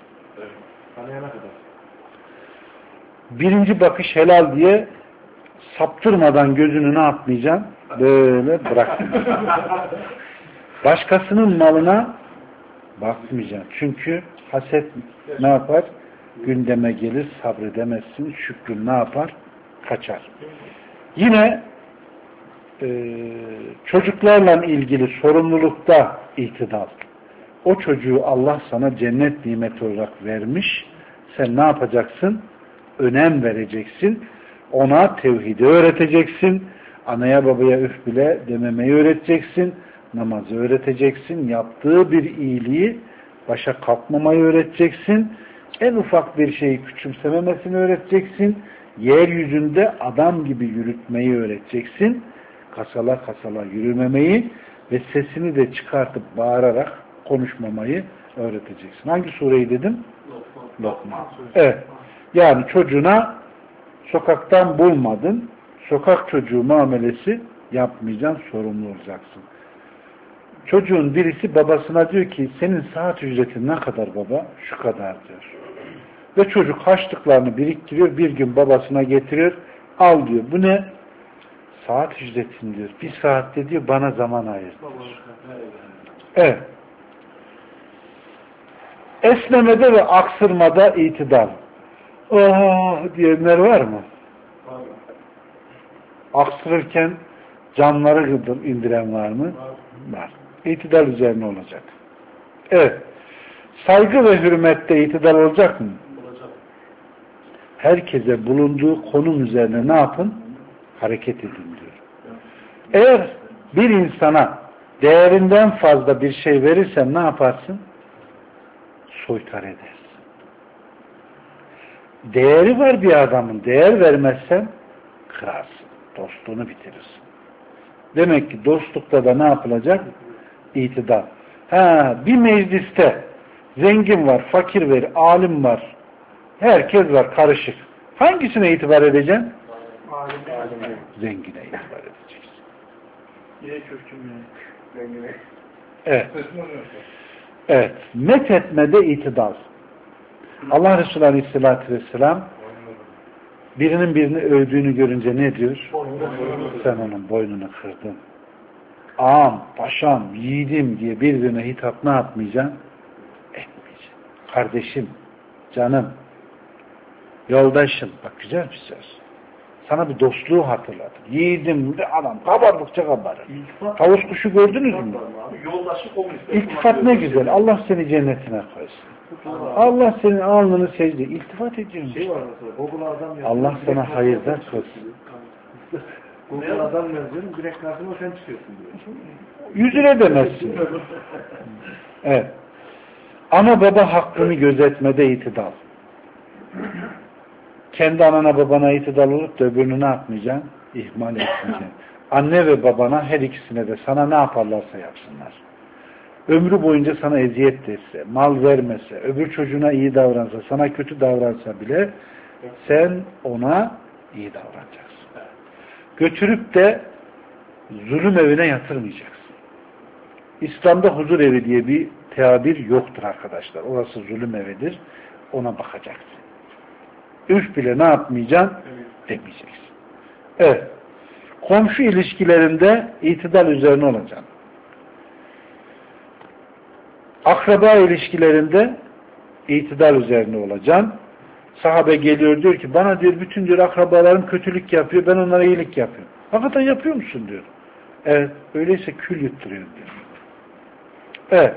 Birinci bakış helal diye saptırmadan gözünü ne yapmayacaksın? Böyle bırak. Başkasının malına bakmayacaksın. Çünkü haset ne yapar? Gündeme gelir, sabredemezsin. Şükrün ne yapar? Kaçar. Yine çocuklarla ilgili sorumlulukta itidal. O çocuğu Allah sana cennet nimeti olarak vermiş. Sen ne yapacaksın? Önem vereceksin. Ona tevhidi öğreteceksin. Anaya babaya üf bile dememeyi öğreteceksin. Namazı öğreteceksin. Yaptığı bir iyiliği başa kalkmamayı öğreteceksin. En ufak bir şeyi küçümsememesini öğreteceksin. Yeryüzünde adam gibi yürütmeyi öğreteceksin. Kasala kasala yürümemeyi ve sesini de çıkartıp bağırarak konuşmamayı öğreteceksin. Hangi sureyi dedim? Lokman. Evet. Yani çocuğuna sokaktan bulmadın. Sokak çocuğu muamelesi yapmayacaksın, sorumlu olacaksın. Çocuğun birisi babasına diyor ki senin saat ücretin ne kadar baba? Şu kadar diyor. Ve çocuk harçlıklarını biriktiriyor. Bir gün babasına getiriyor. Al diyor. Bu ne? Saat ücretin diyor. Bir saatte diyor bana zaman ayır. Evet. Esnemede ve aksırmada itidal. Oh diyenler var mı? Aksırırken canları indiren var mı? Var. İtidal üzerine olacak. Evet. Saygı ve hürmette itidal olacak mı? Olacak. Herkese bulunduğu konum üzerine ne yapın? Hareket edin diyor. Eğer bir insana değerinden fazla bir şey verirsen ne yaparsın? Soytar edersin. Değeri var bir adamın. Değer vermezsen kırarsın. dostluğunu bitirirsin. Demek ki dostlukta da ne yapılacak? İtidal. Bir mecliste zengin var, fakir var, alim var, herkes var, karışık. Hangisine itibar edeceksin? Zengine itibar edeceksin. Evet. Evet. Methetmede itidal. Allah Resulü Aleyhisselatü Vesselam birinin birini övdüğünü görünce ne diyor? Sen onun boynunu kırdın. Ağam, paşam, yiğidim diye birbirine hitap ne yapmayacaksın? Etmeyeceksin. Kardeşim, canım, yoldaşım. Bak güzel bir söz. Sana bir dostluğu hatırladım. Yiğidim de adam kabardıkça kabarır. Tavus kuşu gördünüz mü? Yoldaşı komünist. İltifat ne güzel. Allah seni cennetine koysun. Allah senin alnını secde. İltifat ediyorsun. Allah sana hayırlar koysun. Google adam yazıyorum, direkt karşıma sen çıkıyorsun diyor. Yüzüne demezsin. Evet. Ana baba hakkını gözetmede itidal. Kendi anana babana itidal olup da öbürünü ne yapmayacaksın? İhmal etmeyeceksin. Anne ve babana her ikisine de sana ne yaparlarsa yapsınlar. Ömrü boyunca sana eziyet etse, mal vermese, öbür çocuğuna iyi davransa, sana kötü davransa bile sen ona iyi davranacaksın. Götürüp de zulüm evine yatırmayacaksın. İslam'da huzur evi diye bir tabir yoktur arkadaşlar. Orası zulüm evidir. Ona bakacaksın. Üf bile ne yapmayacaksın? Demeyeceksin. Evet. Komşu ilişkilerinde itidal üzerine olacaksın. Akraba ilişkilerinde itidal üzerine olacaksın. Sahabe geliyor diyor ki bana diyor bütün diyor akrabalarım kötülük yapıyor, ben onlara iyilik yapıyorum. Hakikaten yapıyor musun diyor. Evet, öyleyse kül yutturuyor diyor. Evet.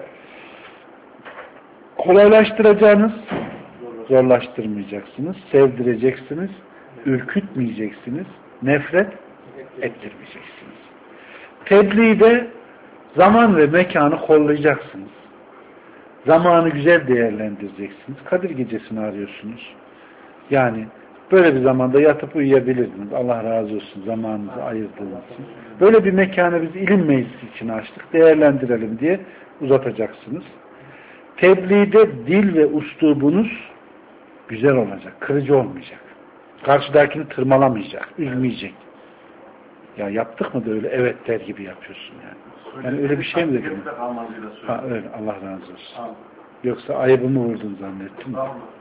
Kolaylaştıracağınız, zorlaştırmayacaksınız, sevdireceksiniz, ürkütmeyeceksiniz, nefret ettirmeyeceksiniz. Tebliğde zaman ve mekanı kollayacaksınız. Zamanı güzel değerlendireceksiniz. Kadir gecesini arıyorsunuz. Yani böyle bir zamanda yatıp uyuyabilirsiniz. Allah razı olsun zamanınızı ayırdığınız için. Böyle bir mekanı biz ilim meclisi için açtık. Değerlendirelim diye uzatacaksınız. Tebliğde dil ve üslubunuz güzel olacak. Kırıcı olmayacak. Karşıdakini tırmalamayacak. Üzmeyecek. Ya yaptık mı da öyle evet der gibi yapıyorsun yani. Yani öyle bir şey mi dedim? Ha öyle. Allah razı olsun. Yoksa ayıbımı vurdun zannettim.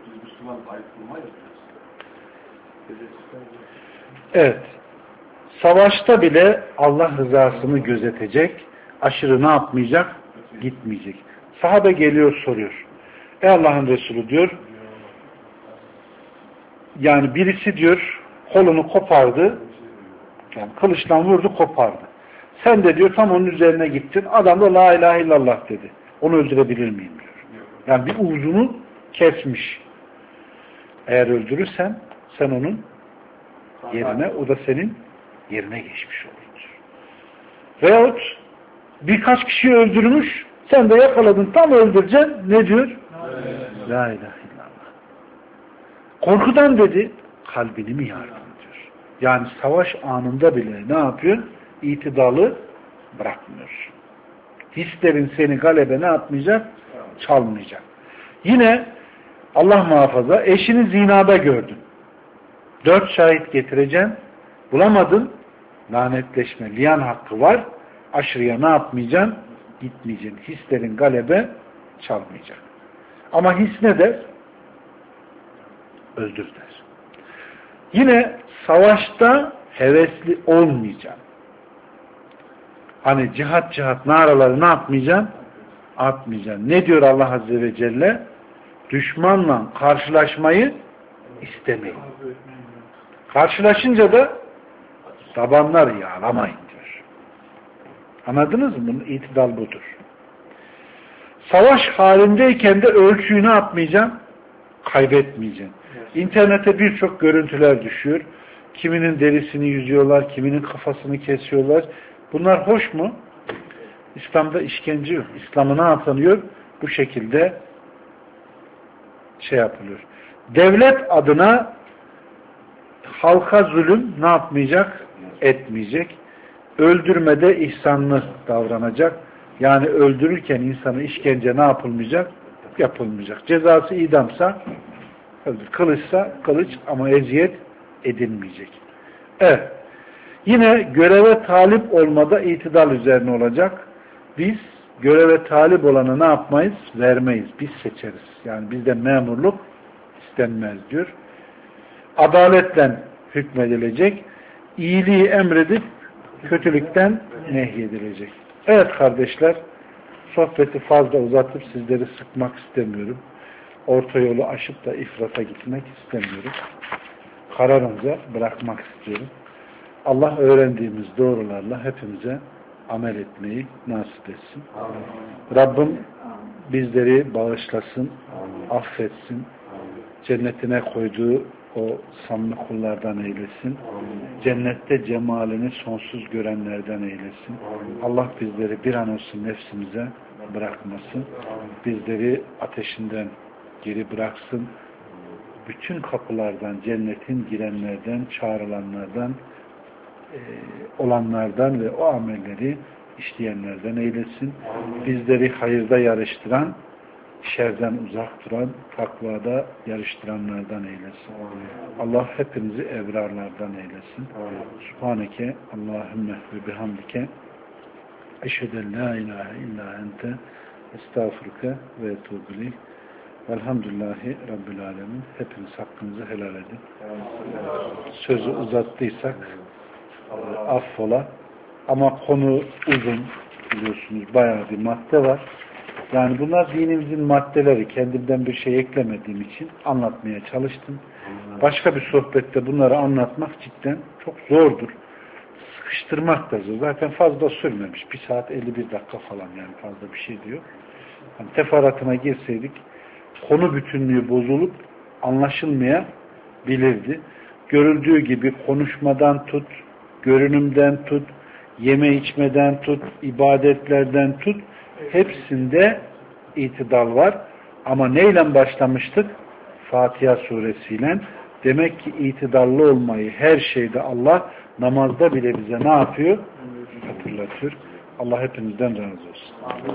Evet. Savaşta bile Allah rızasını gözetecek. Aşırı ne yapmayacak? Gitmeyecek. Sahabe geliyor soruyor. Ey Allah'ın Resulü diyor. Yani birisi diyor kolunu kopardı. Yani kılıçla vurdu kopardı. Sen de diyor tam onun üzerine gittin. Adam da la ilahe illallah dedi. Onu öldürebilir miyim diyor. Yani bir uzunu kesmiş. Eğer öldürürsen sen onun yerine, o da senin yerine geçmiş olur. Veyahut birkaç kişi öldürmüş, sen de yakaladın tam öldüreceksin. Ne diyor? La ilahe illallah. Korkudan dedi, kalbini mi yardın diyor. Yani savaş anında bile ne yapıyor? İtidalı bırakmıyor. Hislerin seni galebe ne yapmayacak? Çalmayacak. Yine Allah muhafaza eşini zinada gördün. 4 şahit getireceksin. Bulamadın. Lanetleşme. Liyan hakkı var. Aşırıya ne yapmayacaksın? Gitmeyeceksin. Hislerin galebe çalmayacak. Ama his ne der? Öldür der. Yine savaşta hevesli olmayacaksın. Hani cihat naraları ne yapmayacaksın? Atmayacaksın. Ne diyor Allah Azze ve Celle? Düşmanla karşılaşmayı istemeyin. Karşılaşınca da tabanlar yağlamayın diyor. Anladınız mı? Bunun itidal budur. Savaş halindeyken de ölçüyü ne yapmayacaksın? Kaybetmeyeceksin. İnternete birçok görüntüler düşüyor. Kiminin derisini yüzüyorlar, kiminin kafasını kesiyorlar. Bunlar hoş mu? İslam'da işkence yok. İslam'ı ne yapılıyor? Bu şekilde yapılıyor. Devlet adına halka zulüm ne yapmayacak? etmeyecek. Öldürmede ihsanlı davranacak. Yani öldürürken insanı işkence ne yapılmayacak? Yapılmayacak. Cezası idamsa öldür. Kılıçsa kılıç ama eziyet edilmeyecek. Evet. Yine göreve talip olmada itidal üzerine olacak. Biz göreve talip olanı ne yapmayız? Vermeyiz. Biz seçeriz. Yani bizde memurluk istenmez diyor. Adaletle hükmedilecek. İyiliği emredip kötülükten nehyedilecek. Evet kardeşler, sohbeti fazla uzatıp sizleri sıkmak istemiyorum. Orta yolu aşıp da ifrata gitmek istemiyorum. Kararınca bırakmak istiyorum. Allah öğrendiğimiz doğrularla hepimize amel etmeyi nasip etsin. Amin. Rabbim bizleri bağışlasın, affetsin, cennetine koyduğu o samimi kullardan eylesin. Cennette cemalini sonsuz görenlerden eylesin. Allah bizleri bir an olsun nefsimize bırakmasın. Bizleri ateşinden geri bıraksın. Bütün kapılardan, cennetin girenlerden, çağrılanlardan, olanlardan ve o amelleri işleyenlerden eylesin. Bizleri hayırda yarıştıran, şerden uzak duran, takvada yarıştıranlardan eylesin. Allah hepimizi ebrarlardan eylesin. Subhaneke Allahümme ve bihamdike eşheden la ilahe illa ente estağfurke ve etûbü velhamdülillahi Rabbil alemin. Hepiniz hakkınızı helal edin. Sözü uzattıysak affola. Ama konu uzun, biliyorsunuz bayağı bir madde var. Yani bunlar dinimizin maddeleri. Kendimden bir şey eklemediğim için anlatmaya çalıştım. Başka bir sohbette bunları anlatmak cidden çok zordur. Sıkıştırmak da zor. Zaten fazla sürmemiş. 1 saat 51 dakika falan, yani fazla bir şey diyor. Yani teferruatına girseydik konu bütünlüğü bozulup anlaşılmayabilirdi. Görüldüğü gibi konuşmadan tut, görünümden tut, yeme içmeden tut, ibadetlerden tut, hepsinde itidal var. Ama neyle başlamıştık? Fatiha suresiyle. Demek ki itidallı olmayı her şeyde Allah namazda bile bize ne yapıyor? Hatırlatıyor. Allah hepinizden razı olsun.